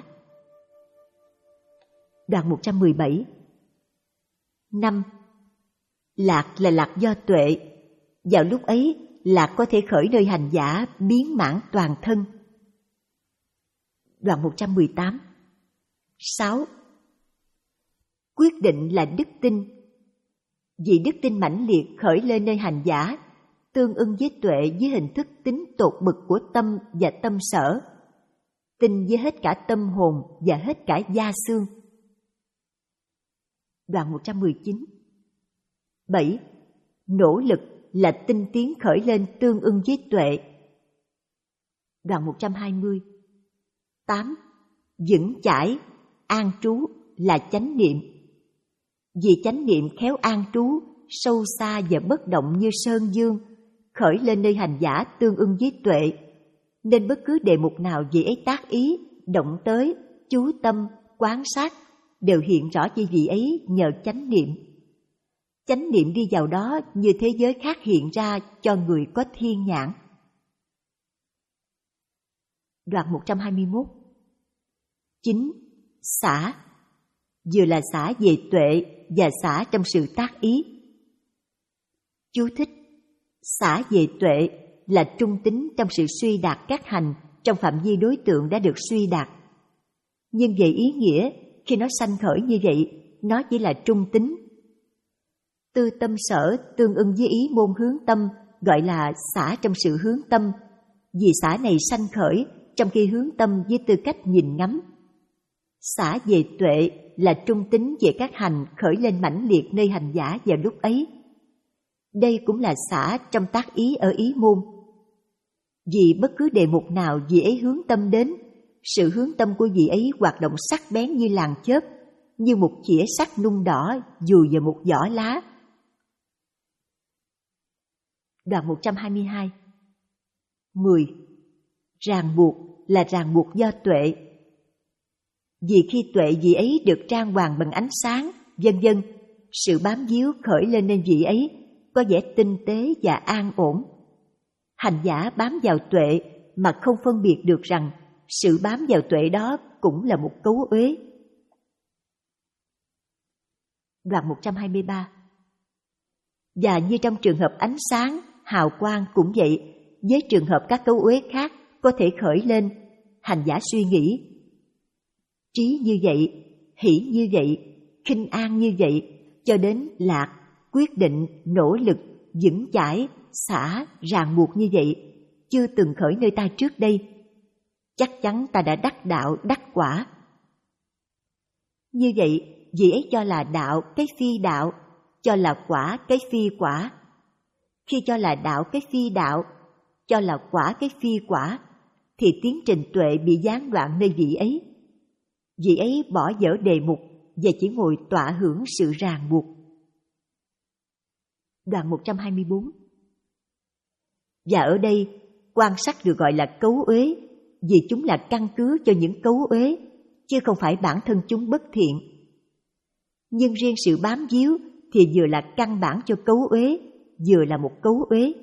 Đoạn một trăm mười bảy. năm. Lạc là lạc do tuệ. Vào lúc ấy, lạc có thể khởi nơi hành giả biến mãn toàn thân. Đoạn một trăm mười tám. sáu. Quyết định là đức tin. Vì đức tin mãnh liệt khởi lên nơi hành giả, tương ưng với tuệ với hình thức tính tột bực của tâm và tâm sở, tin với hết cả tâm hồn và hết cả da xương. Đoạn một trăm mười chín. bảy. Nỗ lực là tinh tiến khởi lên tương ưng với tuệ. Đoạn một trăm hai mươi. tám. Vững chãi, an trú là chánh niệm. Vì chánh niệm khéo an trú, sâu xa và bất động như sơn dương, khởi lên nơi hành giả tương ưng với tuệ, nên bất cứ đề mục nào vị ấy tác ý, động tới, chú tâm, quán sát đều hiện rõ với vị ấy nhờ chánh niệm. Chánh niệm đi vào đó như thế giới khác hiện ra cho người có thiên nhãn. Đoạn một trăm hai mươi mốt. chín. Xả, vừa là xả về tuệ và xả trong sự tác ý. Chú thích: xả về tuệ là trung tính trong sự suy đạt các hành trong phạm vi đối tượng đã được suy đạt. Nhưng về ý nghĩa, khi nó sanh khởi như vậy, nó chỉ là trung tính. Tư tâm sở tương ưng với ý môn hướng tâm gọi là xả trong sự hướng tâm, vì xả này sanh khởi trong khi hướng tâm với tư cách nhìn ngắm. Xả về tuệ là trung tính về các hành khởi lên mãnh liệt nơi hành giả vào lúc ấy. Đây cũng là xả trong tác ý ở ý môn. Vì bất cứ đề mục nào vị ấy hướng tâm đến, sự hướng tâm của vị ấy hoạt động sắc bén như làn chớp, như một chĩa sắt nung đỏ dùi vào một giỏ lá. Đoạn một trăm hai mươi hai. mười. Ràng buộc là ràng buộc do tuệ. Vì khi tuệ vị ấy được trang hoàng bằng ánh sáng, vân vân, sự bám víu khởi lên nên vị ấy có vẻ tinh tế và an ổn. Hành giả bám vào tuệ mà không phân biệt được rằng sự bám vào tuệ đó cũng là một cấu uế. Đoạn một trăm hai mươi ba. Và như trong trường hợp ánh sáng, hào quang cũng vậy, với trường hợp các cấu uế khác có thể khởi lên, hành giả suy nghĩ. Trí như vậy, hỷ như vậy, khinh an như vậy, cho đến lạc, quyết định, nỗ lực, vững chãi, xả, ràng buộc như vậy, chưa từng khởi nơi ta trước đây. Chắc chắn ta đã đắc đạo, đắc quả. Như vậy, vị ấy cho là đạo cái phi đạo, cho là quả cái phi quả. Khi cho là đạo cái phi đạo, cho là quả cái phi quả, thì tiến trình tuệ bị gián đoạn nơi vị ấy. Vị ấy bỏ dở đề mục và chỉ ngồi tọa hưởng sự ràng buộc. Đoạn một trăm hai mươi bốn. Và ở đây, quan sát được gọi là cấu uế, vì chúng là căn cứ cho những cấu uế, chứ không phải bản thân chúng bất thiện. Nhưng riêng sự bám víu thì vừa là căn bản cho cấu uế, vừa là một cấu uế.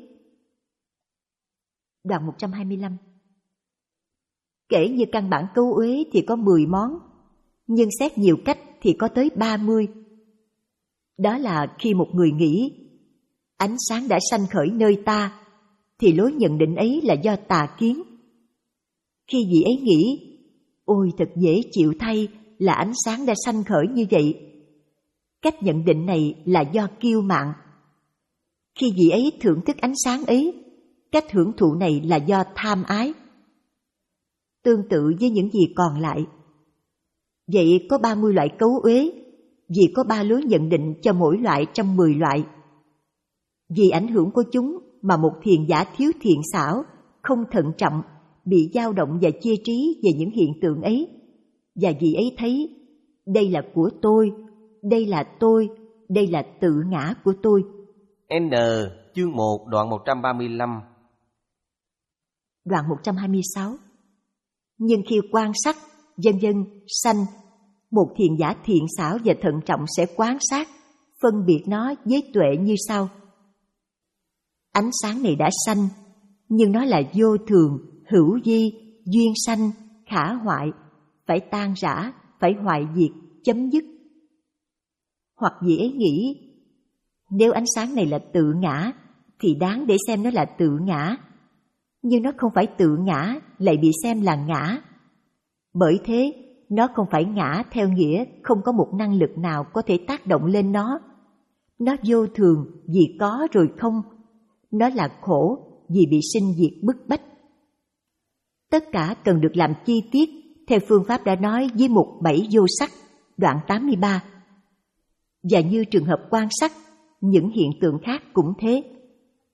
Đoạn một trăm hai mươi lăm. Kể như căn bản cấu uế thì có mười món, nhưng xét nhiều cách thì có tới ba mươi. Đó là khi một người nghĩ ánh sáng đã sanh khởi nơi ta, thì lối nhận định ấy là do tà kiến. Khi vị ấy nghĩ, ôi thật dễ chịu thay là ánh sáng đã sanh khởi như vậy, cách nhận định này là do kiêu mạn. Khi vị ấy thưởng thức ánh sáng ấy, cách hưởng thụ này là do tham ái. Tương tự với những gì còn lại. Vậy có ba mươi loại cấu uế, vì có ba lối nhận định cho mỗi loại trong mười loại. Vì ảnh hưởng của chúng mà một thiền giả thiếu thiện xảo, không thận trọng, bị dao động và chia trí về những hiện tượng ấy. Và vị ấy thấy, đây là của tôi, đây là tôi, đây là tự ngã của tôi. N. Chương một đoạn một trăm ba mươi lăm. Đoạn một trăm hai mươi sáu. Nhưng khi quan sát, vân vân, sanh, một thiền giả thiện xảo và thận trọng sẽ quan sát, phân biệt nó với tuệ như sau. Ánh sáng này đã sanh, nhưng nó là vô thường, hữu vi, duyên sanh, khả hoại, phải tan rã, phải hoại diệt, chấm dứt. Hoặc vị ấy nghĩ, nếu ánh sáng này là tự ngã, thì đáng để xem nó là tự ngã. Nhưng nó không phải tự ngã, lại bị xem là ngã. Bởi thế, nó không phải ngã theo nghĩa không có một năng lực nào có thể tác động lên nó. Nó vô thường vì có rồi không. Nó là khổ vì bị sinh diệt bức bách. Tất cả cần được làm chi tiết theo phương pháp đã nói với mục bảy vô sắc, đoạn tám mươi ba. Và như trường hợp quan sát, những hiện tượng khác cũng thế.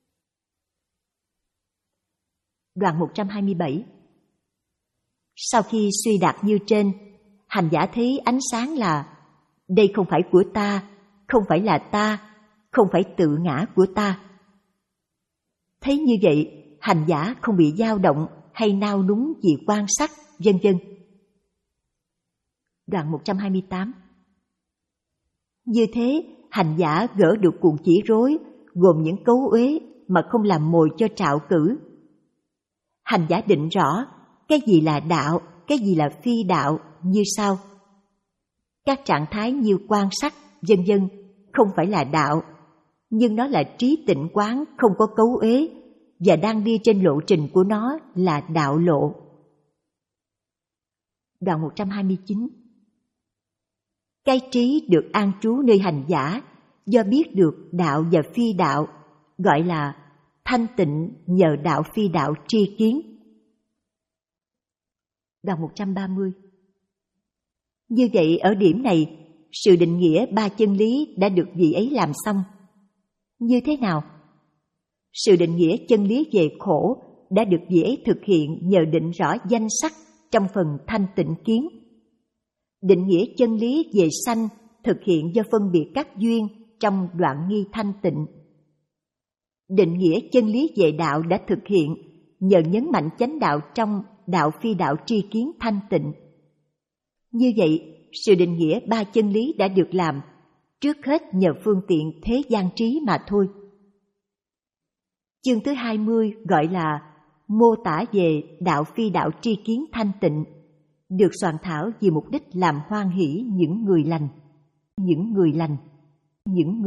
Đoạn một trăm hai mươi bảy. Sau khi suy đạt như trên, hành giả thấy ánh sáng là đây không phải của ta, không phải là ta, không phải tự ngã của ta. Thấy như vậy, hành giả không bị dao động hay nao núng vì quan sát, vân vân. Đoạn một trăm hai mươi tám. Như thế, hành giả gỡ được cuộn chỉ rối gồm những cấu uế mà không làm mồi cho trạo cử. Hành giả định rõ cái gì là đạo, cái gì là phi đạo như sau. Các trạng thái như quan sát, vân vân không phải là đạo, nhưng nó là trí tịnh quán không có cấu uế và đang đi trên lộ trình của nó là đạo lộ. Đoạn một trăm hai mươi chín. Cái trí được an trú nơi hành giả do biết được đạo và phi đạo gọi là thanh tịnh nhờ đạo phi đạo tri kiến. Đoạn một trăm ba mươi. Như vậy ở điểm này, sự định nghĩa ba chân lý đã được vị ấy làm xong. Như thế nào? Sự định nghĩa chân lý về khổ đã được vị ấy thực hiện nhờ định rõ danh sắc trong phần thanh tịnh kiến. Định nghĩa chân lý về sanh thực hiện do phân biệt các duyên trong đoạn nghi thanh tịnh. Định nghĩa chân lý về đạo đã thực hiện nhờ nhấn mạnh chánh đạo trong đạo phi đạo tri kiến thanh tịnh. Như vậy, sự định nghĩa ba chân lý đã được làm trước hết nhờ phương tiện thế gian trí mà thôi. Chương thứ hai mươi gọi là mô tả về đạo phi đạo tri kiến thanh tịnh, được soạn thảo vì mục đích làm hoan hỷ những người lành, những người lành, những người